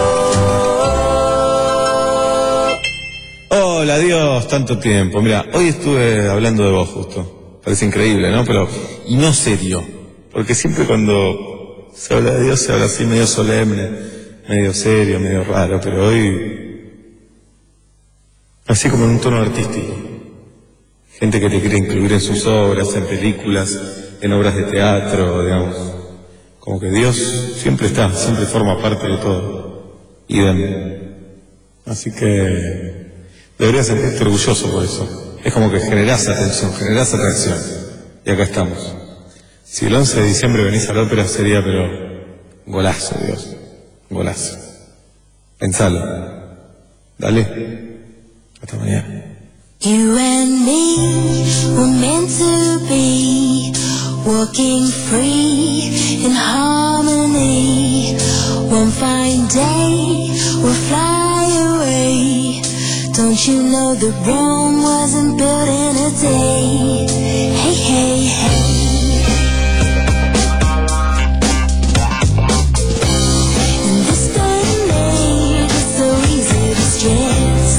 Hola, adiós, tanto tiempo. Mira, hoy estuve hablando de vos justo. Parece increíble, ¿no? Pero no serio. Porque siempre cuando se habla de Dios se habla así medio solemne. medio serio, medio raro, pero hoy, así como en un tono artístico. Gente que te quiere incluir en sus obras, en películas, en obras de teatro, digamos. Como que Dios siempre está, siempre forma parte de todo. Y ven. Así que deberías sentirte orgulloso por eso. Es como que generás atención, generás atracción. Y acá estamos. Si el once de diciembre venís a la ópera sería, pero, golazo, Dios. Golazo. Pensalo. Dale. Hasta mañana. You and me were meant to be, walking free in harmony. One fine day we'll fly away. Don't you know that Rome wasn't built in a day? Hey, hey, hey. In this day and age, it's so easy to stress.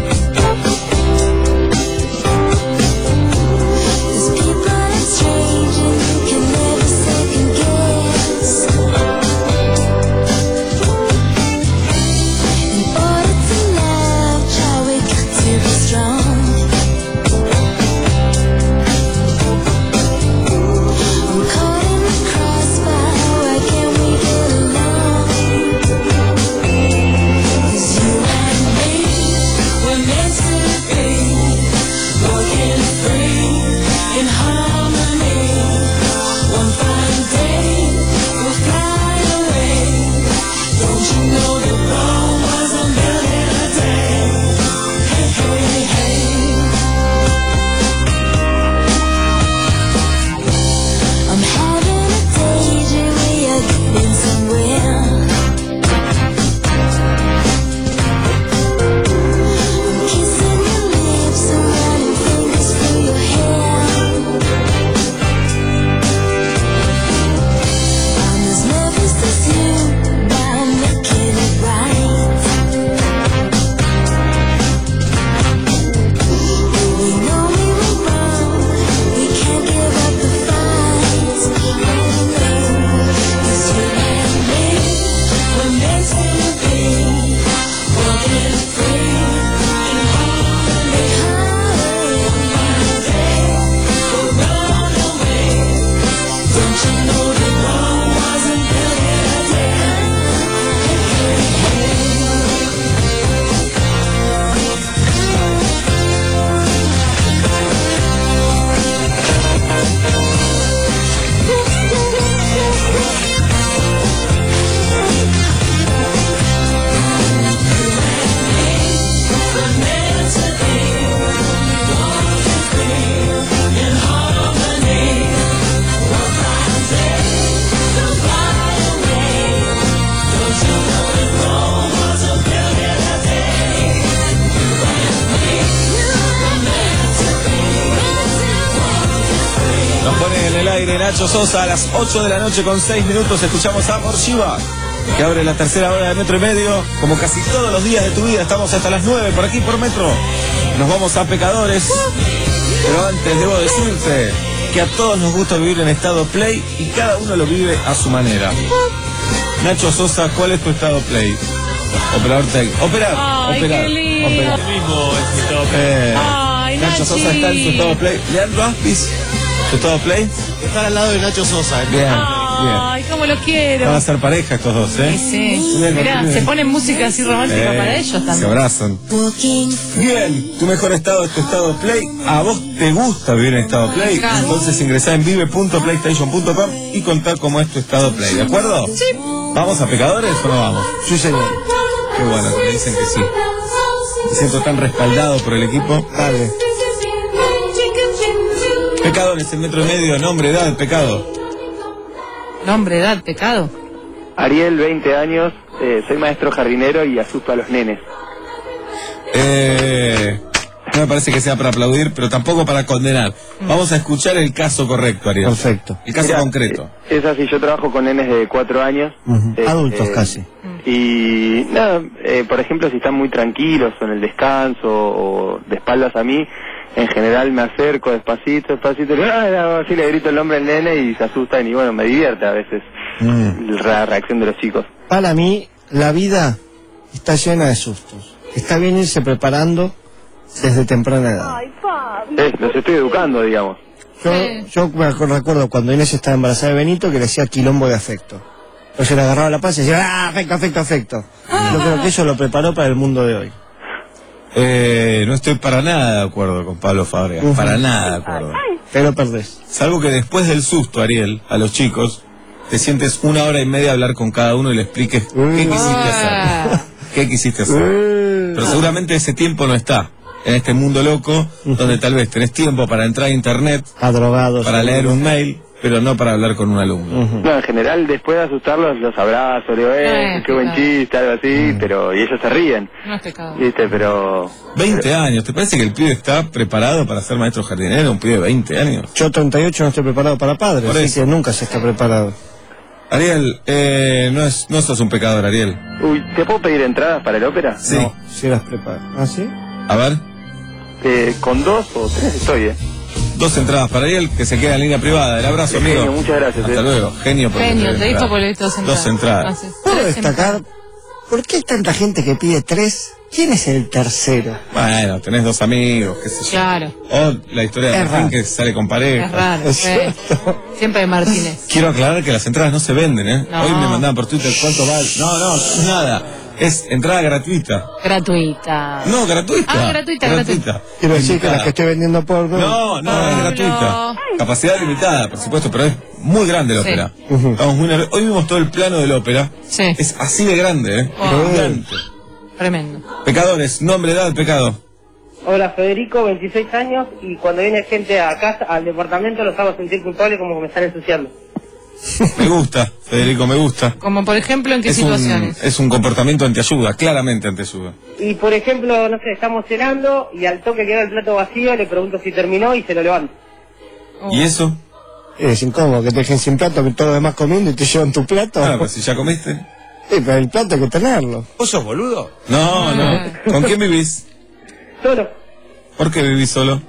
Nacho Sosa a las ocho de la noche con seis minutos. Escuchamos a Amor Shiva, que abre la tercera hora de Metro y Medio. Como casi todos los días de tu vida, estamos hasta las nueve por aquí por Metro. Nos vamos a Pecadores. Pero antes debo decirte que a todos nos gusta vivir en estado play y cada uno lo vive a su manera. Nacho Sosa, ¿cuál es tu estado play? Operador técnico. Operar. Ay, operar. qué lindo. Operar. Mismo es estado play. Eh, Ay, Nacho Nachi. Sosa está en su estado play. Leandro Aspis, ¿tu estado play? Estar al lado de Nacho Sosa. Bien, bien. Ay, cómo lo quiero. Van a ser pareja estos dos, ¿eh? Sí, sí. Mirá, se ponen música así romántica Eh, para ellos Se también. abrazan. Bien, tu mejor estado es tu estado play. ¿A vos te gusta vivir en estado play? encanta. Entonces ingresá en vive punto playstation punto com y contá cómo es tu estado play, ¿de acuerdo? Sí. ¿Vamos a Pecadores o no vamos? Sí, señor. Qué bueno, que me dicen que sí. Me siento tan respaldado por el equipo. Dale. Pecadores, en Metro y Medio, nombre, edad, pecado. Nombre, edad, pecado. Ariel, veinte años, eh, soy maestro jardinero y asusto a los nenes. Eh, no me parece que sea para aplaudir, pero tampoco para condenar. Vamos a escuchar el caso correcto, Ariel. Perfecto. El caso Mirá, concreto. eh, Es así, yo trabajo con nenes de cuatro años. Ujú. eh, Adultos eh, casi. Y nada, eh, por ejemplo, si están muy tranquilos o en el descanso o de espaldas a mí, en general me acerco despacito, despacito, y ¡ah! Así le grito el nombre al nene y se asustan y bueno, me divierte a veces Mm. la reacción de los chicos. Para mí, la vida está llena de sustos. Está bien irse preparando desde temprana edad. Eh, los estoy educando, digamos. Yo, yo me acu- recuerdo cuando Inés estaba embarazada de Benito que le decía quilombo de afecto. Entonces le agarraba la panza y decía, ah, afecto, afecto, afecto. Yo creo que eso lo preparó para el mundo de hoy. Eh, no estoy para nada de acuerdo con Pablo Fábregas, Ujú. para nada de acuerdo. Pero perdés. Salvo que después del susto, Ariel, a los chicos, te sientes una hora y media a hablar con cada uno y le expliques qué quisiste hacer. ¿Qué quisiste hacer? Pero seguramente ese tiempo no está en este mundo loco, donde tal vez tenés tiempo para entrar a internet, a drogados, para leer un mail, pero no para hablar con un alumno. No, en general, después de asustarlos, los abrazo, digo, eh, Eh, qué buen claro. chiste, algo así, pero, y ellos se ríen, No es pecado. ¿viste? Pero... veinte años, ¿te parece que el pibe está preparado para ser maestro jardinero? Un pibe de veinte años. Yo treinta y ocho no estoy preparado para padre, Por así eso. que nunca se está preparado. Ariel, eh, no, es, no sos un pecador, Ariel. Uy, ¿te puedo pedir entradas para el ópera? Sí. No, si eras preparado. ¿Ah, sí? A ver, Eh, con dos o tres estoy, ¿eh? dos entradas para Ariel, que se queda en línea privada. El abrazo, amigo. Genio, muchas gracias, Hasta eh. luego. Genio por Genio, las te dijo entradas. por esto dos entradas. Dos entradas. Entonces, ¿Puedo tres destacar por qué hay tanta gente que pide tres? ¿Quién es el tercero? Bueno, tenés dos amigos, qué sé yo. Claro, O la historia de Es Martín raro. que sale con pareja. es raro. Es eh. Siempre de Martínez. Quiero aclarar que las entradas no se venden, ¿eh? No. Hoy me mandaban por Twitter cuánto vale. No, no, nada. Es entrada gratuita. Gratuita. No, gratuita. Ah, gratuita, gratuita. Quiero decir que Limitada. las que estoy vendiendo por... No, no, es gratuita. Capacidad limitada, por supuesto, pero es muy grande la Sí. ópera. Estamos muy nerviosos. Hoy vimos todo el plano de la ópera. Sí. Es así de grande, ¿eh? Wow. Es gigante. Tremendo. Pecadores, nombre, edad, pecado. Hola Federico, veintiséis años, y cuando viene gente a casa, al departamento, los hago sentir culpables como que me están ensuciando. Me gusta, Federico, me gusta. Como por ejemplo, ¿en qué Es un, situaciones? es un comportamiento antiayuda, claramente antiayuda. Y por ejemplo, no sé, estamos cenando y al toque queda el plato vacío, le pregunto si terminó y se lo levanto. ¿Y eso? Es incómodo que te dejen sin plato, que todo lo demás comiendo y te llevan tu plato. Ah, pues si ya comiste. Sí, pero el plato hay que tenerlo. ¿Vos sos boludo? No, no. ¿Con quién vivís? Solo, ¿Por qué vivís solo?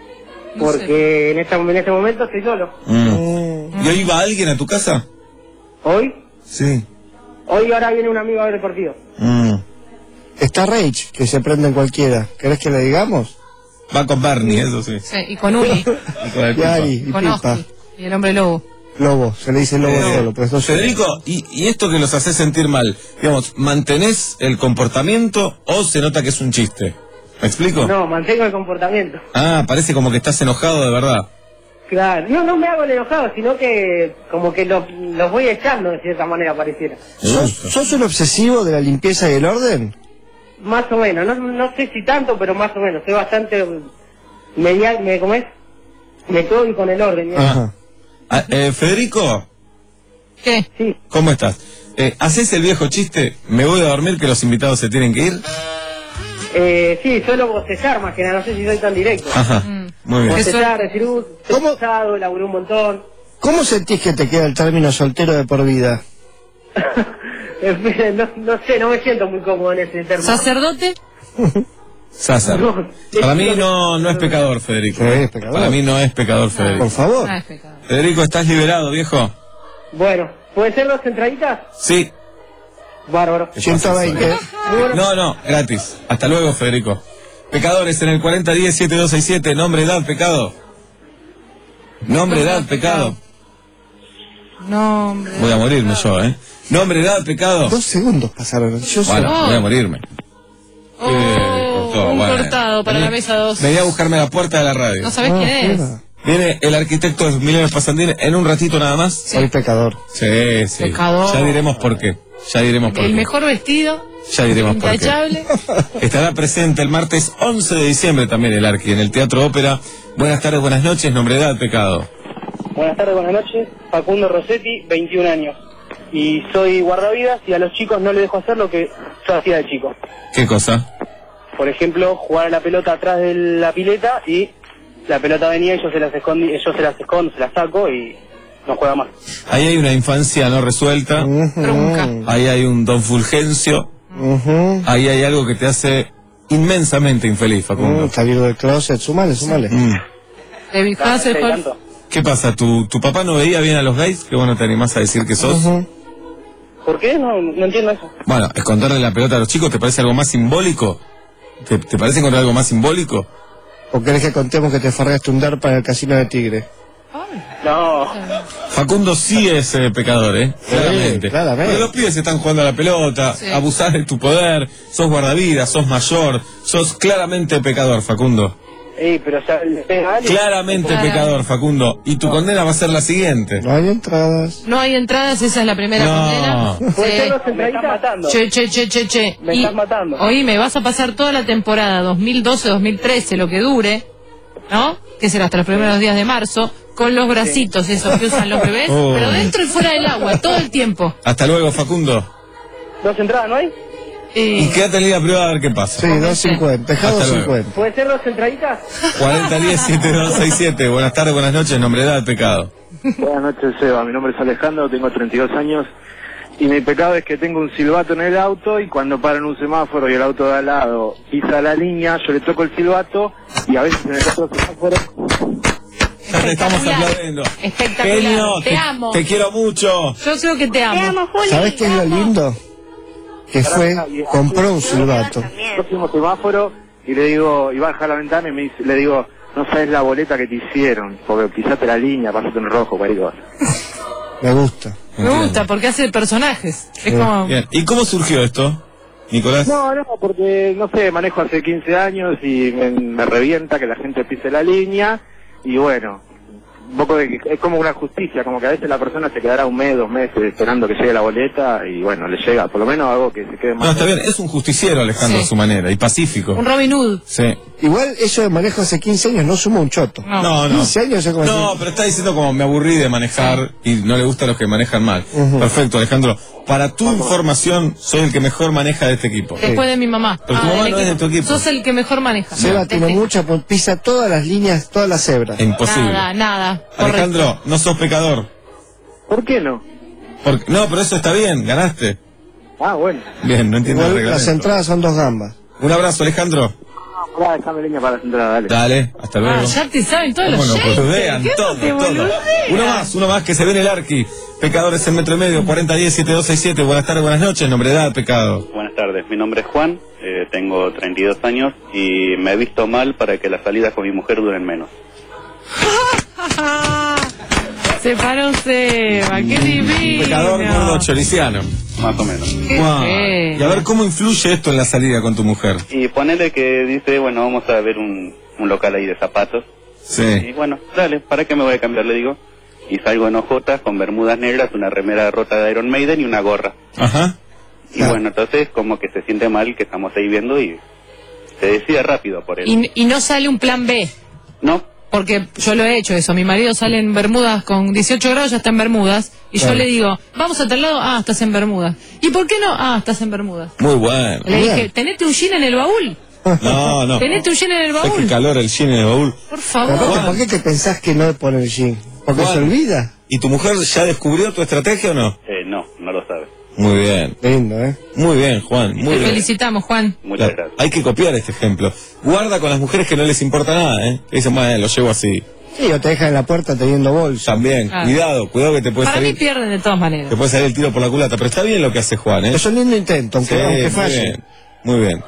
porque en, esta, en este momento estoy solo. Mm. ¿Y hoy va alguien a tu casa? Hoy, Sí. hoy ahora viene un amigo a ver el partido. Mm. Está Rage, que se prende en cualquiera. ¿Querés que le digamos? Va con Barney, eso sí. Sí, y con Uli, Y con el Y Pipa. Ari, y con Pipa. Oski, y el hombre lobo. Lobo, se le dice lobo Eh, solo, pues no Federico, ¿y, y esto que los hace sentir mal, digamos, ¿mantenés el comportamiento o se nota que es un chiste? ¿Me explico? No, mantengo el comportamiento. Ah, parece como que estás enojado de verdad. Claro, no, no me hago el enojado, sino que como que los, los voy echando de cierta manera, pareciera. ¿Sos, sos un obsesivo de la limpieza y el orden? Más o menos, no, no sé si tanto, pero más o menos. Soy bastante media, me, ¿cómo es? Me estoy con el orden. ¿no? Ajá. Ah, eh, Federico, ¿Qué? Sí. ¿cómo estás? Eh, ¿Hacés el viejo chiste, me voy a dormir que los invitados se tienen que ir? Eh, sí, suelo bostezar más que nada, no sé si soy tan directo. Ajá, muy bien. Bostezar, decir, uh, estoy cansado, laburé un montón. ¿Cómo sentís que te queda el término soltero de por vida? no, no sé, no me siento muy cómodo en ese término. ¿Sacerdote? César. Para mí no, no es pecador, Federico. es pecador. Para mí no es pecador, Federico. Por favor. Ah, es pecado. Federico, ¿estás liberado, viejo? Bueno, ¿pueden ser dos entraditas? Sí. Bárbaro. ciento veinte. No, no, gratis. Hasta luego, Federico. Pecadores en el cuarenta diez siete dos seis siete. Nombre, edad, pecado. Nombre, edad, pecado. No, hombre. Voy a morirme yo, ¿eh? Nombre, edad, pecado. Dos segundos pasaron. Yo soy... Bueno, voy a morirme. Oh, Eh, cortó, un bueno. cortado para la mesa dos. Venía a buscarme a la puerta de la radio. ¿No sabés quién es? Viene el arquitecto de Milenios Pasandín en un ratito nada más. Soy pecador. Sí, sí. Pecador. Ya diremos por qué. Ya diremos por El qué. mejor vestido, Ya diremos por qué. intachable. Estará presente el martes once de diciembre también el Arqui en el Teatro Ópera. Buenas tardes, buenas noches. Nombre, edad, pecado. Buenas tardes, buenas noches. Facundo Rossetti, veintiún años. Y soy guardavidas y a los chicos no les dejo hacer lo que yo hacía de chico. ¿Qué cosa? Por ejemplo, jugar a la pelota atrás de la pileta y la pelota venía y yo se las escondo, yo se las escondo, se las saco y no juega más. Ahí hay una infancia no resuelta. Trunca. Ahí hay un don Fulgencio. Ahí hay algo que te hace inmensamente infeliz, Facundo. Mm, salir del closet, sumale, sumale. Mm. David Hasselhoff. ¿Qué pasa? ¿Tu, ¿Tu papá no veía bien a los gays? ¿Qué bueno te animás a decir que sos? ¿Por qué? No, no entiendo eso. Bueno, esconderle la pelota a los chicos, ¿te parece algo más simbólico? ¿Te, te parece encontrar algo más simbólico? ¿O querés que contemos que te farreaste un dar para el casino de Tigre? No. Facundo sí es eh, pecador, ¿eh? Claramente. claramente. Porque los pibes están jugando a la pelota, Sí. abusás de tu poder, sos guardavidas, sos mayor, sos claramente pecador, Facundo. Ey, pero ya le pega a alguien. Claramente Claramente. pecador, Facundo. Y tu condena va a ser la siguiente. No hay entradas. No hay entradas, esa es la primera No. condena. ¿Puede Sí. ser dos entraditas? Me estás matando. Che, che, che, che, che. Me Y, estás matando. oíme, vas a pasar toda la temporada dos mil doce dos mil trece, lo que dure, ¿no? Que será hasta los primeros días de marzo, con los bracitos esos que usan los bebés, Oh. pero dentro y fuera del agua, todo el tiempo. Hasta luego, Facundo. ¿Dos entradas no hay? Y quédate en línea privada a ver qué pasa. Sí, dos cincuenta. Dejá Hasta dos luego. cincuenta. ¿Puede ser dos entraditas? cuarenta diez setenta y dos sesenta y siete. Buenas tardes, buenas noches. Nombre, edad, pecado. Buenas noches, Seba. Mi nombre es Alejandro, tengo treinta y dos años. Y mi pecado es que tengo un silbato en el auto y cuando paro en un semáforo y el auto de al lado pisa la línea, yo le toco el silbato y a veces en el otro semáforo... Ya te estamos aplaudiendo. Espectacular. Genio, Te amo. Te quiero mucho. Yo creo que te amo. ¿Sabés qué es lo lindo? Que fue, compró un silbato. Próximo semáforo y le digo, y baja la ventana y me dice, le digo, no sabes la boleta que te hicieron, porque pisaste la línea, pasaste en rojo, cualquier cosa. Me gusta. Me gusta porque hace personajes. Es como... Bien. ¿Y cómo surgió esto, Nicolás? No, no, porque, no sé, manejo hace quince años y me, me revienta que la gente pise la línea y bueno, un poco de, es como una justicia, como que a veces la persona se quedará un mes, dos meses esperando que llegue la boleta y bueno, le llega, por lo menos algo que se quede más... No, está bien. Es un justiciero, Alejandro, Sí. a su manera. Y pacífico. Un Robin Hood. Sí. Igual eso de manejo hace quince años no suma un choto. No. No, no. quince años es como No, decir, pero está diciendo como me aburrí de manejar y no le gusta a los que manejan mal. Ujú. Perfecto, Alejandro. Para tu información, soy el que mejor maneja de este equipo. Después de mi mamá. Pero tu Ah, mamá del no es de tu equipo. Sos el que mejor maneja. Seba De tiene este- mucha, pues, pisa todas las líneas, todas las cebras. Imposible. Nada, nada. Alejandro, no sos pecador. ¿Por qué no? Porque, no, pero eso está bien, ganaste. Ah, bueno. Bien, no entiendo el Igual las reglamento. entradas son dos gambas. Un abrazo, Alejandro. Ahora déjame línea para la entrada, dale. Dale, hasta luego. Ah, ya te saben todos los Bueno, pues shakes. vean ¿Qué todo, te todo. boludeas? Uno más, uno más que se ve en el Arqui. Pecadores en metro y medio, cuarenta diez setenta y dos sesenta y siete. Buenas tardes, buenas noches. Nombre, edad, pecado. Buenas tardes, mi nombre es Juan, eh, tengo treinta y dos años y me he visto mal para que las salidas con mi mujer duren menos. Se paró Seba, qué divino. Pecador gordo choriciano. Más o menos. Qué Guau. feo. Y a ver cómo influye esto en la salida con tu mujer. Y ponele que dice, bueno, vamos a ver un, un local ahí de zapatos. Y Sí. bueno, dale, ¿para qué me voy a cambiar? Le digo. Y salgo en ojotas con bermudas negras, una remera rota de Iron Maiden y una gorra. Ajá. Y bueno, entonces como que se siente mal que estamos ahí viendo y se decide rápido por él. Y, y no sale un plan B. No. Porque yo lo he hecho eso. Mi marido sale en Bermudas con dieciocho grados, ya está en Bermudas. Y Claro. yo le digo, vamos a tal lado, ah, estás en Bermudas. ¿Y por qué no? Ah, estás en Bermudas. Muy bueno. Le dije, ¿tenete un jean en el baúl? No, no. ¿Tenete un jean en el ¿Sabes qué baúl? calor el jean en el baúl? Por Pero favor. aparte, ¿por qué te pensás que no pone el jean? ¿Porque Juan, se olvida? ¿Y tu mujer ya descubrió tu estrategia o no? Eh, no, no lo sabe. Muy bien. Lindo, ¿eh? Muy bien, Juan. Muy Te bien. felicitamos, Juan. Muchas Claro, gracias. hay que copiar este ejemplo. Guarda con las mujeres que no les importa nada, ¿eh? Que dicen, bueno, lo llevo así. Sí, o te dejan en la puerta teniendo bolsa. También, Claro. cuidado, cuidado que te puede Para mí salir, pierden de todas maneras. te puede salir el tiro por la culata. Pero está bien lo que hace Juan, ¿eh? Es un lindo intento, aunque, Sí, aunque muy falle. bien, muy bien.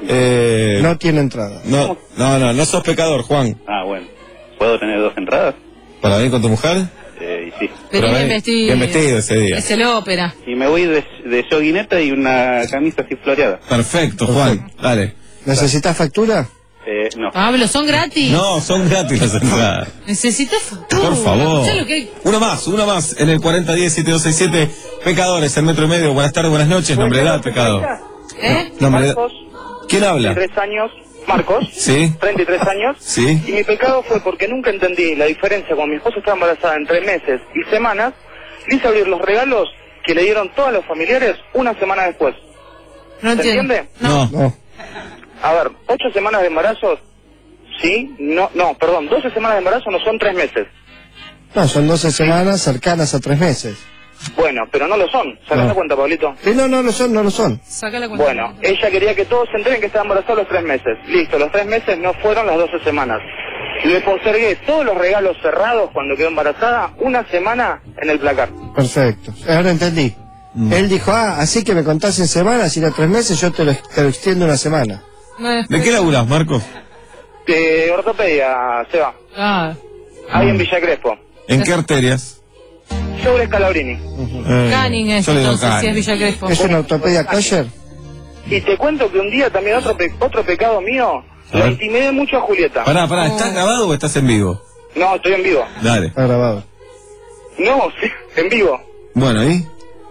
Eh, No tiene entrada. no, no, no, no sos pecador, Juan. Ah, bueno. ¿Puedo tener dos entradas? ¿Para venir con tu mujer? Eh, y sí. Pero bien ven- vestido. bien vestido ese día. Es el ópera. Y me voy de, de joguineta y una camisa así floreada. Perfecto, Juan. Dale. ¿Necesitas factura? Eh, no. Pablo, son gratis. No, son gratis las entradas. Necesitas factura. Por favor. ¿Sabes lo que hay? Uno más, uno más. En el cuarenta diez setenta y dos sesenta y siete. Pecadores, en metro y medio. Buenas tardes, buenas noches. Nombre, edad, pecado. ¿Eh? Nombre, edad. Marcos, ¿Quién habla? treinta y tres años, Marcos, Sí, treinta y tres años, sí. y mi pecado fue porque nunca entendí la diferencia cuando mi esposa estaba embarazada entre meses y semanas, quise abrir los regalos que le dieron todos los familiares una semana después. No ¿Se entiendo. entiende? No. No. A ver, ocho semanas de embarazo, sí, no, no, perdón, doce semanas de embarazo no son tres meses. No, son doce semanas cercanas a tres meses. Bueno, pero no lo son. ¿Sacás No. la cuenta, Pablito? Sí, no, no lo son, no lo son. Saca la cuenta. Bueno, ella quería que todos se enteren que estaba embarazada los tres meses. Listo, los tres meses no fueron las doce semanas. Le postergué todos los regalos cerrados cuando quedó embarazada una semana en el placar. Perfecto. Ahora entendí. Mm. Él dijo, ah, así que me contás en semanas y no tres meses, yo te lo, te lo extiendo una semana. ¿De qué laburás, Marcos? De ortopedia, Seba. Ah. Ahí en Villa Crespo. ¿En qué arterias? Sobre Scalabrini. Eh, Canning es, yo le digo entonces, si Canning. es Villa Crespo. ¿Es una ortopedia kosher? Y te cuento que un día también otro pe- otro pecado mío, A la ver. intimidé mucho a Julieta. Pará, pará, ¿estás grabado o estás en vivo? No, estoy en vivo. Dale. Está grabado. No, sí, en vivo. Bueno, ¿y?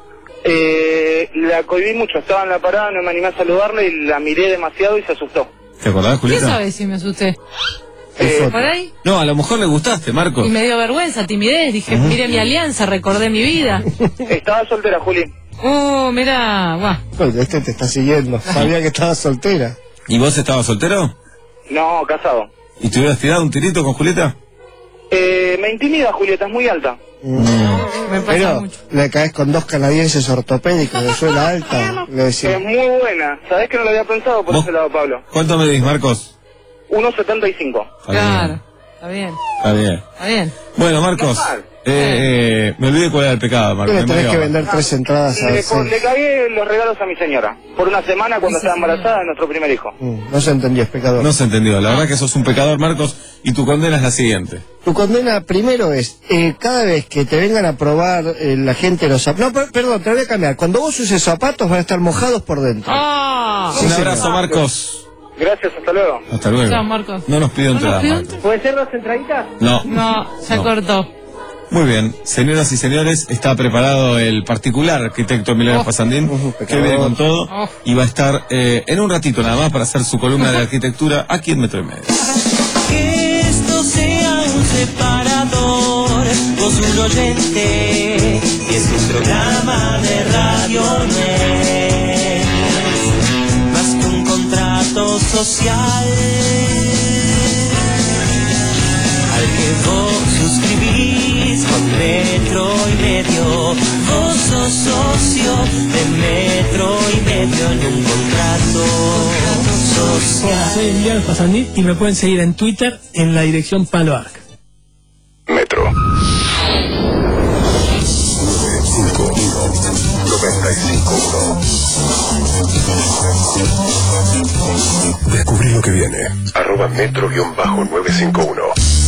Eh, la cohibí mucho, estaba en la parada, no me animé a saludarle y la miré demasiado y se asustó. ¿Te acordás, ¿Quién Julieta? sabe si me asusté? Eh, ¿Por ahí? No, a lo mejor le gustaste, Marcos. Y me dio vergüenza, timidez. Dije, mire mi alianza, recordé mi vida. Estaba soltera, Juli. Oh, mirá, guau. Pues este te está siguiendo. Sabía que estaba soltera. ¿Y vos estabas soltero? No, casado. ¿Y te hubieras tirado un tirito con Julieta? Eh, me intimida Julieta, es muy alta. Me pasa Pero mucho. le caes con dos canadienses ortopédicos de suela alta. Le decís, Es muy buena. ¿Sabés que no lo había pensado por ¿Vos? ese lado, Pablo? ¿Cuánto medís, Marcos? uno setenta y cinco. Está bien, Claro, está bien, Está bien. está bien. Bueno, Marcos, eh, eh, me olvidé cuál era el pecado, Marcos. le me tenés que mareaba. vender tres entradas a Le, ese. le cagué los regalos a mi señora. Por una semana cuando estaba embarazada de nuestro primer hijo. Mm, No se entendió, es pecador. No se entendió, la verdad que sos un pecador, Marcos, y tu condena es la siguiente. Tu condena primero es, eh, cada vez que te vengan a probar eh, la gente los zapatos... No, per- perdón, te voy a cambiar. Cuando vos uses zapatos van a estar mojados por dentro. ¡Ah! Sí, Un señor. abrazo, Marcos. Gracias, hasta luego. Hasta luego. Chao, Marcos. No nos pido ¿No nos entrada, pidió Marcos. ¿Puede ser dos entraditas? No. No, se No. cortó. Muy bien, señoras y señores, está preparado el particular arquitecto Emiliano Oh. Pasandín, que viene con todo Oh. y va a estar eh, en un ratito nada más para hacer su columna de arquitectura aquí en Metro y Medio. Que esto sea un separador, vos un oyente, y es un programa de radio, no es más que un contrato social al que vos suscribís con Metro y Medio. Vos sos socio de Metro y Medio en un contrato social. Soy Emiliano Pasandín y me pueden seguir en Twitter en la dirección Palo Arc. Metro. noventa y cinco uno. Descubrí lo que viene. Arroba metro guión bajo nueve cinco uno.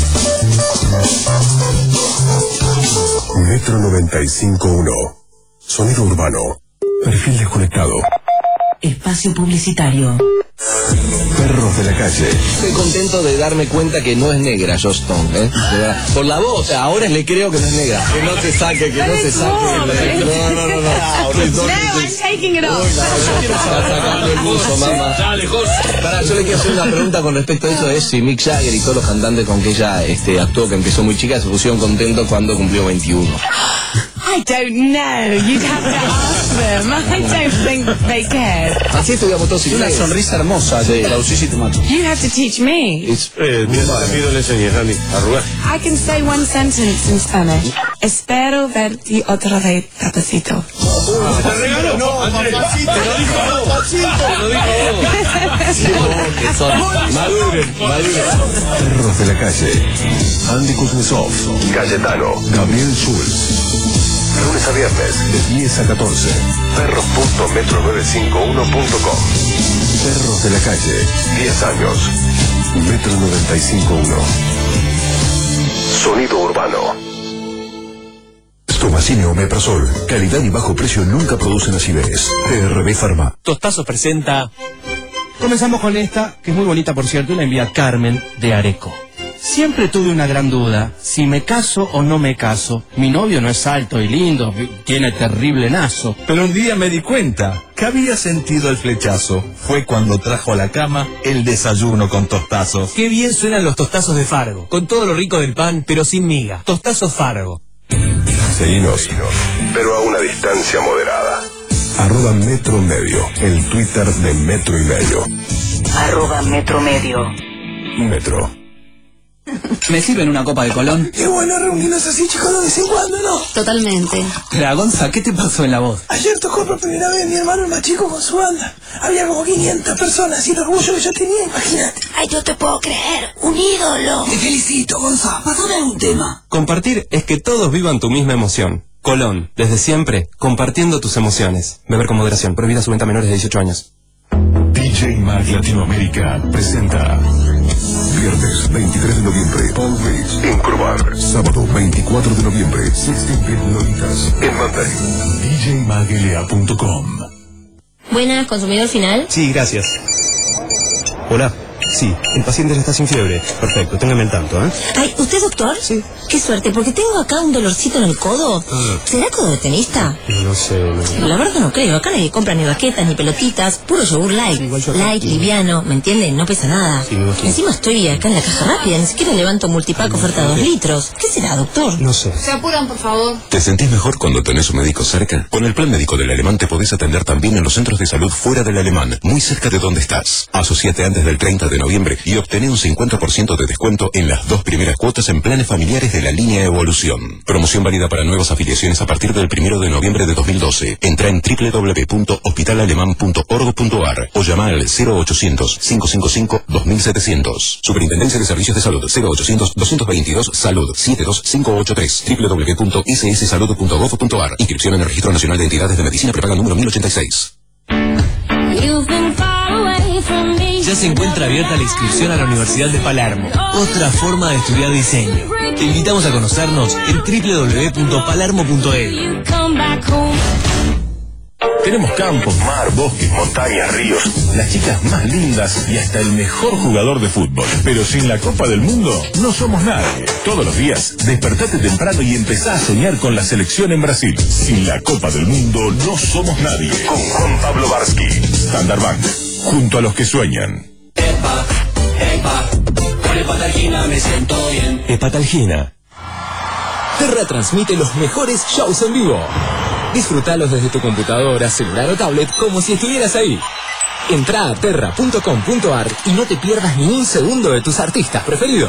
Metro noventa y cinco uno. Sonido urbano. Perfil desconectado. Espacio publicitario. Perros de la calle. Estoy contento de darme cuenta que no es negra Joss Stone, ¿eh? De verdad. Por la voz, o sea, ahora le creo que no es negra. Que no se saque, que no se saque. No, no, no, no. No, I'm taking it off. Está sacando el buzo, mamá. Dale, Jos. Pará, yo le quiero hacer una pregunta con respecto a eso, es si Mick Jagger y todos los cantantes con que ella este, actuó, que empezó muy chica, se pusieron contentos cuando cumplió veintiuno. I don't know. You'd have to ask them. I don't think they care. Así estudiamos todos Una inglés. sonrisa hermosa de Sí. la Ucisi Tomato. You have to teach me. It's- Eh, bien, te pido le enseñes, Dani. Arrugar. I can say one sentence in Spanish. Espero verte otra vez, papacito. Te regaló. No, papacito. Te lo dijo vos. Papacito. Te lo dijo vos. Sí, vos, que son. Maduren, maduren. Perros de la calle. Andy Kuznetsov. Cayetano. Gabriel Schulz. Lunes a viernes, de diez a catorce. Perros punto metro nueve cinco uno punto com. Perros de la calle. diez años. Metro noventa y cinco uno. Sonido urbano. Stomacine Omeprazol. Calidad y bajo precio nunca producen acidez. P R B Pharma. Tostazos presenta... Comenzamos con esta, que es muy bonita por cierto, y la envía Carmen de Areco. Siempre tuve una gran duda, si me caso o no me caso. Mi novio no es alto y lindo, tiene terrible nazo. Pero un día me di cuenta que había sentido el flechazo. Fue cuando trajo a la cama el desayuno con tostazos. Qué bien suenan los tostazos de Fargo, con todo lo rico del pan, pero sin miga. Tostazos Fargo. Seguinos, pero a una distancia moderada. Arroba Metro Medio, el Twitter de Metro y Medio. Arroba Metro Medio. Metro. ¿Me sirven una copa de Colón? Qué bueno reunirnos así, chicos, de vez en cuando, ¿no? Totalmente. La Gonza, ¿qué te pasó en la voz? Ayer tocó por primera vez mi hermano el más chico con su banda. Había como quinientas personas y el orgullo que yo tenía, imagínate. Ay, no te puedo creer. Un ídolo. Te felicito, Gonza. Pásame algún tema. Compartir es que todos vivan tu misma emoción. Colón, desde siempre, compartiendo tus emociones. Beber con moderación, prohibida su venta a menores de dieciocho años. D J Mag Latinoamérica presenta viernes veintitrés de noviembre, Paul Riggs en Crobar. Sábado veinticuatro de noviembre, sixteen bit Lolitas en Mandarin. D J mag L A punto com. Buenas, consumidor final. Sí, gracias. Hola. Sí, el paciente ya está sin fiebre. Perfecto, téngame al tanto, ¿eh? Ay, ¿usted doctor? Sí. Qué suerte, porque tengo acá un dolorcito en el codo. Ah. ¿Será codo de tenista? No sé, no. La verdad no creo. Acá nadie compra ni baquetas ni pelotitas. Puro yogur light. Light, liviano, ¿me entienden? No pesa nada. Sí, me imagino. Encima estoy acá en la caja rápida. Ni siquiera levanto multipack oferta dos litros. ¿Qué será, doctor? No sé. Se apuran, por favor. ¿Te sentís mejor cuando tenés un médico cerca? Con el plan médico del Alemán te podés atender también en los centros de salud fuera del Alemán, muy cerca de donde estás. Asociate antes del treinta de noviembre y obtené un cincuenta por ciento de descuento en las dos primeras cuotas en planes familiares de la línea Evolución. Promoción válida para nuevas afiliaciones a partir del primero de noviembre de dos mil doce. Entra en doble u doble u doble u punto hospital alemán punto org punto a r o llama al cero ochocientos, cinco cinco cinco, dos mil setecientos. Superintendencia de Servicios de Salud cero ochocientos, doscientos veintidós, Salud siete dos cinco ocho tres. doble u doble u doble u punto s s salud punto gov punto a r. Inscripción en el Registro Nacional de Entidades de Medicina Prepaga número mil ochenta y seis. Ya se encuentra abierta la inscripción a la Universidad de Palermo, otra forma de estudiar diseño. Te invitamos a conocernos en doble u doble u doble u punto palermo punto e d u. Tenemos campos, mar, bosques, montañas, ríos, las chicas más lindas y hasta el mejor jugador de fútbol. Pero sin la Copa del Mundo no somos nadie. Todos los días despertate temprano y empezá a soñar con la selección en Brasil. Sin la Copa del Mundo no somos nadie. Con Juan Pablo Barsky, Standard Bank, junto a los que sueñan. Epa, epa, con Hepatalgina me siento bien. Hepatalgina te retransmite los mejores shows en vivo. Disfrútalos desde tu computadora, celular o tablet como si estuvieras ahí. Entra a terra punto com punto a r y no te pierdas ni un segundo de tus artistas preferidos.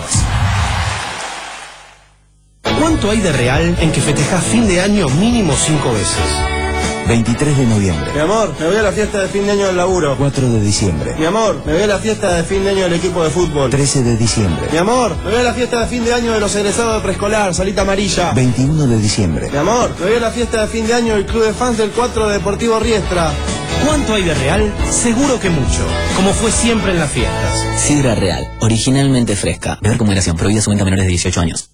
¿Cuánto hay de real en que festejás fin de año mínimo cinco veces? veintitrés de noviembre. Mi amor, me voy a la fiesta de fin de año del laburo. cuatro de diciembre. Mi amor, me voy a la fiesta de fin de año del equipo de fútbol. trece de diciembre. Mi amor, me voy a la fiesta de fin de año de los egresados de preescolar, salita amarilla. veintiuno de diciembre. Mi amor, me voy a la fiesta de fin de año del club de fans del cuatro de Deportivo Riestra. ¿Cuánto hay de real? Seguro que mucho, como fue siempre en las fiestas. Sidra Real, originalmente fresca. Beber con moderación, prohibida su venta a menores de dieciocho años.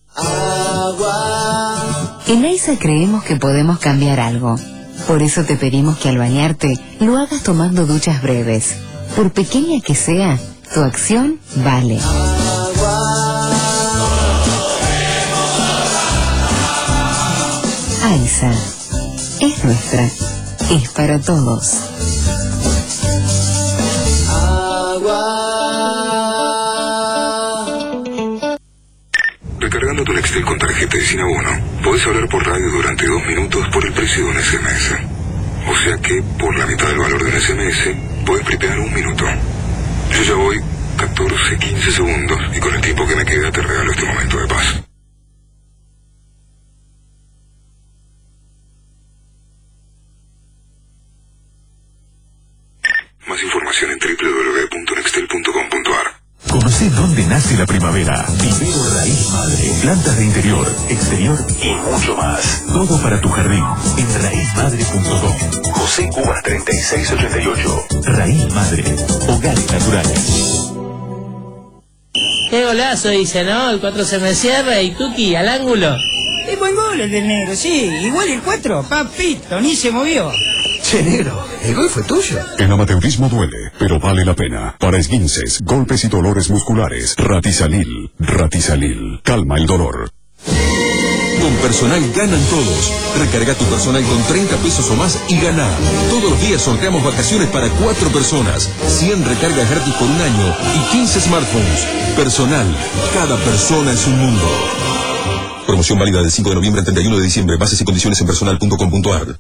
En AISA creemos que podemos cambiar algo. Por eso te pedimos que al bañarte lo hagas tomando duchas breves. Por pequeña que sea, tu acción vale. AISA es nuestra, es para todos. Recargando tu Nextel con tarjeta de Sin Abono, podés hablar por radio durante dos minutos por el precio de un S M S. O sea que, por la mitad del valor de un S M S, podés preparar un minuto. Yo ya voy catorce, quince segundos y con el tiempo que me queda te regalo este momento de paz. Más información en doble u doble u doble u punto nextel punto com punto a r. Conocí dónde nace la primavera. Vivero Raíz Madre. Plantas de interior, exterior y mucho más. Todo para tu jardín en raíz madre punto com. José Cubas treinta y seis ochenta y ocho. Raíz Madre. Hogares naturales. Qué golazo dice, ¿no? El cuatro se me cierra y Tuki al ángulo. Es buen gol el del negro, sí. Igual el cuatro, papito, ni se movió. Che, negro, ¿el gol fue tuyo? El amateurismo duele, pero vale la pena. Para esguinces, golpes y dolores musculares, Ratizalil. Ratizalil. Calma el dolor. Con Personal ganan todos. Recarga tu Personal con treinta pesos o más y gana. Todos los días sorteamos vacaciones para cuatro personas, cien recargas gratis por un año y quince smartphones. Personal. Cada persona es un mundo. Promoción válida del cinco de noviembre al treinta y uno de diciembre. Bases y condiciones en personal punto com punto a r.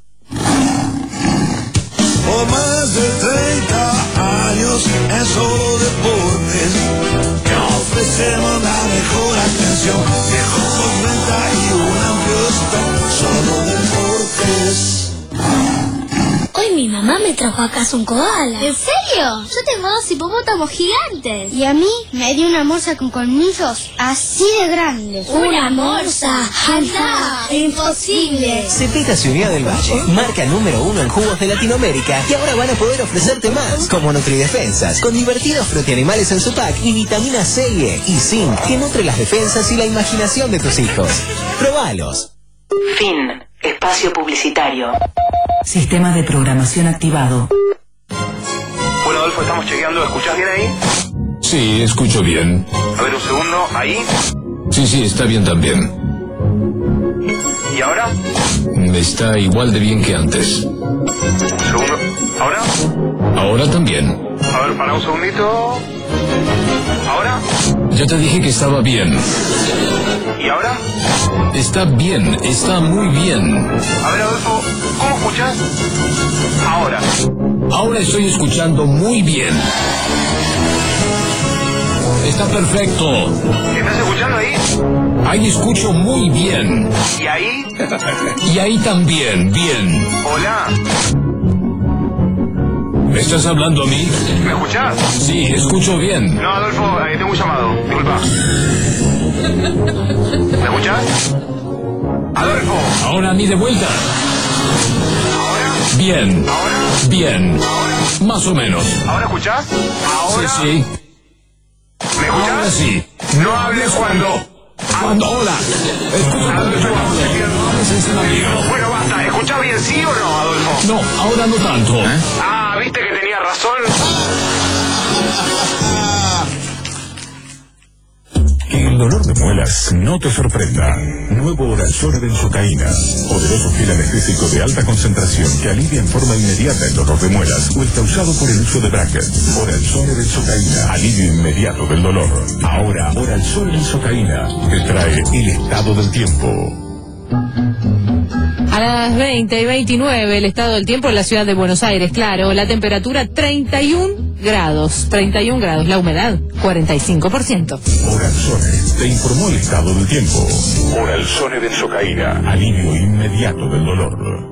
Por más de treinta años en solo deportes, te ofrecemos la mejor atención, mejor postventa y un amplio stock, solo deportes. Hoy mi mamá me trajo a casa un koala. ¿En serio? Yo tengo dos hipopótamos gigantes. Y a mí me dio una morsa con colmillos así de grandes. ¿Una morsa? ¡Anda! ¡Imposible! Cepita se unió del Valle, marca número uno en jugos de Latinoamérica, y ahora van a poder ofrecerte más, como Nutridefensas, con divertidos frutianimales en su pack y vitamina C y E y zinc, que nutre las defensas y la imaginación de tus hijos. ¡Probalos! Fin. Espacio publicitario. Sistema de programación activado. Bueno, Adolfo, estamos chequeando. ¿Escuchás bien ahí? Sí, escucho bien. A ver, un segundo. ¿Ahí? Sí, sí, está bien también. ¿Y ahora? Está igual de bien que antes. Un segundo. ¿Ahora? Ahora también. A ver, para un segundito. ¿Ahora? Ya te dije que estaba bien. ¿Y ahora? Está bien, está muy bien. A ver, Adolfo, ¿cómo escuchás? Ahora. Ahora estoy escuchando muy bien. Está perfecto. ¿Estás escuchando ahí? Ahí escucho muy bien. ¿Y ahí? Y ahí también, bien. Hola. ¿Me estás hablando a mí? ¿Me escuchás? Sí, escucho bien. No, Adolfo, eh, tengo un llamado. Disculpa. ¿Me escuchás? ¡Adolfo! Ahora a mí de vuelta. ¿Ahora? Bien. ¿Ahora? Bien. ¿Ahora? Más o menos. ¿Ahora escuchás? ¿Ahora? Sí, sí. ¿Me escuchás? Ahora sí. No hables cuando... Cuando, hola. Escucha cuando yo hablo. Hables encima mío. Bueno, basta. ¿Escuchás bien, sí o no, Adolfo? No, ahora no tanto. Ah, ¿viste que tenía razón? Que el dolor de muelas no te sorprenda. Nuevo Oralzone benzocaína. Poderoso gel anestésico de alta concentración que alivia en forma inmediata el dolor de muelas o está usado por el uso de bracket. Oralzone benzocaína. Alivio inmediato del dolor. Ahora, Oralzone benzocaína te trae el estado del tiempo. A las veinte y veintinueve, el estado del tiempo en la ciudad de Buenos Aires, claro, la temperatura treinta y un grados, treinta y un grados, la humedad cuarenta y cinco por ciento. Oralzone te informó el estado del tiempo. Oralzone benzocaína, alivio inmediato del dolor.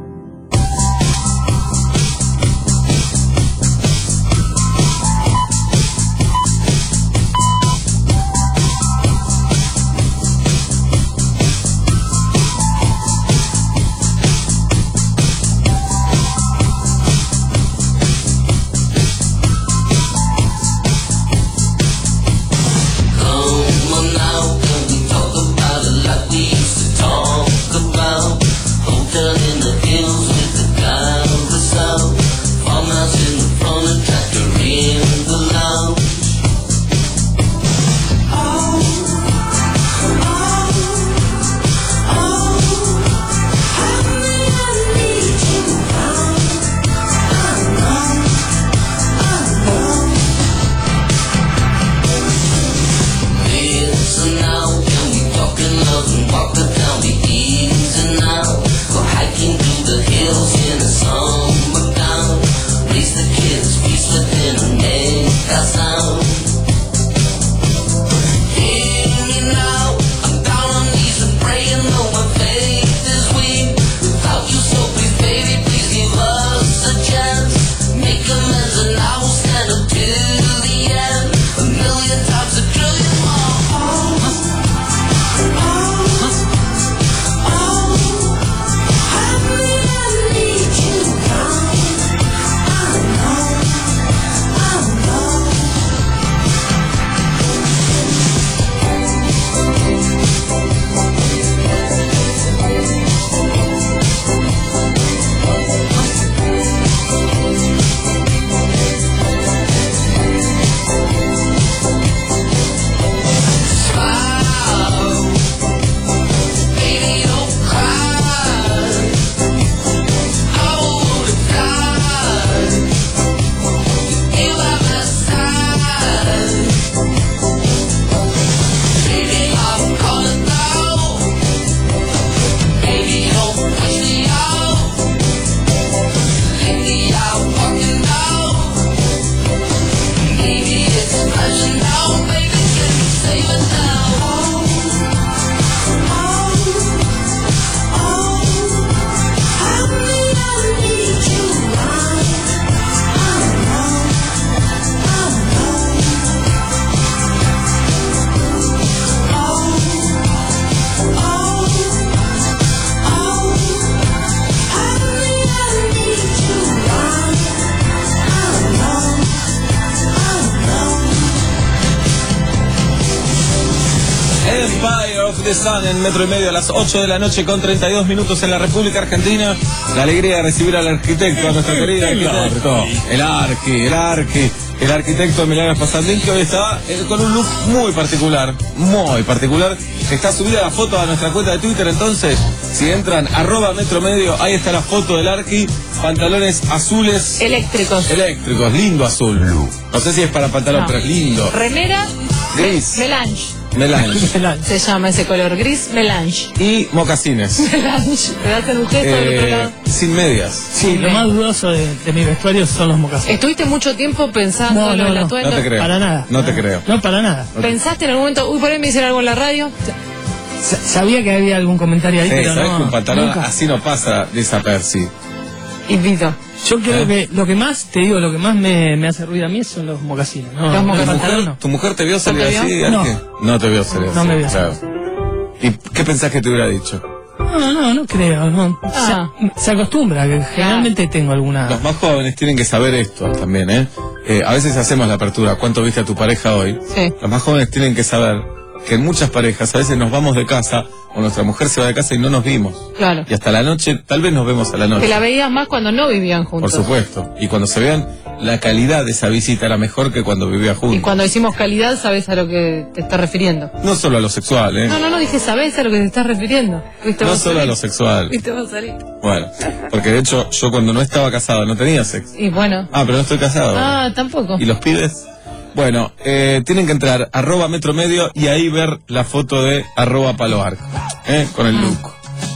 In the Empire of the Sun en Metro y Medio a las ocho de la noche con treinta y dos minutos en la República Argentina. La alegría de recibir al arquitecto, a nuestro querido arquitecto, el Arqui, el Arqui, el arquitecto Emiliano Spasandín, que hoy está eh, con un look muy particular, muy particular. Está subida la foto a nuestra cuenta de Twitter, entonces, si entran, arroba Metro Medio, ahí está la foto del Arqui, pantalones azules. Eléctricos. Eléctricos, lindo azul. No sé si es para pantalón, No. pero es lindo. Remera. Gris. Melange. Melange. Se llama ese color, gris melange. Y mocasines. Melange. ¿Me das un gesto del otro Eh, lado? sin medias. Sí, lo más dudoso de, de mi vestuario son los mocasines. ¿Estuviste mucho tiempo pensando No, en no, el no. atuendo? No te creo. Para nada. No te creo. No, para nada. ¿Pensaste en algún momento, uy, por ahí me dicen algo en la radio? Sa- Sabía que había algún comentario ahí, Sí, pero sabes no. que un pantalón nunca. así no pasa desapercibido. Invito. Yo creo ¿Eh? que lo que más, te digo, lo que más me, me hace ruido a mí son los mocasines. No, Los el mocasines. pantalón no. ¿Tu mujer te vio salir ¿No te así? vio? Arqui? No te vio salir así. No me vio claro. ¿Y qué pensás que te hubiera dicho? No, no, no creo. No. Ah. Se, se acostumbra, que generalmente tengo alguna... Los más jóvenes tienen que saber esto también, ¿eh? Eh, a veces hacemos la apertura. ¿Cuánto viste a tu pareja hoy? Sí. Los más jóvenes tienen que saber que en muchas parejas a veces nos vamos de casa o nuestra mujer se va de casa y no nos vimos. Claro. Y hasta la noche, tal vez nos vemos a la Que noche. la veías más cuando no vivían Por juntos. supuesto. Y cuando se vean, la calidad de esa visita era mejor que cuando vivía Y juntos. cuando decimos calidad, sabes a lo que te estás refiriendo. No solo a lo sexual, ¿eh? No, no, no, dije, sabes a lo que te estás refiriendo. ¿Viste? No vos solo a salir. lo sexual. ¿Viste? Vos salir. Bueno, porque de hecho yo cuando no estaba casado no tenía sexo. Y bueno. Ah, pero no estoy casado. Ah, tampoco. ¿Y los pibes? Bueno, eh, tienen que entrar arroba Metro Medio y ahí ver la foto de arroba Palo Arco, ¿eh? Con el look.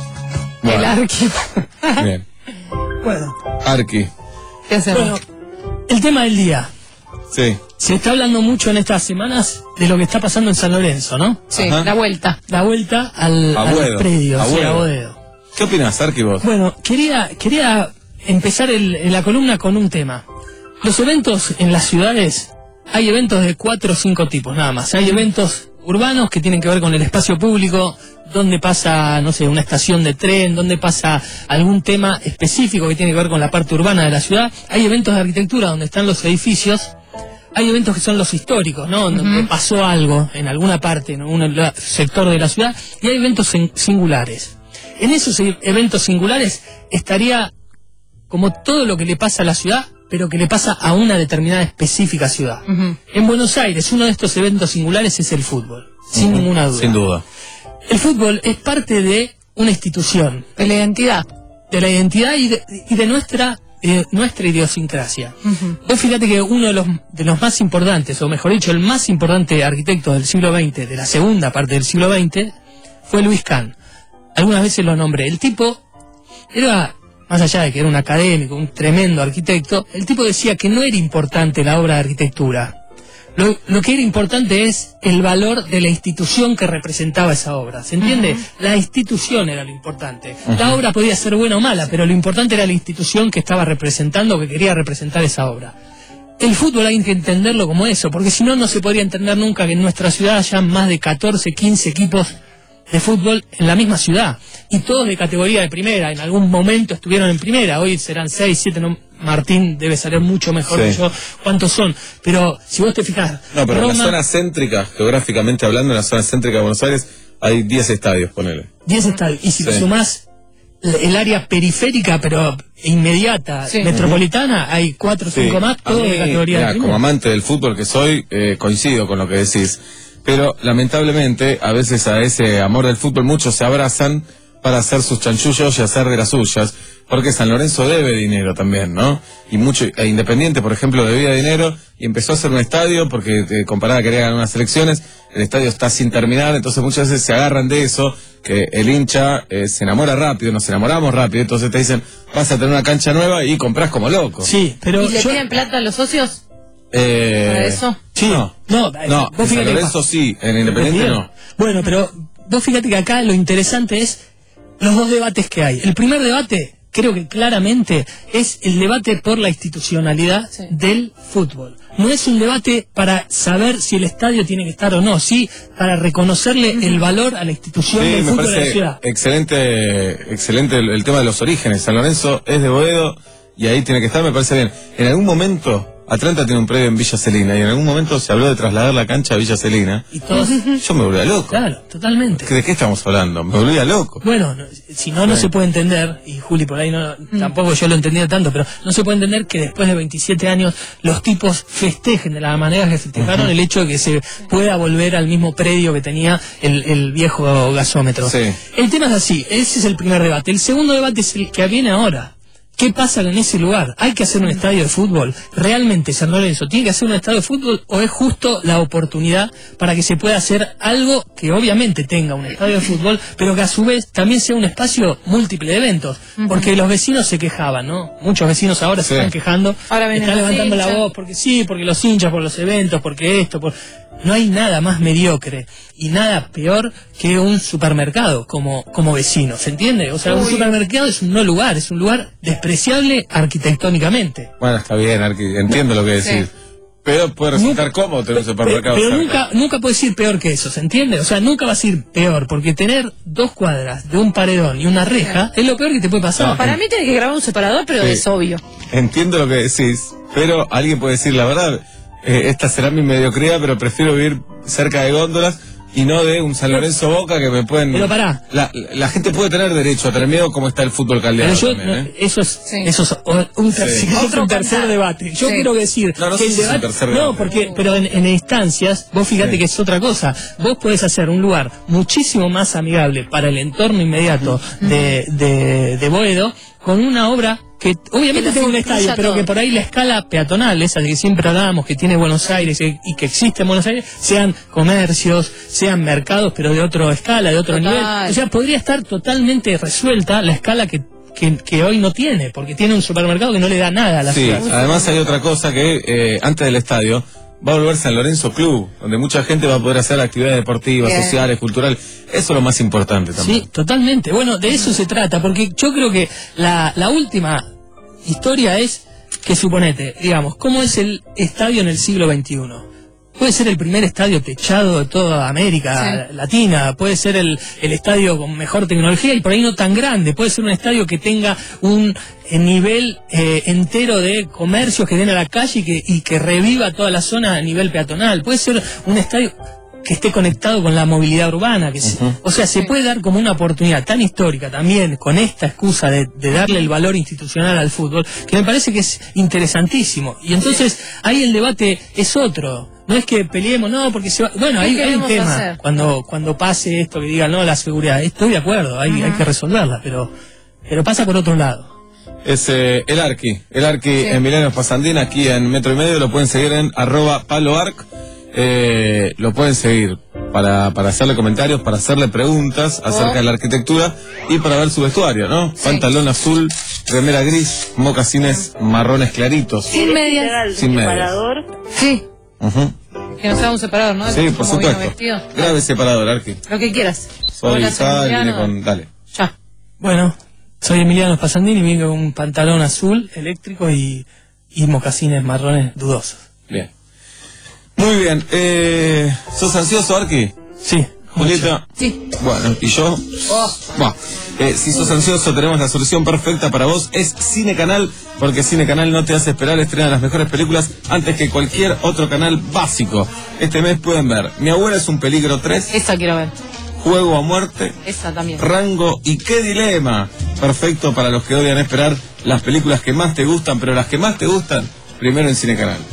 El arqui. Bien. Bueno, Arqui, ¿Qué hacemos? bueno, el tema del día. sí. Se está hablando mucho en estas semanas de lo que está pasando en San Lorenzo, ¿no? sí, Ajá. la vuelta. La vuelta al, A al Boedo, predio, a sí, Boedo. a Boedo. ¿Qué opinas, Arqui, vos? Bueno, quería, quería empezar el- en la columna con un tema. Los eventos en las ciudades, hay eventos de cuatro o cinco tipos, nada más. Hay eventos urbanos que tienen que ver con el espacio público, donde pasa, no sé, una estación de tren, donde pasa algún tema específico que tiene que ver con la parte urbana de la ciudad. Hay eventos de arquitectura donde están los edificios. Hay eventos que son los históricos, ¿no? Donde Ujú. pasó algo en alguna parte, en algún la- sector de la ciudad. Y hay eventos sin- singulares. En esos e- eventos singulares estaría como todo lo que le pasa a la ciudad, pero que le pasa a una determinada específica ciudad. Ujú. En Buenos Aires, uno de estos eventos singulares es el fútbol, sin Ujú, ninguna duda. Sin duda. El fútbol es parte de una institución, De la identidad. de la identidad y de, y de nuestra, eh, nuestra idiosincrasia. Ujú. Vos fíjate que uno de los, de los más importantes, o mejor dicho, el más importante arquitecto del siglo veinte, de la segunda parte del siglo veinte, fue Luis Kahn. Algunas veces lo nombré. El tipo era, más allá de que era un académico, un tremendo arquitecto, el tipo decía que no era importante la obra de arquitectura. Lo, lo que era importante es el valor de la institución que representaba esa obra. ¿Se entiende? La institución era lo importante. La obra podía ser buena o mala, pero lo importante era la institución que estaba representando o que quería representar esa obra. El fútbol hay que entenderlo como eso, porque si no, no se podría entender nunca que en nuestra ciudad haya más de catorce, quince equipos de fútbol en la misma ciudad. Y todos de categoría de primera. En algún momento estuvieron en primera. Hoy serán seis, siete. No, Martín debe saber mucho mejor Sí. que yo cuántos son. Pero si vos te fijas, No, pero en Roma, la zona céntrica, geográficamente hablando, en la zona céntrica de Buenos Aires, hay diez estadios, ponele. diez estadios. Y si Sí. le sumás el el área periférica, pero inmediata, Sí. metropolitana, hay cuatro o Sí. cinco más, A todos mí, de categoría mirá, de como primera. amante del fútbol que soy, eh, coincido con lo que decís. Pero lamentablemente, a veces a ese amor del fútbol muchos se abrazan para hacer sus chanchullos y hacer de las suyas. Porque San Lorenzo debe dinero también, ¿no? Y mucho, e Independiente, por ejemplo, debía dinero y empezó a hacer un estadio porque eh, comparada quería ganar unas elecciones, el estadio está sin terminar, entonces muchas veces se agarran de eso, que el hincha eh, se enamora rápido, nos enamoramos rápido, entonces te dicen, vas a tener una cancha nueva y compras como loco. Sí, pero ¿Y le yo... tienen plata a los socios? Eh, ¿Para eso? Sí, No, no, no, vos en San fíjate que- Lorenzo sí, en Independiente no. Bueno, pero vos fíjate que acá lo interesante es los dos debates que hay. El primer debate, creo que claramente, es el debate por la institucionalidad Sí. del fútbol. No es un debate para saber si el estadio tiene que estar o no, sí para reconocerle el valor a la institución Sí, del me fútbol de la parece ciudad. excelente, excelente el, el tema de los orígenes. San Lorenzo es de Boedo y ahí tiene que estar, me parece bien. En algún momento, Atlanta tiene un predio en Villa Celina y en algún momento se habló de trasladar la cancha a Villa Celina. Y todos... Yo me volvía loco. Claro, totalmente. ¿De qué estamos hablando? Me volvía loco. Bueno, no, si no, no se puede entender, y Juli por ahí no, tampoco yo lo entendía tanto, pero no se puede entender que después de veintisiete años los tipos festejen de la manera que festejaron uh-huh. el hecho de que se pueda volver al mismo predio que tenía el, el viejo gasómetro. Sí. El tema es así, ese es el primer debate. El segundo debate es el que viene ahora. ¿Qué pasa en ese lugar? ¿Hay que hacer un estadio de fútbol? ¿Realmente San Lorenzo tiene que hacer un estadio de fútbol o es justo la oportunidad para que se pueda hacer algo que obviamente tenga un estadio de fútbol, pero que a su vez también sea un espacio múltiple de eventos? Porque los vecinos se quejaban, ¿no? Muchos vecinos ahora sí. se están quejando, ahora están levantando la voz porque sí, porque los hinchas, por los eventos, porque esto, por... No hay nada más mediocre y nada peor que un supermercado como, como vecino, ¿se entiende? O sea, Uy. un supermercado es un no lugar, es un lugar despreciable arquitectónicamente. Bueno, está bien, Arqui, entiendo lo que decís. Sí. Pero puede resultar nunca, cómodo tener un supermercado. Pero, pero nunca, nunca puedes ir peor que eso, ¿se entiende? O sea, nunca vas a ir peor, porque tener dos cuadras de un paredón y una reja es lo peor que te puede pasar. No, para mí tienes que grabar un separador, pero sí. es obvio. Entiendo lo que decís, pero alguien puede decir la verdad. Eh, esta será mi mediocridad, pero prefiero vivir cerca de góndolas y no de un San Lorenzo Boca que me pueden... Pero pará. La, la gente puede tener derecho a tener miedo como está el fútbol caldeado. Pero yo, también, ¿eh? eso es, sí. eso es un, ter sí. otro un tercer debate. Yo sí. quiero decir no, no que el debate... No, debate. porque pero en, en instancias, vos fíjate sí. que es otra cosa. Vos podés hacer un lugar muchísimo más amigable para el entorno inmediato uh-huh. de, de, de Boedo con una obra que obviamente tiene un estadio, pero todo. Que por ahí la escala peatonal, esa de que siempre hablábamos, que tiene Buenos Aires y, y que existe en Buenos Aires, sean comercios, sean mercados, pero de otra escala, de otro Total. nivel. O sea, podría estar totalmente resuelta la escala que, que, que hoy no tiene, porque tiene un supermercado que no le da nada a la sí, ciudad. Sí, además hay otra cosa que eh, antes del estadio va a volver San Lorenzo Club, donde mucha gente va a poder hacer actividades deportivas, Bien. sociales, culturales. Eso es lo más importante también. Sí, totalmente. Bueno, de eso se trata, porque yo creo que la, la última historia es que, suponete, digamos, ¿cómo es el estadio en el siglo veintiuno? Puede ser el primer estadio techado de toda América sí. Latina, puede ser el, el estadio con mejor tecnología y por ahí no tan grande, puede ser un estadio que tenga un eh, nivel eh, entero de comercios que den a la calle y que, y que reviva toda la zona a nivel peatonal, puede ser un estadio que esté conectado con la movilidad urbana, que se, uh-huh. o sea, se puede dar como una oportunidad tan histórica también, con esta excusa de, de darle el valor institucional al fútbol, que me parece que es interesantísimo. Y entonces ahí el debate es otro. No es que peleemos, no, porque se va... Bueno, ahí hay un tema. Hacer? Cuando cuando pase esto que digan, no, la seguridad, estoy de acuerdo, hay, uh-huh. hay que resolverla, pero pero pasa por otro lado. Es eh, el Arqui, el Arqui sí. Emiliano Spasandín, aquí en Metro y Medio, lo pueden seguir en arroba paloarc. Eh, lo pueden seguir para, para hacerle comentarios, para hacerle preguntas acerca oh. de la arquitectura y para ver su vestuario, ¿no? Sí. Pantalón azul, remera gris, mocasines marrones claritos. Sin medias. Sin medias. Sí. Uh-huh. Que nos haga un separador, ¿no? Sí, por supuesto. Grave separador, Arqui. Lo que quieras. Soy Sal, vine con... Dale. Ya. Bueno, soy Emiliano Spasandín y vine con un pantalón azul eléctrico y, y mocasines marrones dudosos. Bien. Muy bien, eh, ¿sos ansioso, Arqui? Sí. Julieta. Sí. Bueno, ¿y yo? Oh. Bueno, eh, si sos ansioso tenemos la solución perfecta para vos, es Cine Canal, porque Cine Canal no te hace esperar, estrena las mejores películas antes que cualquier otro canal básico. Este mes pueden ver Mi abuela es un peligro tres. Esa quiero ver. Juego a muerte. Esa también. Rango y Qué dilema. Perfecto para los que odian esperar las películas que más te gustan, pero las que más te gustan, primero en Cine Canal.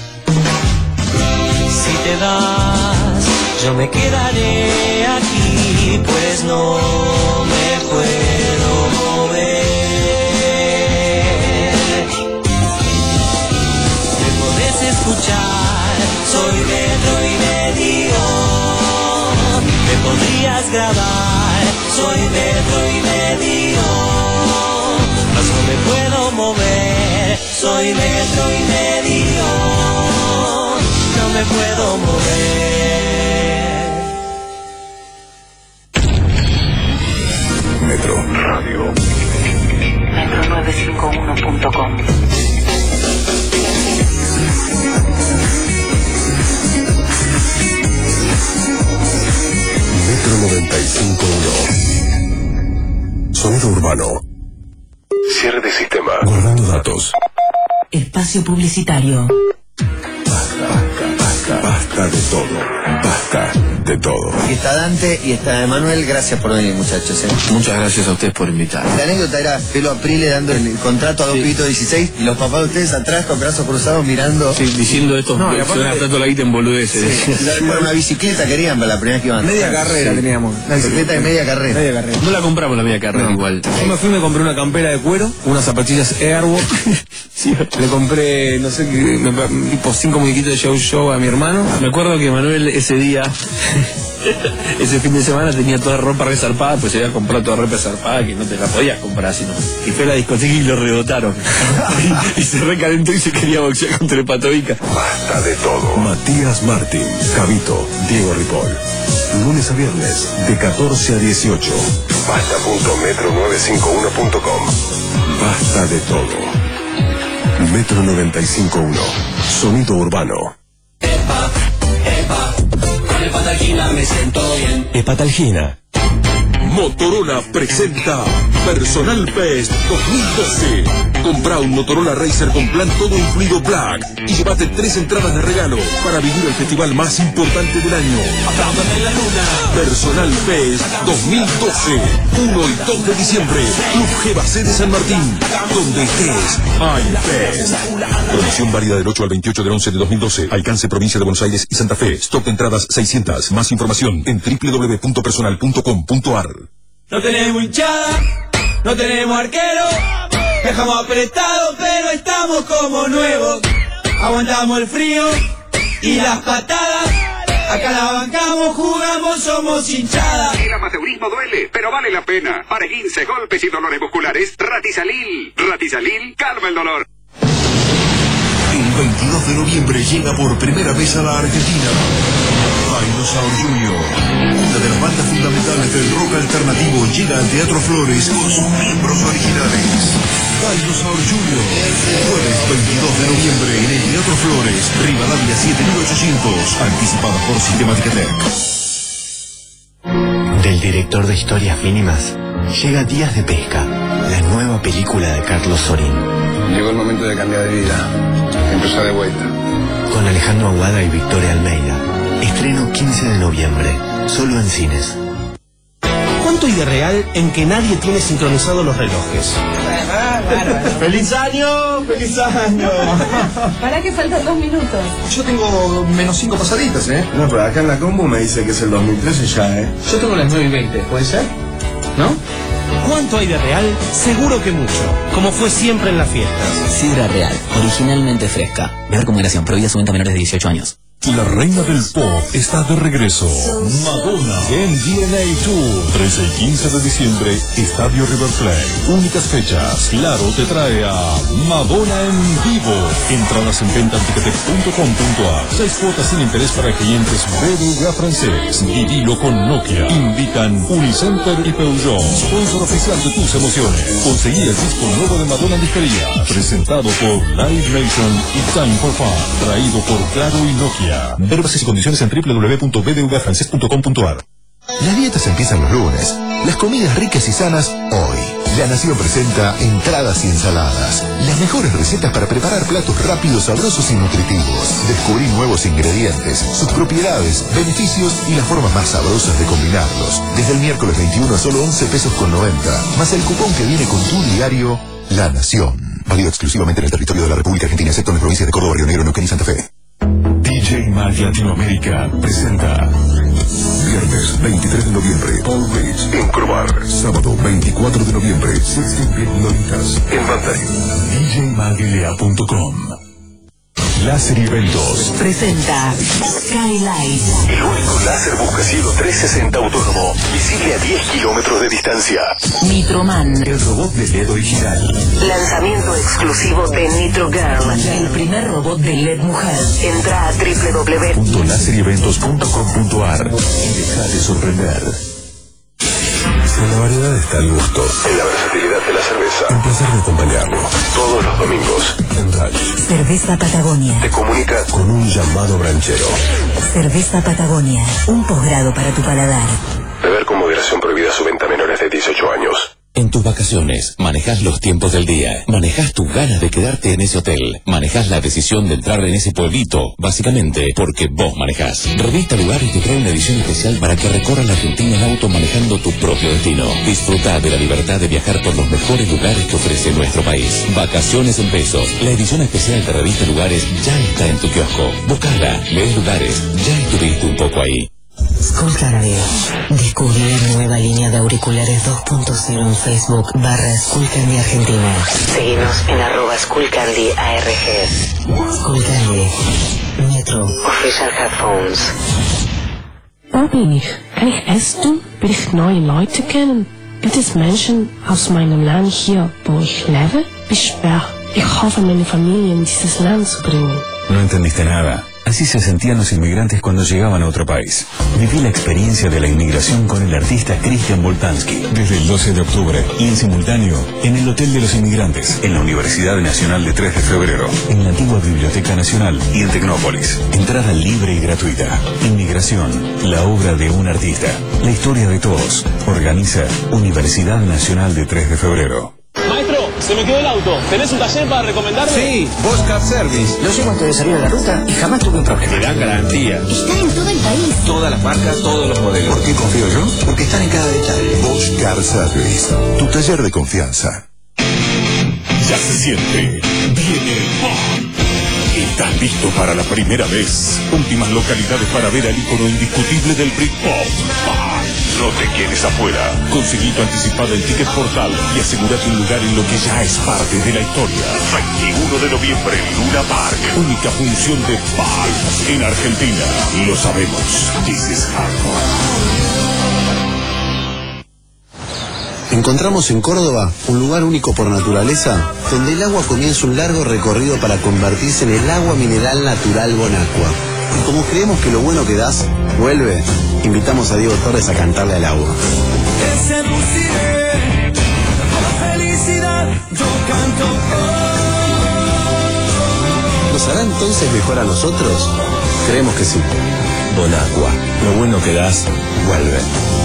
Si te vas, yo me quedaré aquí, pues no me puedo mover. Me podés escuchar, soy metro y medio. Me podrías grabar, soy metro y medio. Mas no me puedo mover, soy metro y medio. No me puedo mover. Metro Radio. metro novecientos cincuenta y uno punto com. Metro noventa y cinco punto uno. Sonido urbano. Cierre de sistema. Guardando datos. Espacio publicitario. Basta, basta de todo. Basta de todo. Y está Dante y está Emanuel, gracias por venir, muchachos. ¿eh? Muchas gracias a ustedes por invitar. La anécdota era Pelo Aprile dando el contrato a dos pibitos de dieciséis y los papás de ustedes atrás con brazos cruzados mirando. Sí, diciendo esto, No, y no, aparte- suena tanto la guita en boludeces. Sí, para una bicicleta querían para la primera vez que iban. Media carrera teníamos. Una bicicleta de media carrera. Media carrera. No la compramos la media carrera igual. Yo me fui y me compré una campera de cuero, unas zapatillas Airwalk. Le compré, no sé, qué, me- tipo cinco muñequitos de Show Show a mi hermano. Me acuerdo que Manuel ese día, ese fin de semana tenía toda ropa resarpada, pues se había comprado toda ropa resarpada que no te la podías comprar sino. Y fue a la discoteca y lo rebotaron. y, y se recalentó y se quería boxear contra el Patovica. Basta de todo. Matías Martín, Javito, Diego Ripoll. Lunes a viernes, de catorce a dieciocho. Basta punto metro novecientos cincuenta y uno punto com. Basta de todo. Metro noventa y cinco punto uno. Sonido urbano. Con el Patalgina me siento bien. Hepatalgina. Motorola presenta Personal Fest dos mil doce. Compra un Motorola Racer con plan todo incluido Black y llévate tres entradas de regalo para vivir el festival más importante del año. Apláudame la luna. Personal Fest dos mil doce. uno y dos de diciembre. Club G de San Martín. Donde estés, hay Fest. Promoción válida del ocho al veintiocho del once de dos mil doce. Alcance provincia de Buenos Aires y Santa Fe. Stock de entradas seiscientas. Más información en doble u doble u doble u punto personal punto com punto a r. No tenemos hinchada, no tenemos arquero. Dejamos apretado, pero estamos como nuevos. Aguantamos el frío y las patadas. Acá la bancamos, jugamos, somos hinchada. El amateurismo duele, pero vale la pena. Para quince golpes y dolores musculares, Ratisalil. Ratisalil calma el dolor. El veintidós de noviembre llega por primera vez a la Argentina Dinosaur Junior, una de las bandas fundamentales del rock alternativo, llega al Teatro Flores con sus miembros originales. Dinosaur Junior, jueves veintidós de noviembre en el Teatro Flores, Rivadavia siete mil ochocientos, anticipada por Sistemática Tech. Del director de Historias Mínimas, llega Días de Pesca, la nueva película de Carlos Sorín. Llegó el momento de cambiar de vida, empezar de vuelta. Con Alejandro Aguada y Victoria Almeida. Estreno quince de noviembre, solo en cines. ¿Cuánto hay de real en que nadie tiene sincronizados los relojes? ¡Feliz año! ¡Feliz año! ¿Para que faltan dos minutos? Yo tengo menos cinco pasaditas, ¿eh? No, pero acá en la combo me dice que es el dos mil trece ya, ¿eh? Yo tengo las nueve y veinte, ¿puede ser? ¿No? ¿Cuánto hay de real? Seguro que mucho, como fue siempre en las fiestas. Sidra Real, originalmente fresca. Mejor con moderación, prohibida su venta a menores de dieciocho años. La reina del pop está de regreso. Madonna en D N A Tour. trece y quince de diciembre, Estadio River Plate. Únicas fechas. Claro te trae a Madonna en vivo. Entradas en venta en ticketek punto com punto a r. Seis cuotas sin interés para clientes B B V A francés. Vivilo con Nokia. Invitan Unicenter y Peugeot. Sponsor oficial de tus emociones. Conseguí el disco nuevo de Madonna en disquería. Presentado por Live Nation y Time for Fun. Traído por Claro y Nokia. Ver bases y condiciones en doble u doble u doble u punto b d v a francés punto com punto a r. Las dietas empiezan los lunes. Las comidas ricas y sanas hoy. La Nación presenta entradas y ensaladas. Las mejores recetas para preparar platos rápidos, sabrosos y nutritivos. Descubrí nuevos ingredientes, sus propiedades, beneficios y las formas más sabrosas de combinarlos. Desde el miércoles veintiuno a solo once pesos con noventa. Más el cupón que viene con tu diario La Nación. Válido exclusivamente en el territorio de la República Argentina, excepto en las provincias de Córdoba, Río Negro, Neuquén y Santa Fe. D J Mag Latinoamérica presenta viernes veintitrés de noviembre Paul Rich en Crobar. Sábado veinticuatro de noviembre sixteen Bit Lolitas en Mandarin. D J mag l a punto com. Láser y Eventos Presenta Skylight. El único láser buscacielo trescientos sesenta autónomo, visible a diez kilómetros de distancia. Nitroman. El robot de L E D original. Lanzamiento exclusivo de Nitro Girl, el primer robot de L E D mujer. Entra a doble u doble u doble u punto láser y eventos punto com punto a r y déjate sorprender. En la variedad está el gusto. En la versatilidad de la cerveza. Un placer de acompañarlo. Todos los domingos en radio. Cerveza Patagonia. Te comunica con un llamado branchero. Cerveza Patagonia, un posgrado para tu paladar. Beber con moderación, prohibida su venta a menores de dieciocho años. En tus vacaciones, manejás los tiempos del día, manejás tus ganas de quedarte en ese hotel, manejás la decisión de entrar en ese pueblito, básicamente porque vos manejás. Revista Lugares te trae una edición especial para que recorras la Argentina en auto manejando tu propio destino. Disfruta de la libertad de viajar por los mejores lugares que ofrece nuestro país. Vacaciones en pesos. La edición especial de Revista Lugares ya está en tu kiosco. Buscala, lees Lugares, ya estuviste un poco ahí. Skullcandy. Descubrí la nueva línea de auriculares dos punto cero en Facebook barra Skullcandy Argentina. Seguinos en arroba Skullcandy A R G. Skullcandy. Metro. Official Headphones. Wo bin ich? Kann ich essen? Will ich neue Leute kennen? Gibt es Menschen aus meinem Land hier, wo ich lebe? Wie schwer. Ich hoffe, meine Familie in dieses Land zu bringen. No entendiste nada. Así se sentían los inmigrantes cuando llegaban a otro país. Viví la experiencia de la inmigración con el artista Christian Boltanski desde el doce de octubre y en simultáneo en el Hotel de los Inmigrantes, en la Universidad Nacional de tres de febrero, en la antigua Biblioteca Nacional y en Tecnópolis. Entrada libre y gratuita. Inmigración, la obra de un artista. La historia de todos. Organiza Universidad Nacional de tres de febrero. Maestro, se me quedó el auto. ¿Tenés un taller para recomendarme? Sí, Bosch Car Service. Lo llevo antes de salir a la ruta y jamás tuve un problema. Te dan garantía. Está en todo el país. Todas las marcas, todos los modelos. ¿Por qué confío yo? Porque están en cada detalle. Bosch Car Service, tu taller de confianza. Ya se siente. Viene el pop. ¿Estás listo para la primera vez? Últimas localidades para ver al ícono indiscutible del Britpop. Pop. No te quedes afuera. Conseguí tu anticipada en Ticket Portal y asegúrate un lugar en lo que ya es parte de la historia. veintiuno de noviembre, Luna Park. Única función de Pulp en Argentina. Lo sabemos. This is hardcore. Encontramos en Córdoba un lugar único por naturaleza, donde el agua comienza un largo recorrido para convertirse en el agua mineral natural Bonacqua. Y como creemos que lo bueno que das vuelve, invitamos a Diego Torres a cantarle al agua. Te seduciré a la felicidad, yo canto. ¿Nos hará entonces mejor a nosotros? Creemos que sí. Bonacqua, lo bueno que das vuelve.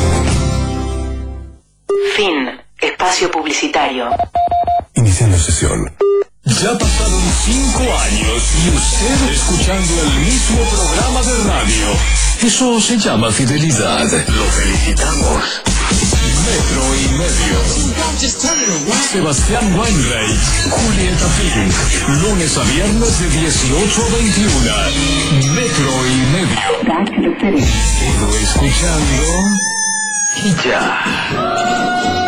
Fin. Espacio publicitario. Iniciando sesión. Ya pasaron cinco años y usted escuchando el mismo programa de radio. Eso se llama fidelidad. Lo felicitamos. Metro y medio. Sebastián Weinreich, Julieta Pink. Lunes a viernes de dieciocho a veintiuna. Metro y medio. Sigo escuchando. Y ya.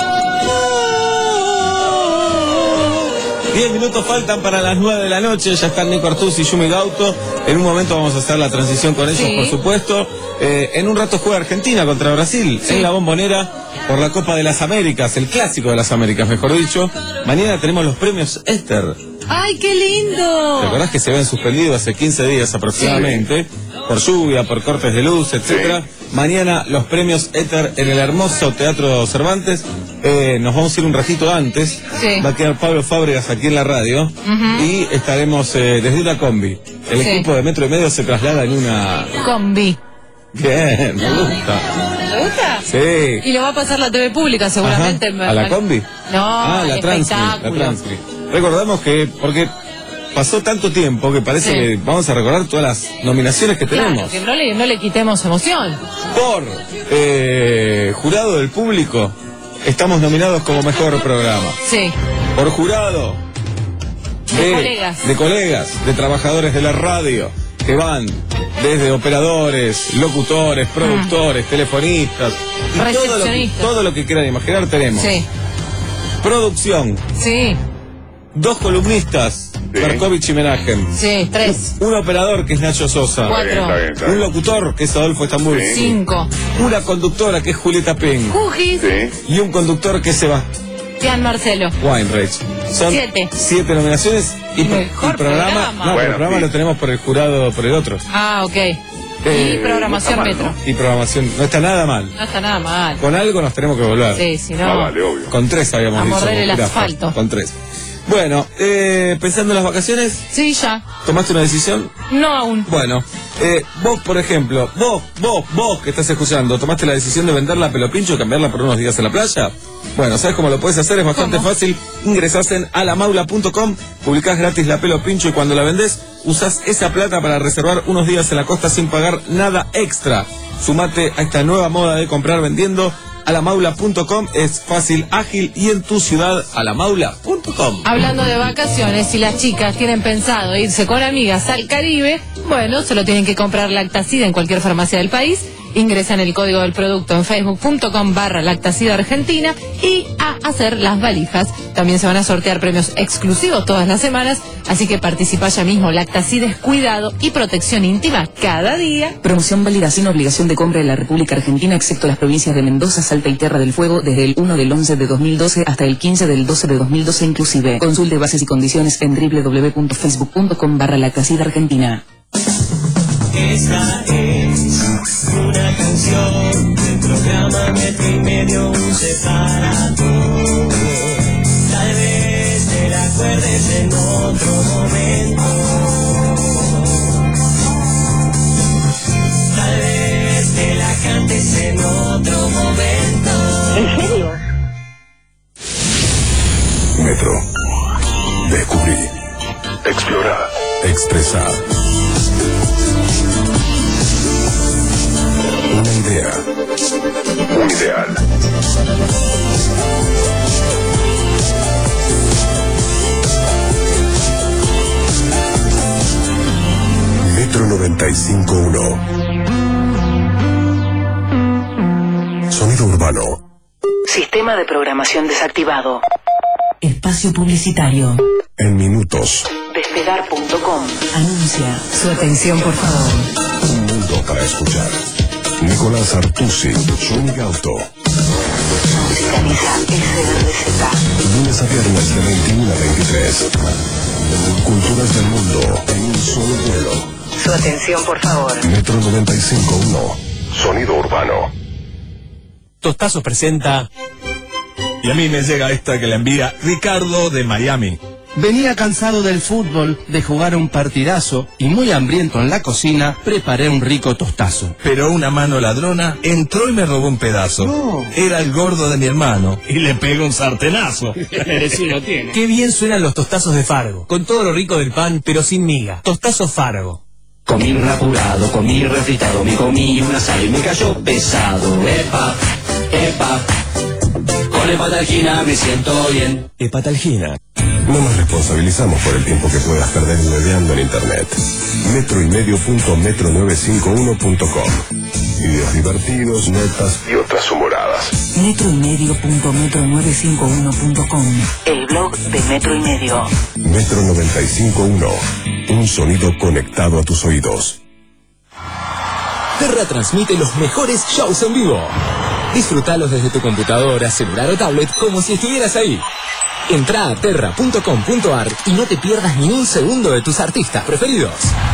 Diez minutos faltan para las nueve de la noche, ya están Nico Artuz y Yumi Gauto. En un momento vamos a hacer la transición con ellos, sí, por supuesto. Eh, en un rato juega Argentina contra Brasil, sí, en la Bombonera por la Copa de las Américas, el clásico de las Américas, mejor dicho. Mañana tenemos los premios Éter. ¡Ay, qué lindo! ¿Te acordás que se habían suspendido hace quince días aproximadamente? Sí. Por lluvia, por cortes de luz, etcétera. Sí. Mañana los premios Éter en el hermoso Teatro Cervantes. Eh, nos vamos a ir un ratito antes. Sí. Va a quedar Pablo Fábregas aquí en la radio. Uh-huh. Y estaremos eh, desde una combi. El sí. equipo de Metro y Medio se traslada en una combi. Bien, me gusta. ¿Te gusta? Sí. Y lo va a pasar la T V pública seguramente. Ajá. ¿A la combi? No, ah, la Transmi, la Transmi. Recordamos que, porque pasó tanto tiempo que parece sí. que vamos a recordar todas las nominaciones que claro, tenemos. Que no le, no le quitemos emoción. Por eh, jurado del público, estamos nominados como mejor programa. Sí. Por jurado de, de colegas. De colegas, de trabajadores de la radio, que van desde operadores, locutores, productores, mm. telefonistas, y todo lo, que, todo lo que quieran imaginar tenemos. Sí. Producción. Sí. Dos columnistas, sí. Markovich y Menahem. Sí, tres. Un operador que es Nacho Sosa. Cuatro. Está bien, está bien. Un locutor que es Adolfo Estambul. Sí. Cinco. Una conductora que es Julieta Peng. Jujis. Sí. Y un conductor que es Sebastián Marcelo Weinreich. Son siete. Siete nominaciones y, mejor y programa. programa. No, bueno, el programa sí. lo tenemos por el jurado, por el otro. Ah, ok. Eh, y programación no mal, Metro. ¿no? Y programación. No está nada mal. No está nada mal. Con algo nos tenemos que volver. Sí, si no. Ah, vale, obvio. Con tres habíamos a dicho. morder el Mira, asfalto. Con tres. Bueno, eh, pensando en las vacaciones. Sí, ya. ¿Tomaste una decisión? No aún. Bueno, Eh, vos, por ejemplo, vos, vos, vos que estás escuchando, ¿tomaste la decisión de venderla a pelo pincho y cambiarla por unos días en la playa? Bueno, ¿sabes cómo lo puedes hacer? Es bastante ¿Cómo? fácil. Ingresás en alamaula punto com, publicás gratis la pelo pincho y cuando la vendés, usás esa plata para reservar unos días en la costa sin pagar nada extra. Sumate a esta nueva moda de comprar vendiendo. alamaula punto com es fácil, ágil y en tu ciudad, alamaula punto com. Hablando de vacaciones, si las chicas tienen pensado irse con amigas al Caribe, bueno, solo tienen que comprar Lactacida en cualquier farmacia del país. Ingresan el código del producto en facebook punto com barra Lactacida Argentina y a hacer las valijas. También se van a sortear premios exclusivos todas las semanas, así que participa ya mismo. Lactacida es cuidado y protección íntima cada día. Promoción válida sin obligación de compra en la República Argentina, excepto las provincias de Mendoza, Salta y Tierra del Fuego, desde el uno del once de dos mil doce hasta el quince del doce de dos mil doce inclusive. Consulte bases y condiciones en doble u doble u doble u punto facebook punto com barra Lactacida Argentina. Esta es una canción del programa Metro y Medio, un separato. Tal vez te la acuerdes en otro momento. Tal vez te la cantes en otro momento. ¿En serio? Metro. Descubrí. Explorar. Expresar. Una idea. Un ideal. Metro noventa y cinco punto uno. Sonido urbano. Sistema de programación desactivado. Espacio publicitario. En minutos. Despegar punto com. Anuncia. Su atención, por favor. Un mundo para escuchar. Nicolás Artusi, Sonic Auto. Musicaliza S R Z. Lunes a viernes de veintiuno a veintitrés. Culturas del mundo en un solo vuelo. Su atención, por favor. Metro noventa y cinco punto uno. Sonido urbano. Tostazo presenta. Y a mí me llega esta que la envía Ricardo de Miami. Venía cansado del fútbol, de jugar un partidazo y muy hambriento en la cocina, preparé un rico tostazo. Pero una mano ladrona entró y me robó un pedazo. No. Era el gordo de mi hermano y le pegó un sartenazo. Eso no tiene. Qué bien suenan los tostazos de Fargo, con todo lo rico del pan, pero sin miga. Tostazo Fargo. Comí un apurado, comí refritado, me comí una sal y me cayó pesado. Epa, epa, con Hepatalgina me siento bien. Hepatalgina. No nos responsabilizamos por el tiempo que puedas perder hueveando en internet. Metro y medio punto metro novecientos cincuenta y uno punto com. Videos divertidos, notas y otras humoradas. Metro y medio punto metro novecientos cincuenta y uno punto com. El blog de Metro y Medio. Metro noventa y cinco punto uno. Un sonido conectado a tus oídos. Terra transmite los mejores shows en vivo. Disfrútalos desde tu computadora, celular o tablet como si estuvieras ahí. Entra a terra punto com punto ar y no te pierdas ni un segundo de tus artistas preferidos.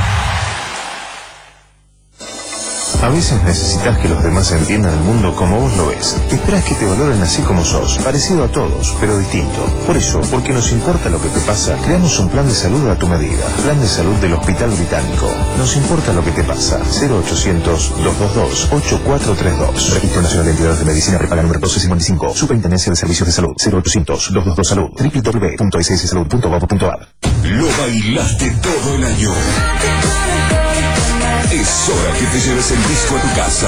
A veces necesitas que los demás entiendan el mundo como vos lo ves. Esperás que te valoren así como sos, parecido a todos, pero distinto. Por eso, porque nos importa lo que te pasa, creamos un plan de salud a tu medida. Plan de salud del Hospital Británico. Nos importa lo que te pasa. cero ochocientos, doscientos veintidós, ochenta y cuatro treinta y dos. Registro Nacional de Entidades de Medicina Prepaga número doce cincuenta y cinco. Superintendencia de Servicios de Salud. cero ochocientos, doscientos veintidós Salud. doble u doble u doble u punto s s salud punto gov punto a r. Lo bailaste todo el año. Es hora que te lleves el disco a tu casa.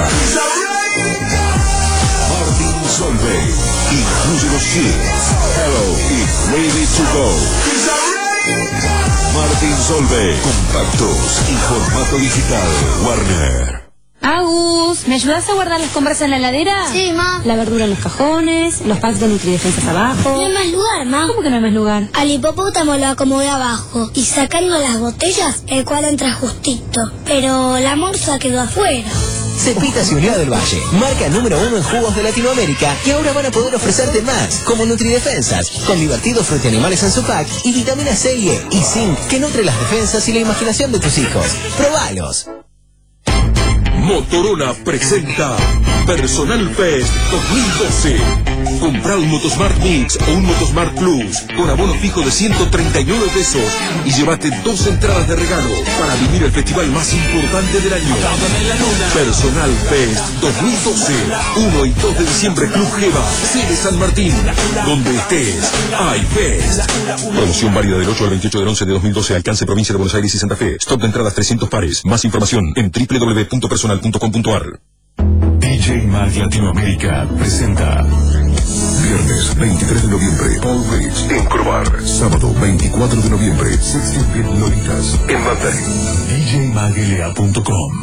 Martin Solveig incluye los hits Hello y Ready to Go. Martin Solveig, compactos y formato digital. Warner. Agus, ¿me ayudas a guardar las compras en la heladera? Sí, ma. La verdura en los cajones, los packs de Nutridefensas abajo. No hay más lugar, ma. ¿Cómo que no hay más lugar? Al hipopótamo lo acomodé abajo y sacando las botellas, el cual entra justito. Pero la morsa quedó afuera. Cepitas y Unidad del Valle, marca número uno en jugos de Latinoamérica, y ahora van a poder ofrecerte más, como Nutridefensas, con divertidos fruti-animales en su pack y vitamina C y E y zinc que nutre las defensas y la imaginación de tus hijos. ¡Probalos! Motorola presenta Personal Fest dos mil doce. Compra un Motosmart Mix o un Motosmart Plus con abono fijo de ciento treinta y nueve pesos y llévate dos entradas de regalo para vivir el festival más importante del año. Personal Fest dos mil doce, uno y dos de diciembre, Club Geva, sede San Martín. Donde estés, hay Fest. Promoción válida del ocho al veintiocho del once de dos mil doce, alcance provincia de Buenos Aires y Santa Fe. Stock de entradas trescientos pares. Más información en doble u doble u doble u punto personal punto com punto a r. D J Mag Latinoamérica presenta viernes veintitrés de noviembre, Paul Rich en Crobar. Sábado veinticuatro de noviembre, sexteen Bit Lolitas en Mandarin. D J mag L A punto com.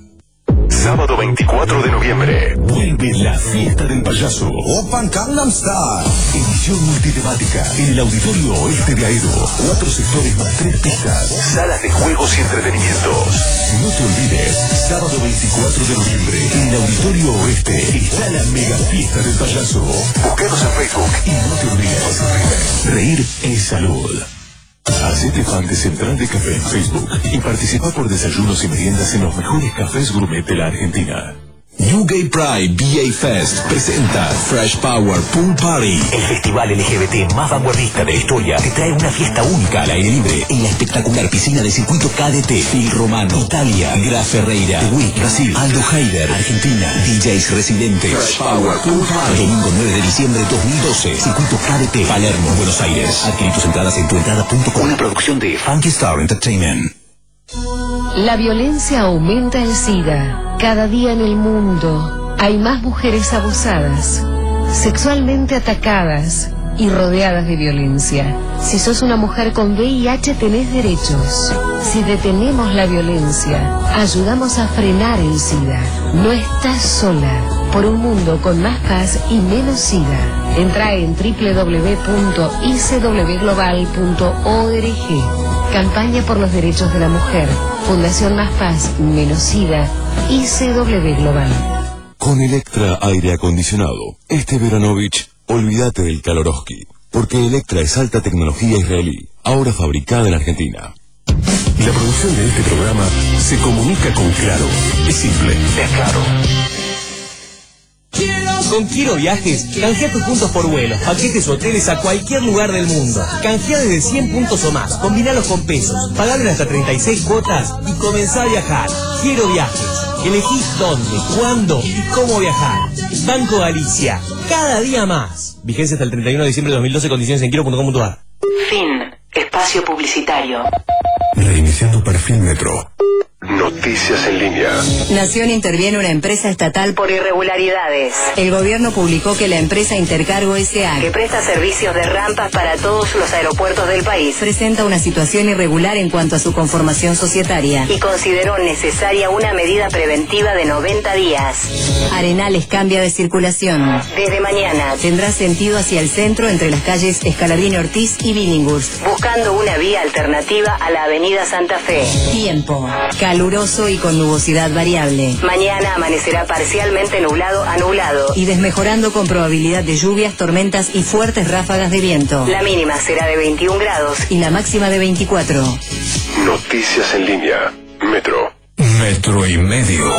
Sábado veinticuatro de noviembre, vuelve la fiesta del payaso. Open Gangnam Style. Edición multitemática en el Auditorio Oeste de Aedo. Cuatro sectores más tres pistas. Salas de juegos y entretenimientos. No te olvides, sábado veinticuatro de noviembre, en el Auditorio Oeste está la mega fiesta del payaso. Búscanos en Facebook y no te olvides, reír es salud. Hacete fan de Central de Café en Facebook y participa por desayunos y meriendas en los mejores cafés gourmet de la Argentina. New Gay Pride V A Fest presenta Fresh Power Pool Party. El festival L G B T más vanguardista de la historia te trae una fiesta única al aire libre en la espectacular piscina del circuito K D T. Phil Romano, Italia, Gra Ferreira, The Week, Brasil, Aldo Heider, Argentina, D Js residentes. Fresh Power Pool Party. Domingo nueve de diciembre dos mil doce, circuito K D T, Palermo, Buenos Aires. Adquirí tus entradas en tuentrada punto com. Una producción de Funky Star Entertainment. La violencia aumenta en SIDA. Cada día en el mundo hay más mujeres abusadas, sexualmente atacadas y rodeadas de violencia. Si sos una mujer con V I H tenés derechos. Si detenemos la violencia, ayudamos a frenar el SIDA. No estás sola. Por un mundo con más paz y menos SIDA. Entra en doble u doble u doble u punto i c w global punto org. Campaña por los derechos de la mujer. Fundación Más Paz, Menos SIDA. I C W Global. Con Electra Aire Acondicionado, este Veranovich, olvídate del Kaloroski, porque Electra es alta tecnología israelí, ahora fabricada en Argentina. La producción de este programa se comunica con Claro. Es simple, es claro. Con Quiero Viajes, canjea tus puntos por vuelos, paquetes o hoteles a cualquier lugar del mundo. Canjea desde cien puntos o más, combinalos con pesos, pagalo en hasta treinta y seis cuotas y comenzá a viajar. Quiero Viajes. Elegí dónde, cuándo y cómo viajar. Banco Galicia. Cada día más. Vigencia hasta el treinta y uno de diciembre de dos mil doce. Condiciones en quiero punto com punto a r. Fin. Espacio publicitario. Reiniciando perfil Metro. Noticias en línea. Nación interviene una empresa estatal por irregularidades. El gobierno publicó que la empresa Intercargo S A, que presta servicios de rampas para todos los aeropuertos del país, presenta una situación irregular en cuanto a su conformación societaria y consideró necesaria una medida preventiva de noventa días. Arenales cambia de circulación. Desde mañana tendrá sentido hacia el centro entre las calles Escalabrini Ortiz y Billinghurst, buscando una vía alternativa a la avenida Santa Fe. Tiempo. Caluroso y con nubosidad variable. Mañana amanecerá parcialmente nublado a nublado y desmejorando con probabilidad de lluvias, tormentas y fuertes ráfagas de viento. La mínima será de veintiún grados y la máxima de veinticuatro. Noticias en línea. Metro. Metro y medio.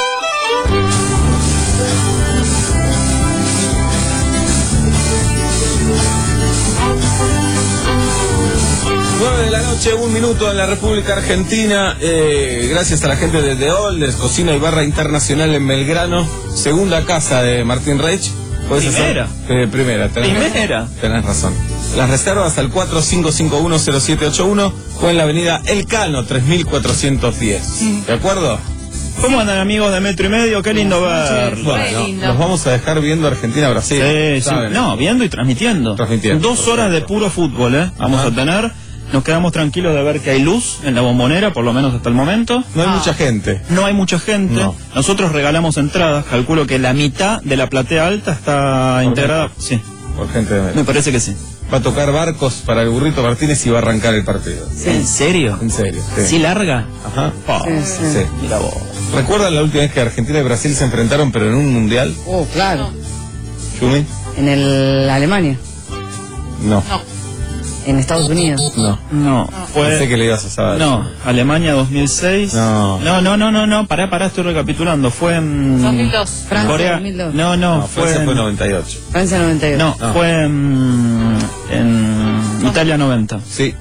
nueve de la noche, un minuto en la República Argentina. Eh, gracias a la gente de The Olders, Cocina y Barra Internacional en Belgrano. Segunda casa de Martín Reich. Primera. Hacer? Eh, primera. Tenés, Primera. Tenés razón. Las reservas al cuatro cinco cinco uno cero siete ocho uno o en la avenida El Cano tres mil cuatrocientos diez. ¿De acuerdo? ¿Cómo andan, amigos de Metro y Medio? Qué lindo verlos. Bueno, nos vamos a dejar viendo Argentina-Brasil. Sí, sí. No, viendo y transmitiendo. Transmitiendo. Dos horas de puro fútbol, ¿eh? Vamos Ajá. a tener. Nos quedamos tranquilos de ver que hay luz en la Bombonera, por lo menos hasta el momento. No hay ah. mucha gente. No hay mucha gente. No. Nosotros regalamos entradas. Calculo que la mitad de la platea alta está por integrada. Gente. Sí. Por gente de Metro. Me parece que sí. Va a tocar Barcos para el Burrito Martínez y va a arrancar el partido. Sí. ¿En serio? En serio. Sí, ¿Sí larga? Ajá. Oh, sí, sí. sí. Mira vos. ¿Recuerdan la última vez que Argentina y Brasil se enfrentaron, pero en un mundial? Oh, claro. ¿Yumi? En el Alemania. No. No. en Estados Unidos. No. No, fue... Pensé que le ibas a saber. No, Alemania dos mil seis. No. No, no, no, no, no, pará, pará, estoy recapitulando. Fue en... dos mil dos. Francia, Corea. dos mil dos. No, no, No, fue Francia en... fue noventa y ocho. Francia noventa y ocho. No, No. fue en... en Italia noventa. Sí.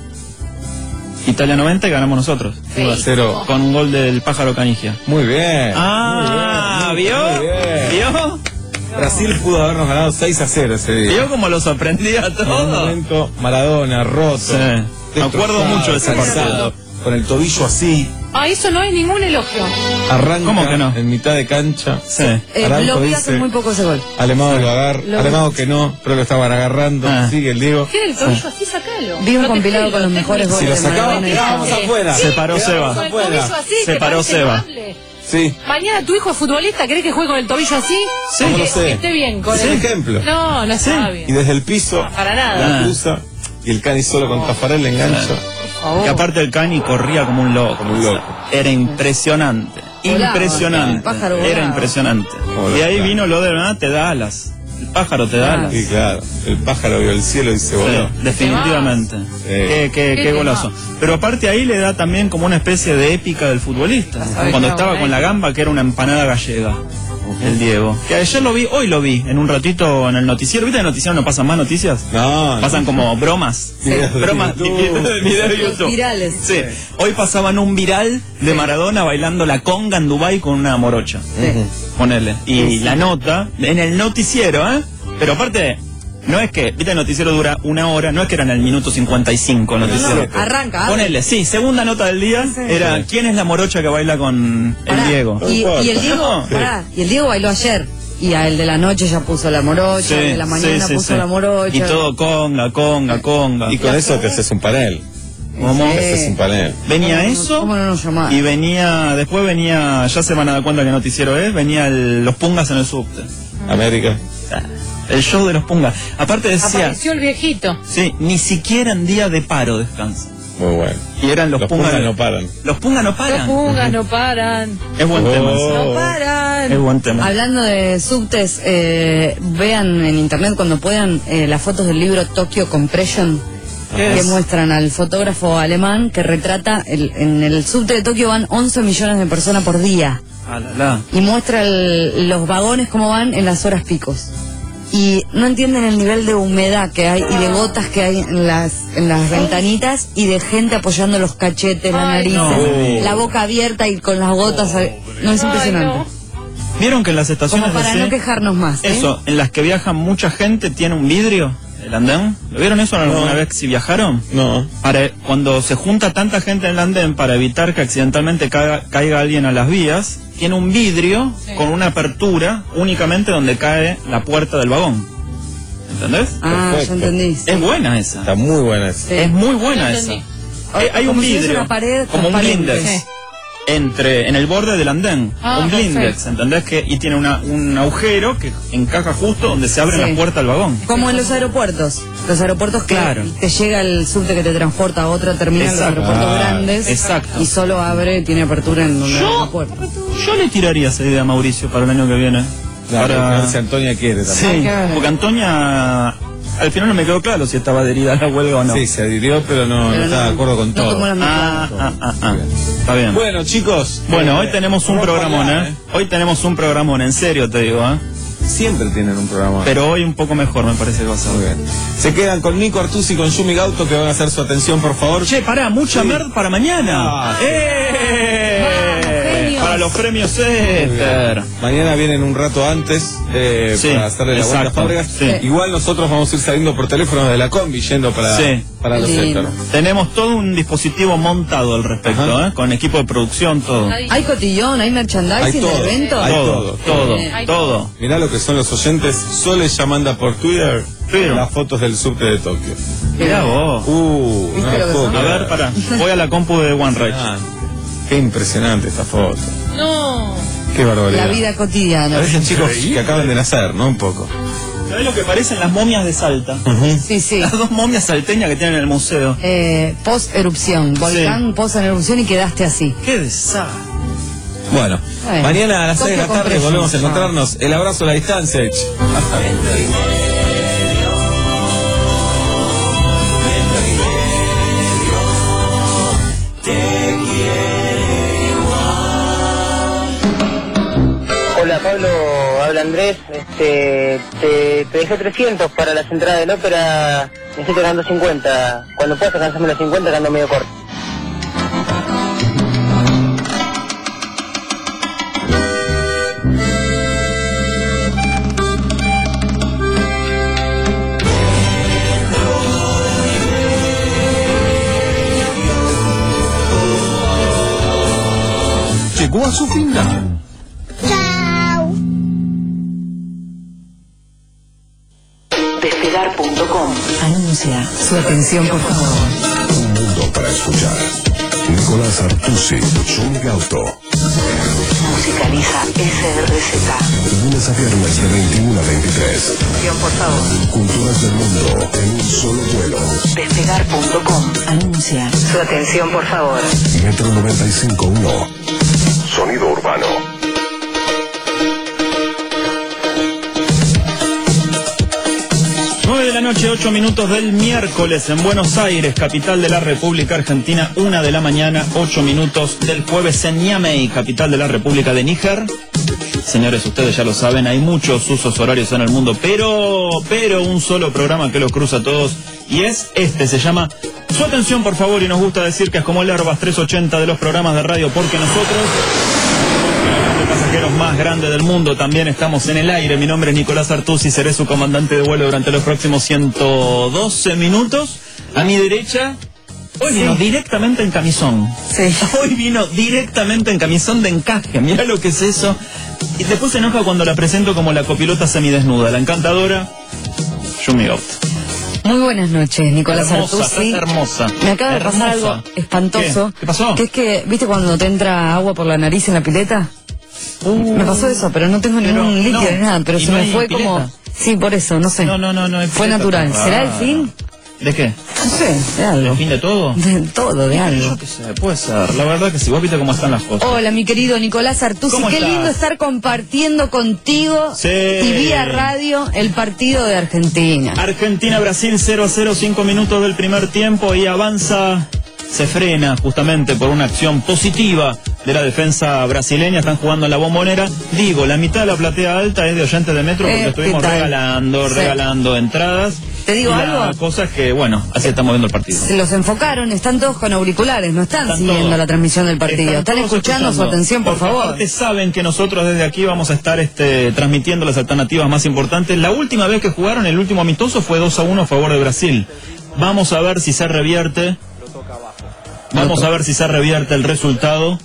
Italia noventa y ganamos nosotros. Sí. uno a cero. Con un gol del pájaro Canigia. Muy bien. Ah, Muy bien, ¿vio? muy bien. ¿Vio? Brasil pudo habernos ganado seis a cero ese día. ¿Vio cómo lo sorprendía En un todo? momento, Maradona, roto. Sí. Me acuerdo mucho de ese partido. Con el tobillo así, Ah, eso no es ningún elogio. arranca ¿Cómo que no? en mitad de cancha. Sí. Eh, Araujo lo vi dice, hace muy poco ese gol. Alemado lo agarra, Lo- Alemado que no, pero lo estaban agarrando. Ah. Sigue el Diego. ¿Tiene el tobillo así? Sacalo. Vi un Protégelo, compilado con los mejores técnico. Si lo goles de sacaban, Maradona y quedábamos Messi. afuera. Se paró Con Seba. el tobillo así, Se ¿te paró parece Seba. amable? Sí. Mañana tu hijo es futbolista, ¿querés que juegue con el tobillo así? Sí. ¿Cómo lo Que- sé? que esté bien con Es el un ejemplo. No, no está bien. Y desde el piso, Para nada. la cruza, y el Cani solo con Tafarel le engancha. Que aparte el Cani corría como un loco. Como un loco. Era impresionante. Volaba, Impresionante. el pájaro Era volaba. impresionante. Como Y ahí loco. vino lo de verdad, te da alas. El pájaro te da alas. Sí, claro. El pájaro vio el cielo y se voló. Sí, definitivamente. Qué, qué- ¿Qué qué te golazo. Pero aparte ahí le da también como una especie de épica del futbolista. sabés Cuando que estaba ahora con la es. gamba, que era una empanada gallega. El Diego. Que ayer lo vi, hoy lo vi, en un ratito en el noticiero. ¿Viste en el noticiero no pasan más noticias? No, Pasan como bromas. Videos de bromas. YouTube. Videos de Los YouTube. virales. Sí. Hoy pasaban un viral de Maradona bailando la conga en Dubái con una morocha. Sí. Ponele. Y la nota, en el noticiero, ¿eh? Pero aparte, no es que, viste, el noticiero dura una hora, no es que era en el minuto cincuenta y cinco el noticiero. No, arranca, abre. Ponele, sí, segunda nota del día era, ¿quién es la morocha que baila con el Pará, Diego? Y, y el Diego, No. pará, y el Diego bailó ayer. Y a el de la noche ya puso la morocha, Sí, el de la mañana sí, sí, puso sí. la morocha. Y todo conga, conga, conga. Y con eso te haces un panel. ¿Cómo? Te haces un panel. Venía ¿Cómo no- eso ¿Cómo no nos llamaban? y venía, después venía, ya se van a dar cuenta qué noticiero es, venía el- los pungas en el subte. América. El show de los pungas. Aparte decía, Apareció el viejito. sí, ni siquiera en día de paro descansa. Muy bueno. Y eran los, Los pungas. pungas no paran. Los pungas no Los paran. pungas no paran. Es buen Oh. tema. No paran. Es buen tema. Hablando de subtes, eh, vean en internet cuando puedan eh, las fotos del libro Tokyo Compression, ¿Qué que es? muestran al fotógrafo alemán que retrata, el- en el subte de Tokio van once millones de personas por día, Ah, la, la. y muestra el- los vagones cómo van en las horas picos. Y no entienden el nivel de humedad que hay y de gotas que hay en las, en las ventanitas y de gente apoyando los cachetes, las Ay, narices, no. la boca abierta y con las gotas. No, es Ay, impresionante. no. ¿Vieron que en las estaciones Como para de no C- quejarnos más. ¿eh? eso, en las que viaja mucha gente, tiene un vidrio, el andén? ¿Lo vieron eso alguna No. vez si viajaron? No. Para, cuando se junta tanta gente en el andén para evitar que accidentalmente caiga, caiga alguien a las vías, tiene un vidrio Sí. con una apertura únicamente donde cae la puerta del vagón. ¿Entendés? Ah, Perfecto. ya entendí. sí. Es buena esa. Está muy buena esa. Sí. Es muy buena No esa. entendí. Eh, hay un Como si fuese vidrio, una pared como un transparente. blindex, Sí. entre, en el borde del andén. Ah, un blindex, perfecto. ¿entendés? Que, y tiene una, un agujero que encaja justo donde se abre Sí. la puerta del vagón. Como en los aeropuertos. Los aeropuertos que Claro. te llega el subte que te transporta a otra terminal, los Exacto. aeropuertos Ah, grandes. exacto. Y solo abre, tiene apertura en donde Yo- abre la puerta. Yo le tiraría esa idea a Mauricio para el año que viene. Claro, para... a ver si Antonia quiere también. Sí, porque Antonia, al final no me quedó claro si estaba adherida a la huelga o no. Sí, se adhirió, pero no, Pero no está no- de acuerdo con no todo. tomó la Ah, ah, ah, ah. Está bien. Bueno, chicos. Bueno, eh, hoy tenemos un vamos para programón, allá, ¿eh? Hoy tenemos un programón, en serio te digo, ¿eh? Siempre tienen un programa. Pero hoy un poco mejor me parece que va a ser. Muy bien. Se quedan con Nico Artusi y con Yumi Gauto, que van a hacer su atención, por favor. Che, pará, mucha Sí. merda para mañana. Ah, sí. ¡Eh! Vamos, genios. Para los premios Esther. Mañana vienen un rato antes eh, Sí, para hacerle la vuelta a exacto, Fábregas. sí. Igual nosotros vamos a ir saliendo por teléfono de la combi yendo para, Sí. para los Lindo. Héctor. Tenemos todo un dispositivo montado al respecto, Ajá. ¿eh? Con equipo de producción, todo. Ahí. ¿Hay cotillón? ¿Hay merchandising Hay del todo. evento? Hay todo, todo. todo, Hay todo. Mirá lo que son los oyentes. Sole ya manda por Twitter Twitter. las fotos del subte de Tokio. Mirá vos. Uh, ¿Viste no lo que puedo son? A creer. ver, pará. Voy a la compu de OneRage. Ah, qué impresionante esta foto. No. Qué barbaridad. La vida cotidiana. Parecen chicos que acaban de nacer, ¿no? Un poco. ¿Sabés lo que parecen las momias de Salta? Sí, sí. Las dos momias salteñas que tienen en el museo. Eh, post erupción. Volcán, post en erupción y quedaste así. ¡Qué desastre! Bueno, Bueno, mañana a las seis de la Tokio tarde Compression. volvemos a encontrarnos. El abrazo a la distancia. Hasta luego. Hola Pablo, habla Andrés, este, te, te dejé trescientos para las entradas del ópera, necesito ganando cincuenta, cuando puedas alcanzarme los cincuenta que ando medio corto. Llegó a su final. Despegar punto com anuncia su atención, por favor. Un mundo para escuchar. Nicolás Artusi, Johnny Gauto. Musicaliza S R Z. Lunes a viernes de veintiuno a veintitrés. Atención, por favor. Culturas del mundo en un solo vuelo. Despegar punto com anuncia su atención, por favor. Metro noventa y cinco punto uno. Sonido urbano. nueve de la noche, ocho minutos del miércoles en Buenos Aires, capital de la República Argentina. una de la mañana, ocho minutos del jueves en Niamey, capital de la República de Níger. Señores, ustedes ya lo saben, hay muchos usos horarios en el mundo, pero, pero un solo programa que los cruza a todos, y es este, se llama Su Atención, por favor, y nos gusta decir que es como el Airbus trescientos ochenta de los programas de radio, porque nosotros, el pasajero más grande del mundo, también estamos en el aire. Mi nombre es Nicolás Artusi, seré su comandante de vuelo durante los próximos ciento doce minutos. A mi derecha, hoy vino sí. directamente en camisón. Sí. Hoy vino directamente en camisón de encaje. Mira lo que es eso. Y después se enoja cuando la presento como la copilota semidesnuda, la encantadora Yumi Gauto. Muy buenas noches, Nicolás Hermosa, Artusi. estás hermosa. Me acaba de Hermosa. pasar algo espantoso. ¿Qué? ¿Qué pasó? Que es que, ¿viste cuando te entra agua por la nariz en la pileta? Uh, me pasó eso, pero no tengo pero, ningún líquido no. ni nada, pero ¿Y se no me hay fue pileta? como... Sí, por eso, no sé. No, no, no, no hay Fue pileta. natural. Ah. ¿Será el fin? ¿De qué? No sé, de algo. ¿El fin de todo? De todo, de algo. Yo qué sé, puede ser. La verdad que si vos viste cómo están las cosas. Hola, mi querido Nicolás Artusi. ¿Cómo Qué estás? lindo estar compartiendo contigo Sí. y vía radio el partido de Argentina. Argentina-Brasil cero a cero, cinco minutos del primer tiempo y avanza, se frena justamente por una acción positiva de la defensa brasileña. Están jugando en la Bombonera. Digo, la mitad de la platea alta es de oyentes de Metro porque Eh, estuvimos ¿qué tal? regalando, Sí. regalando entradas. ¿Te digo y algo? La cosa es que, bueno, así estamos viendo el partido. Se los enfocaron, están todos con auriculares, no están, Están siguiendo todos. la transmisión del partido. Están Están, todos escuchando, su atención, por Porque favor. aparte saben que nosotros desde aquí vamos a estar este, transmitiendo las alternativas más importantes. La última vez que jugaron, el último amistoso fue dos a uno a favor de Brasil. Vamos a ver si se revierte. Vamos a ver si se revierte el resultado.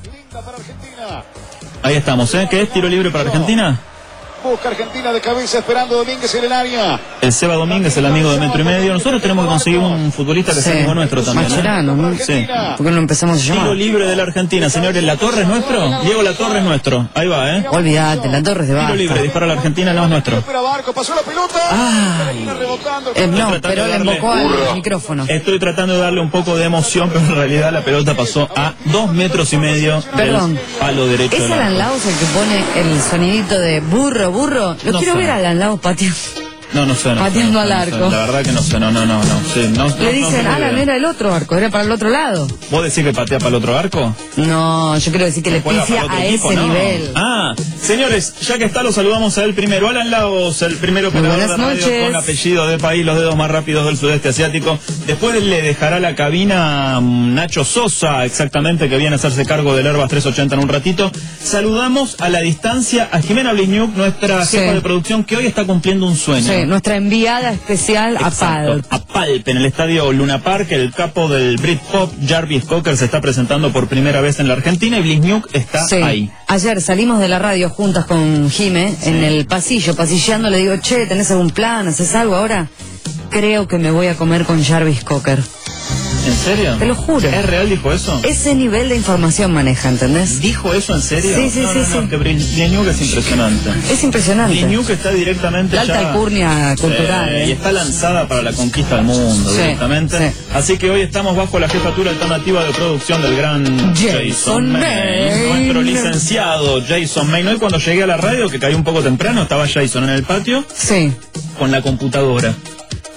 Ahí estamos, ¿eh? ¿Qué es? ¿Tiro libre para Argentina? Busca Argentina de cabeza esperando Domínguez en el área. El Seba Domínguez, el amigo de Metro y Medio. Nosotros tenemos que conseguir un futbolista que sea Sí. amigo nuestro también. ¿eh? Mascherano, ¿no? Sí. ¿Por qué no empezamos a llamar? Tiro libre de la Argentina, señores. ¿La Torre es nuestro? Diego, la Torre es nuestro. Ahí va, ¿eh? Olvídate, la Torre de Tiro Basta. libre, dispara la Argentina, no es nuestro. Espera Barco, pasó la pelota. Termina rebotando. Eh, no, Estoy tratando pero de le darle- embocó al micrófono. Estoy tratando de darle un poco de emoción, pero en realidad la pelota pasó a dos metros y medio Perdón. del palo derecho. ¿Es del Alan arco. Laus el que pone el sonidito de burro, burro? Lo No quiero sé. ver a Alan Laus pateando. No, no sé. No sé, Pateando no sé, al no sé. arco. La verdad que no sé, no, no, no, no. Sí, no, no, Le no dicen, tengo Alan, idea. era el otro arco, era para el otro lado. ¿Vos decís que patea para el otro arco? No, yo quiero decir que le Juega pifia para otro a equipo, ese ¿no? nivel. Ah, señores, ya que está, lo saludamos a él primero. Alan Lagos, el primer operador de buenas radio noches. con apellido de país, los dedos más rápidos del sudeste asiático. Después le dejará la cabina um, Nacho Sosa, exactamente, que viene a hacerse cargo del Airbus trescientos ochenta en un ratito. Saludamos a la distancia a Jimena Blizniuk, nuestra Sí. jefa de producción, que hoy está cumpliendo un sueño. Sí, nuestra enviada especial a Exacto, Palp. a Palp, en el estadio Luna Park. El capo del Britpop, Jarvis Cocker, se está presentando por primera vez en la Argentina y Blizniuk está Sí. ahí. Ayer salimos de la radio juntas con Jime en el pasillo, pasilleando, le digo, che, ¿tenés algún plan? ¿Haces algo ahora? Creo que me voy a comer con Jarvis Cocker. ¿En serio? Te lo juro. ¿Es real dijo eso? Ese nivel de información maneja, ¿entendés? ¿Dijo eso en serio? Sí, sí, no, sí, no, sí. no, que Blizniuk es impresionante. Es impresionante. Blizniuk está directamente La alta ya- alcurnia cultural. Sí, ¿eh? y está lanzada para la conquista del mundo Sí, directamente. sí. Así que hoy estamos bajo la jefatura alternativa de producción del gran Jason May. Nuestro licenciado Jason May. Hoy cuando llegué a la radio, que caí un poco temprano, estaba Jason en el patio. Sí. Con la computadora.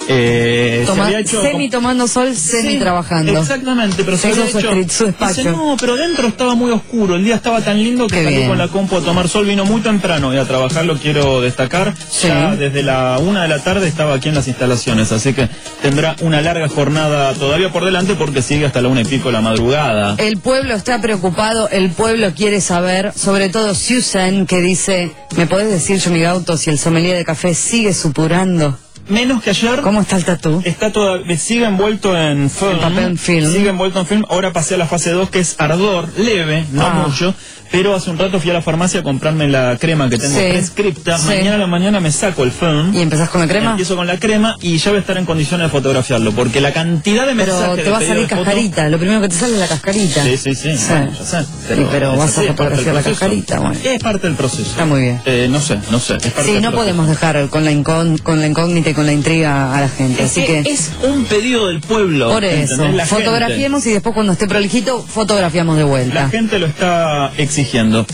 Eh, se Toma- había hecho semi tomando sol, semi Sí, trabajando. Exactamente, pero se Hizo había su hecho- street, su despacho. Dice, no, pero dentro estaba muy oscuro, el día estaba tan lindo que Qué salí bien. con la compu a tomar sol, vino muy temprano y a trabajar, lo quiero destacar. Sí. Ya desde la una de la tarde estaba aquí en las instalaciones, así que tendrá una larga jornada todavía por delante porque sigue hasta la una y pico de la madrugada. El pueblo está preocupado, el pueblo quiere saber, sobre todo Susan, que dice, ¿me podés decir, yo mi gauto, si el sommelier de café sigue supurando? Menos que ayer. ¿Cómo está el tatú? Está todo, sigue envuelto en film. En papel film. Sigue envuelto en film. Ahora pasé a la fase dos, que es ardor, leve, no Ah. mucho. Pero hace un rato fui a la farmacia a comprarme la crema que tengo Sí. prescripta. Sí. Mañana a la mañana me saco el film. ¿Y empezás con la crema? Empiezo con la crema y ya voy a estar en condiciones de fotografiarlo. Porque la cantidad de mensajes Pero te de va a pedido salir de foto- cascarita, lo primero que te sale es la cascarita. Sí, sí, sí. Sí. Bueno, ya sé, Sí, pero es vas así, a es parte del fotografiar la proceso. cascarita, bueno. Es parte del proceso. Está muy bien. Eh, no sé, no sé. Es parte Sí, del no proceso. podemos dejar con la, incón- con la incógnita y con la intriga a la gente, Es así que que... es un pedido del pueblo. Por eso, ¿entendés? La gente- fotografiemos y después cuando esté prolijito, fotografiamos de La vuelta. gente lo está exigiendo.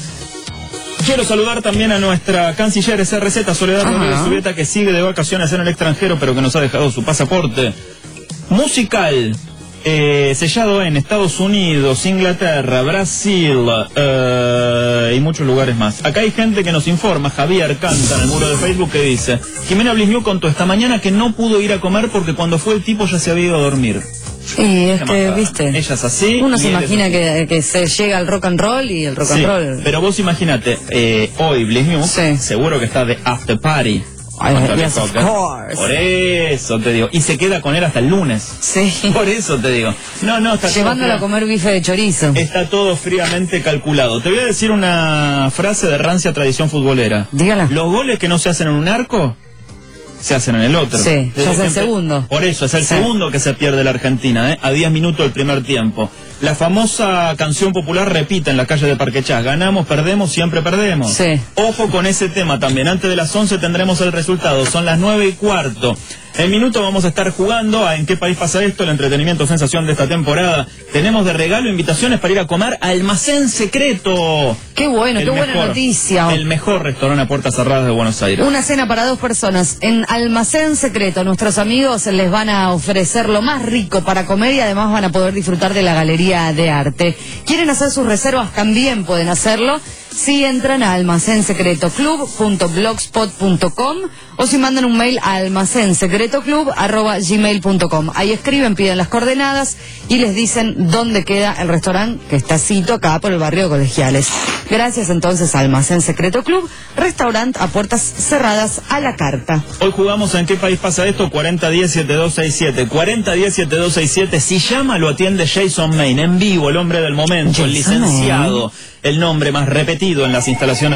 Quiero saludar también a nuestra canciller S R Z, Soledad Ajá. Rodríguez Zubieta, que sigue de vacaciones en el extranjero, pero que nos ha dejado su pasaporte musical, eh, sellado en Estados Unidos, Inglaterra, Brasil eh, y muchos lugares más. Acá hay gente que nos informa, Javier canta en el muro de Facebook, que dice, Jimena Blisniuk contó esta mañana que no pudo ir a comer porque cuando fue el tipo ya se había ido a dormir. Y es Qué que, majada. viste, Ella es así. uno y se él es imagina así. que, que se llega al rock and roll y el rock Sí, and roll... pero vos imagínate, eh, hoy Blisniuk seguro que está de after party. Ay, con Tony yes, of Cocker. course. Por eso te digo. Y se queda con él hasta el lunes. Sí. Por eso te digo. No, no, está todo Llevándolo a fría- comer bife de chorizo. Está todo fríamente calculado. Te voy a decir una frase de rancia tradición futbolera. Dígala. Los goles que no se hacen en un arco, se hacen en el otro. Sí, ya es el Siempre- segundo. Por eso, es el Sí. segundo que se pierde la Argentina, ¿eh? A diez minutos del primer tiempo. La famosa canción popular repite en la calle de Parquechás: ganamos, perdemos, siempre perdemos. Sí. Ojo con ese tema también. Antes de las once tendremos el resultado. Son las nueve y cuarto. En minuto vamos a estar jugando a ¿En qué país pasa esto? El entretenimiento sensación de esta temporada. Tenemos de regalo invitaciones para ir a comer a Almacén Secreto. Qué bueno, El qué buena mejor- noticia. El mejor restaurante a puertas cerradas de Buenos Aires. Una cena para dos personas en Almacén Secreto. Nuestros amigos les van a ofrecer lo más rico para comer y además van a poder disfrutar de la galería de arte. ¿Quieren hacer sus reservas? También pueden hacerlo si entran a almacén secreto club punto blogspot punto com o si mandan un mail a almacén secreto club arroba gmail punto com. Ahí escriben, piden las coordenadas y les dicen dónde queda el restaurante que está cito acá por el barrio de Colegiales. Gracias entonces a Almacén Secreto Club, restaurante a puertas cerradas a la carta. Hoy jugamos en qué país pasa esto, cuarenta diez setenta y dos sesenta y siete. cuarenta diez setenta y dos sesenta y siete. Si llama lo atiende Jason Main, en vivo, el hombre del momento, el Jason licenciado, el nombre más repetido en las instalaciones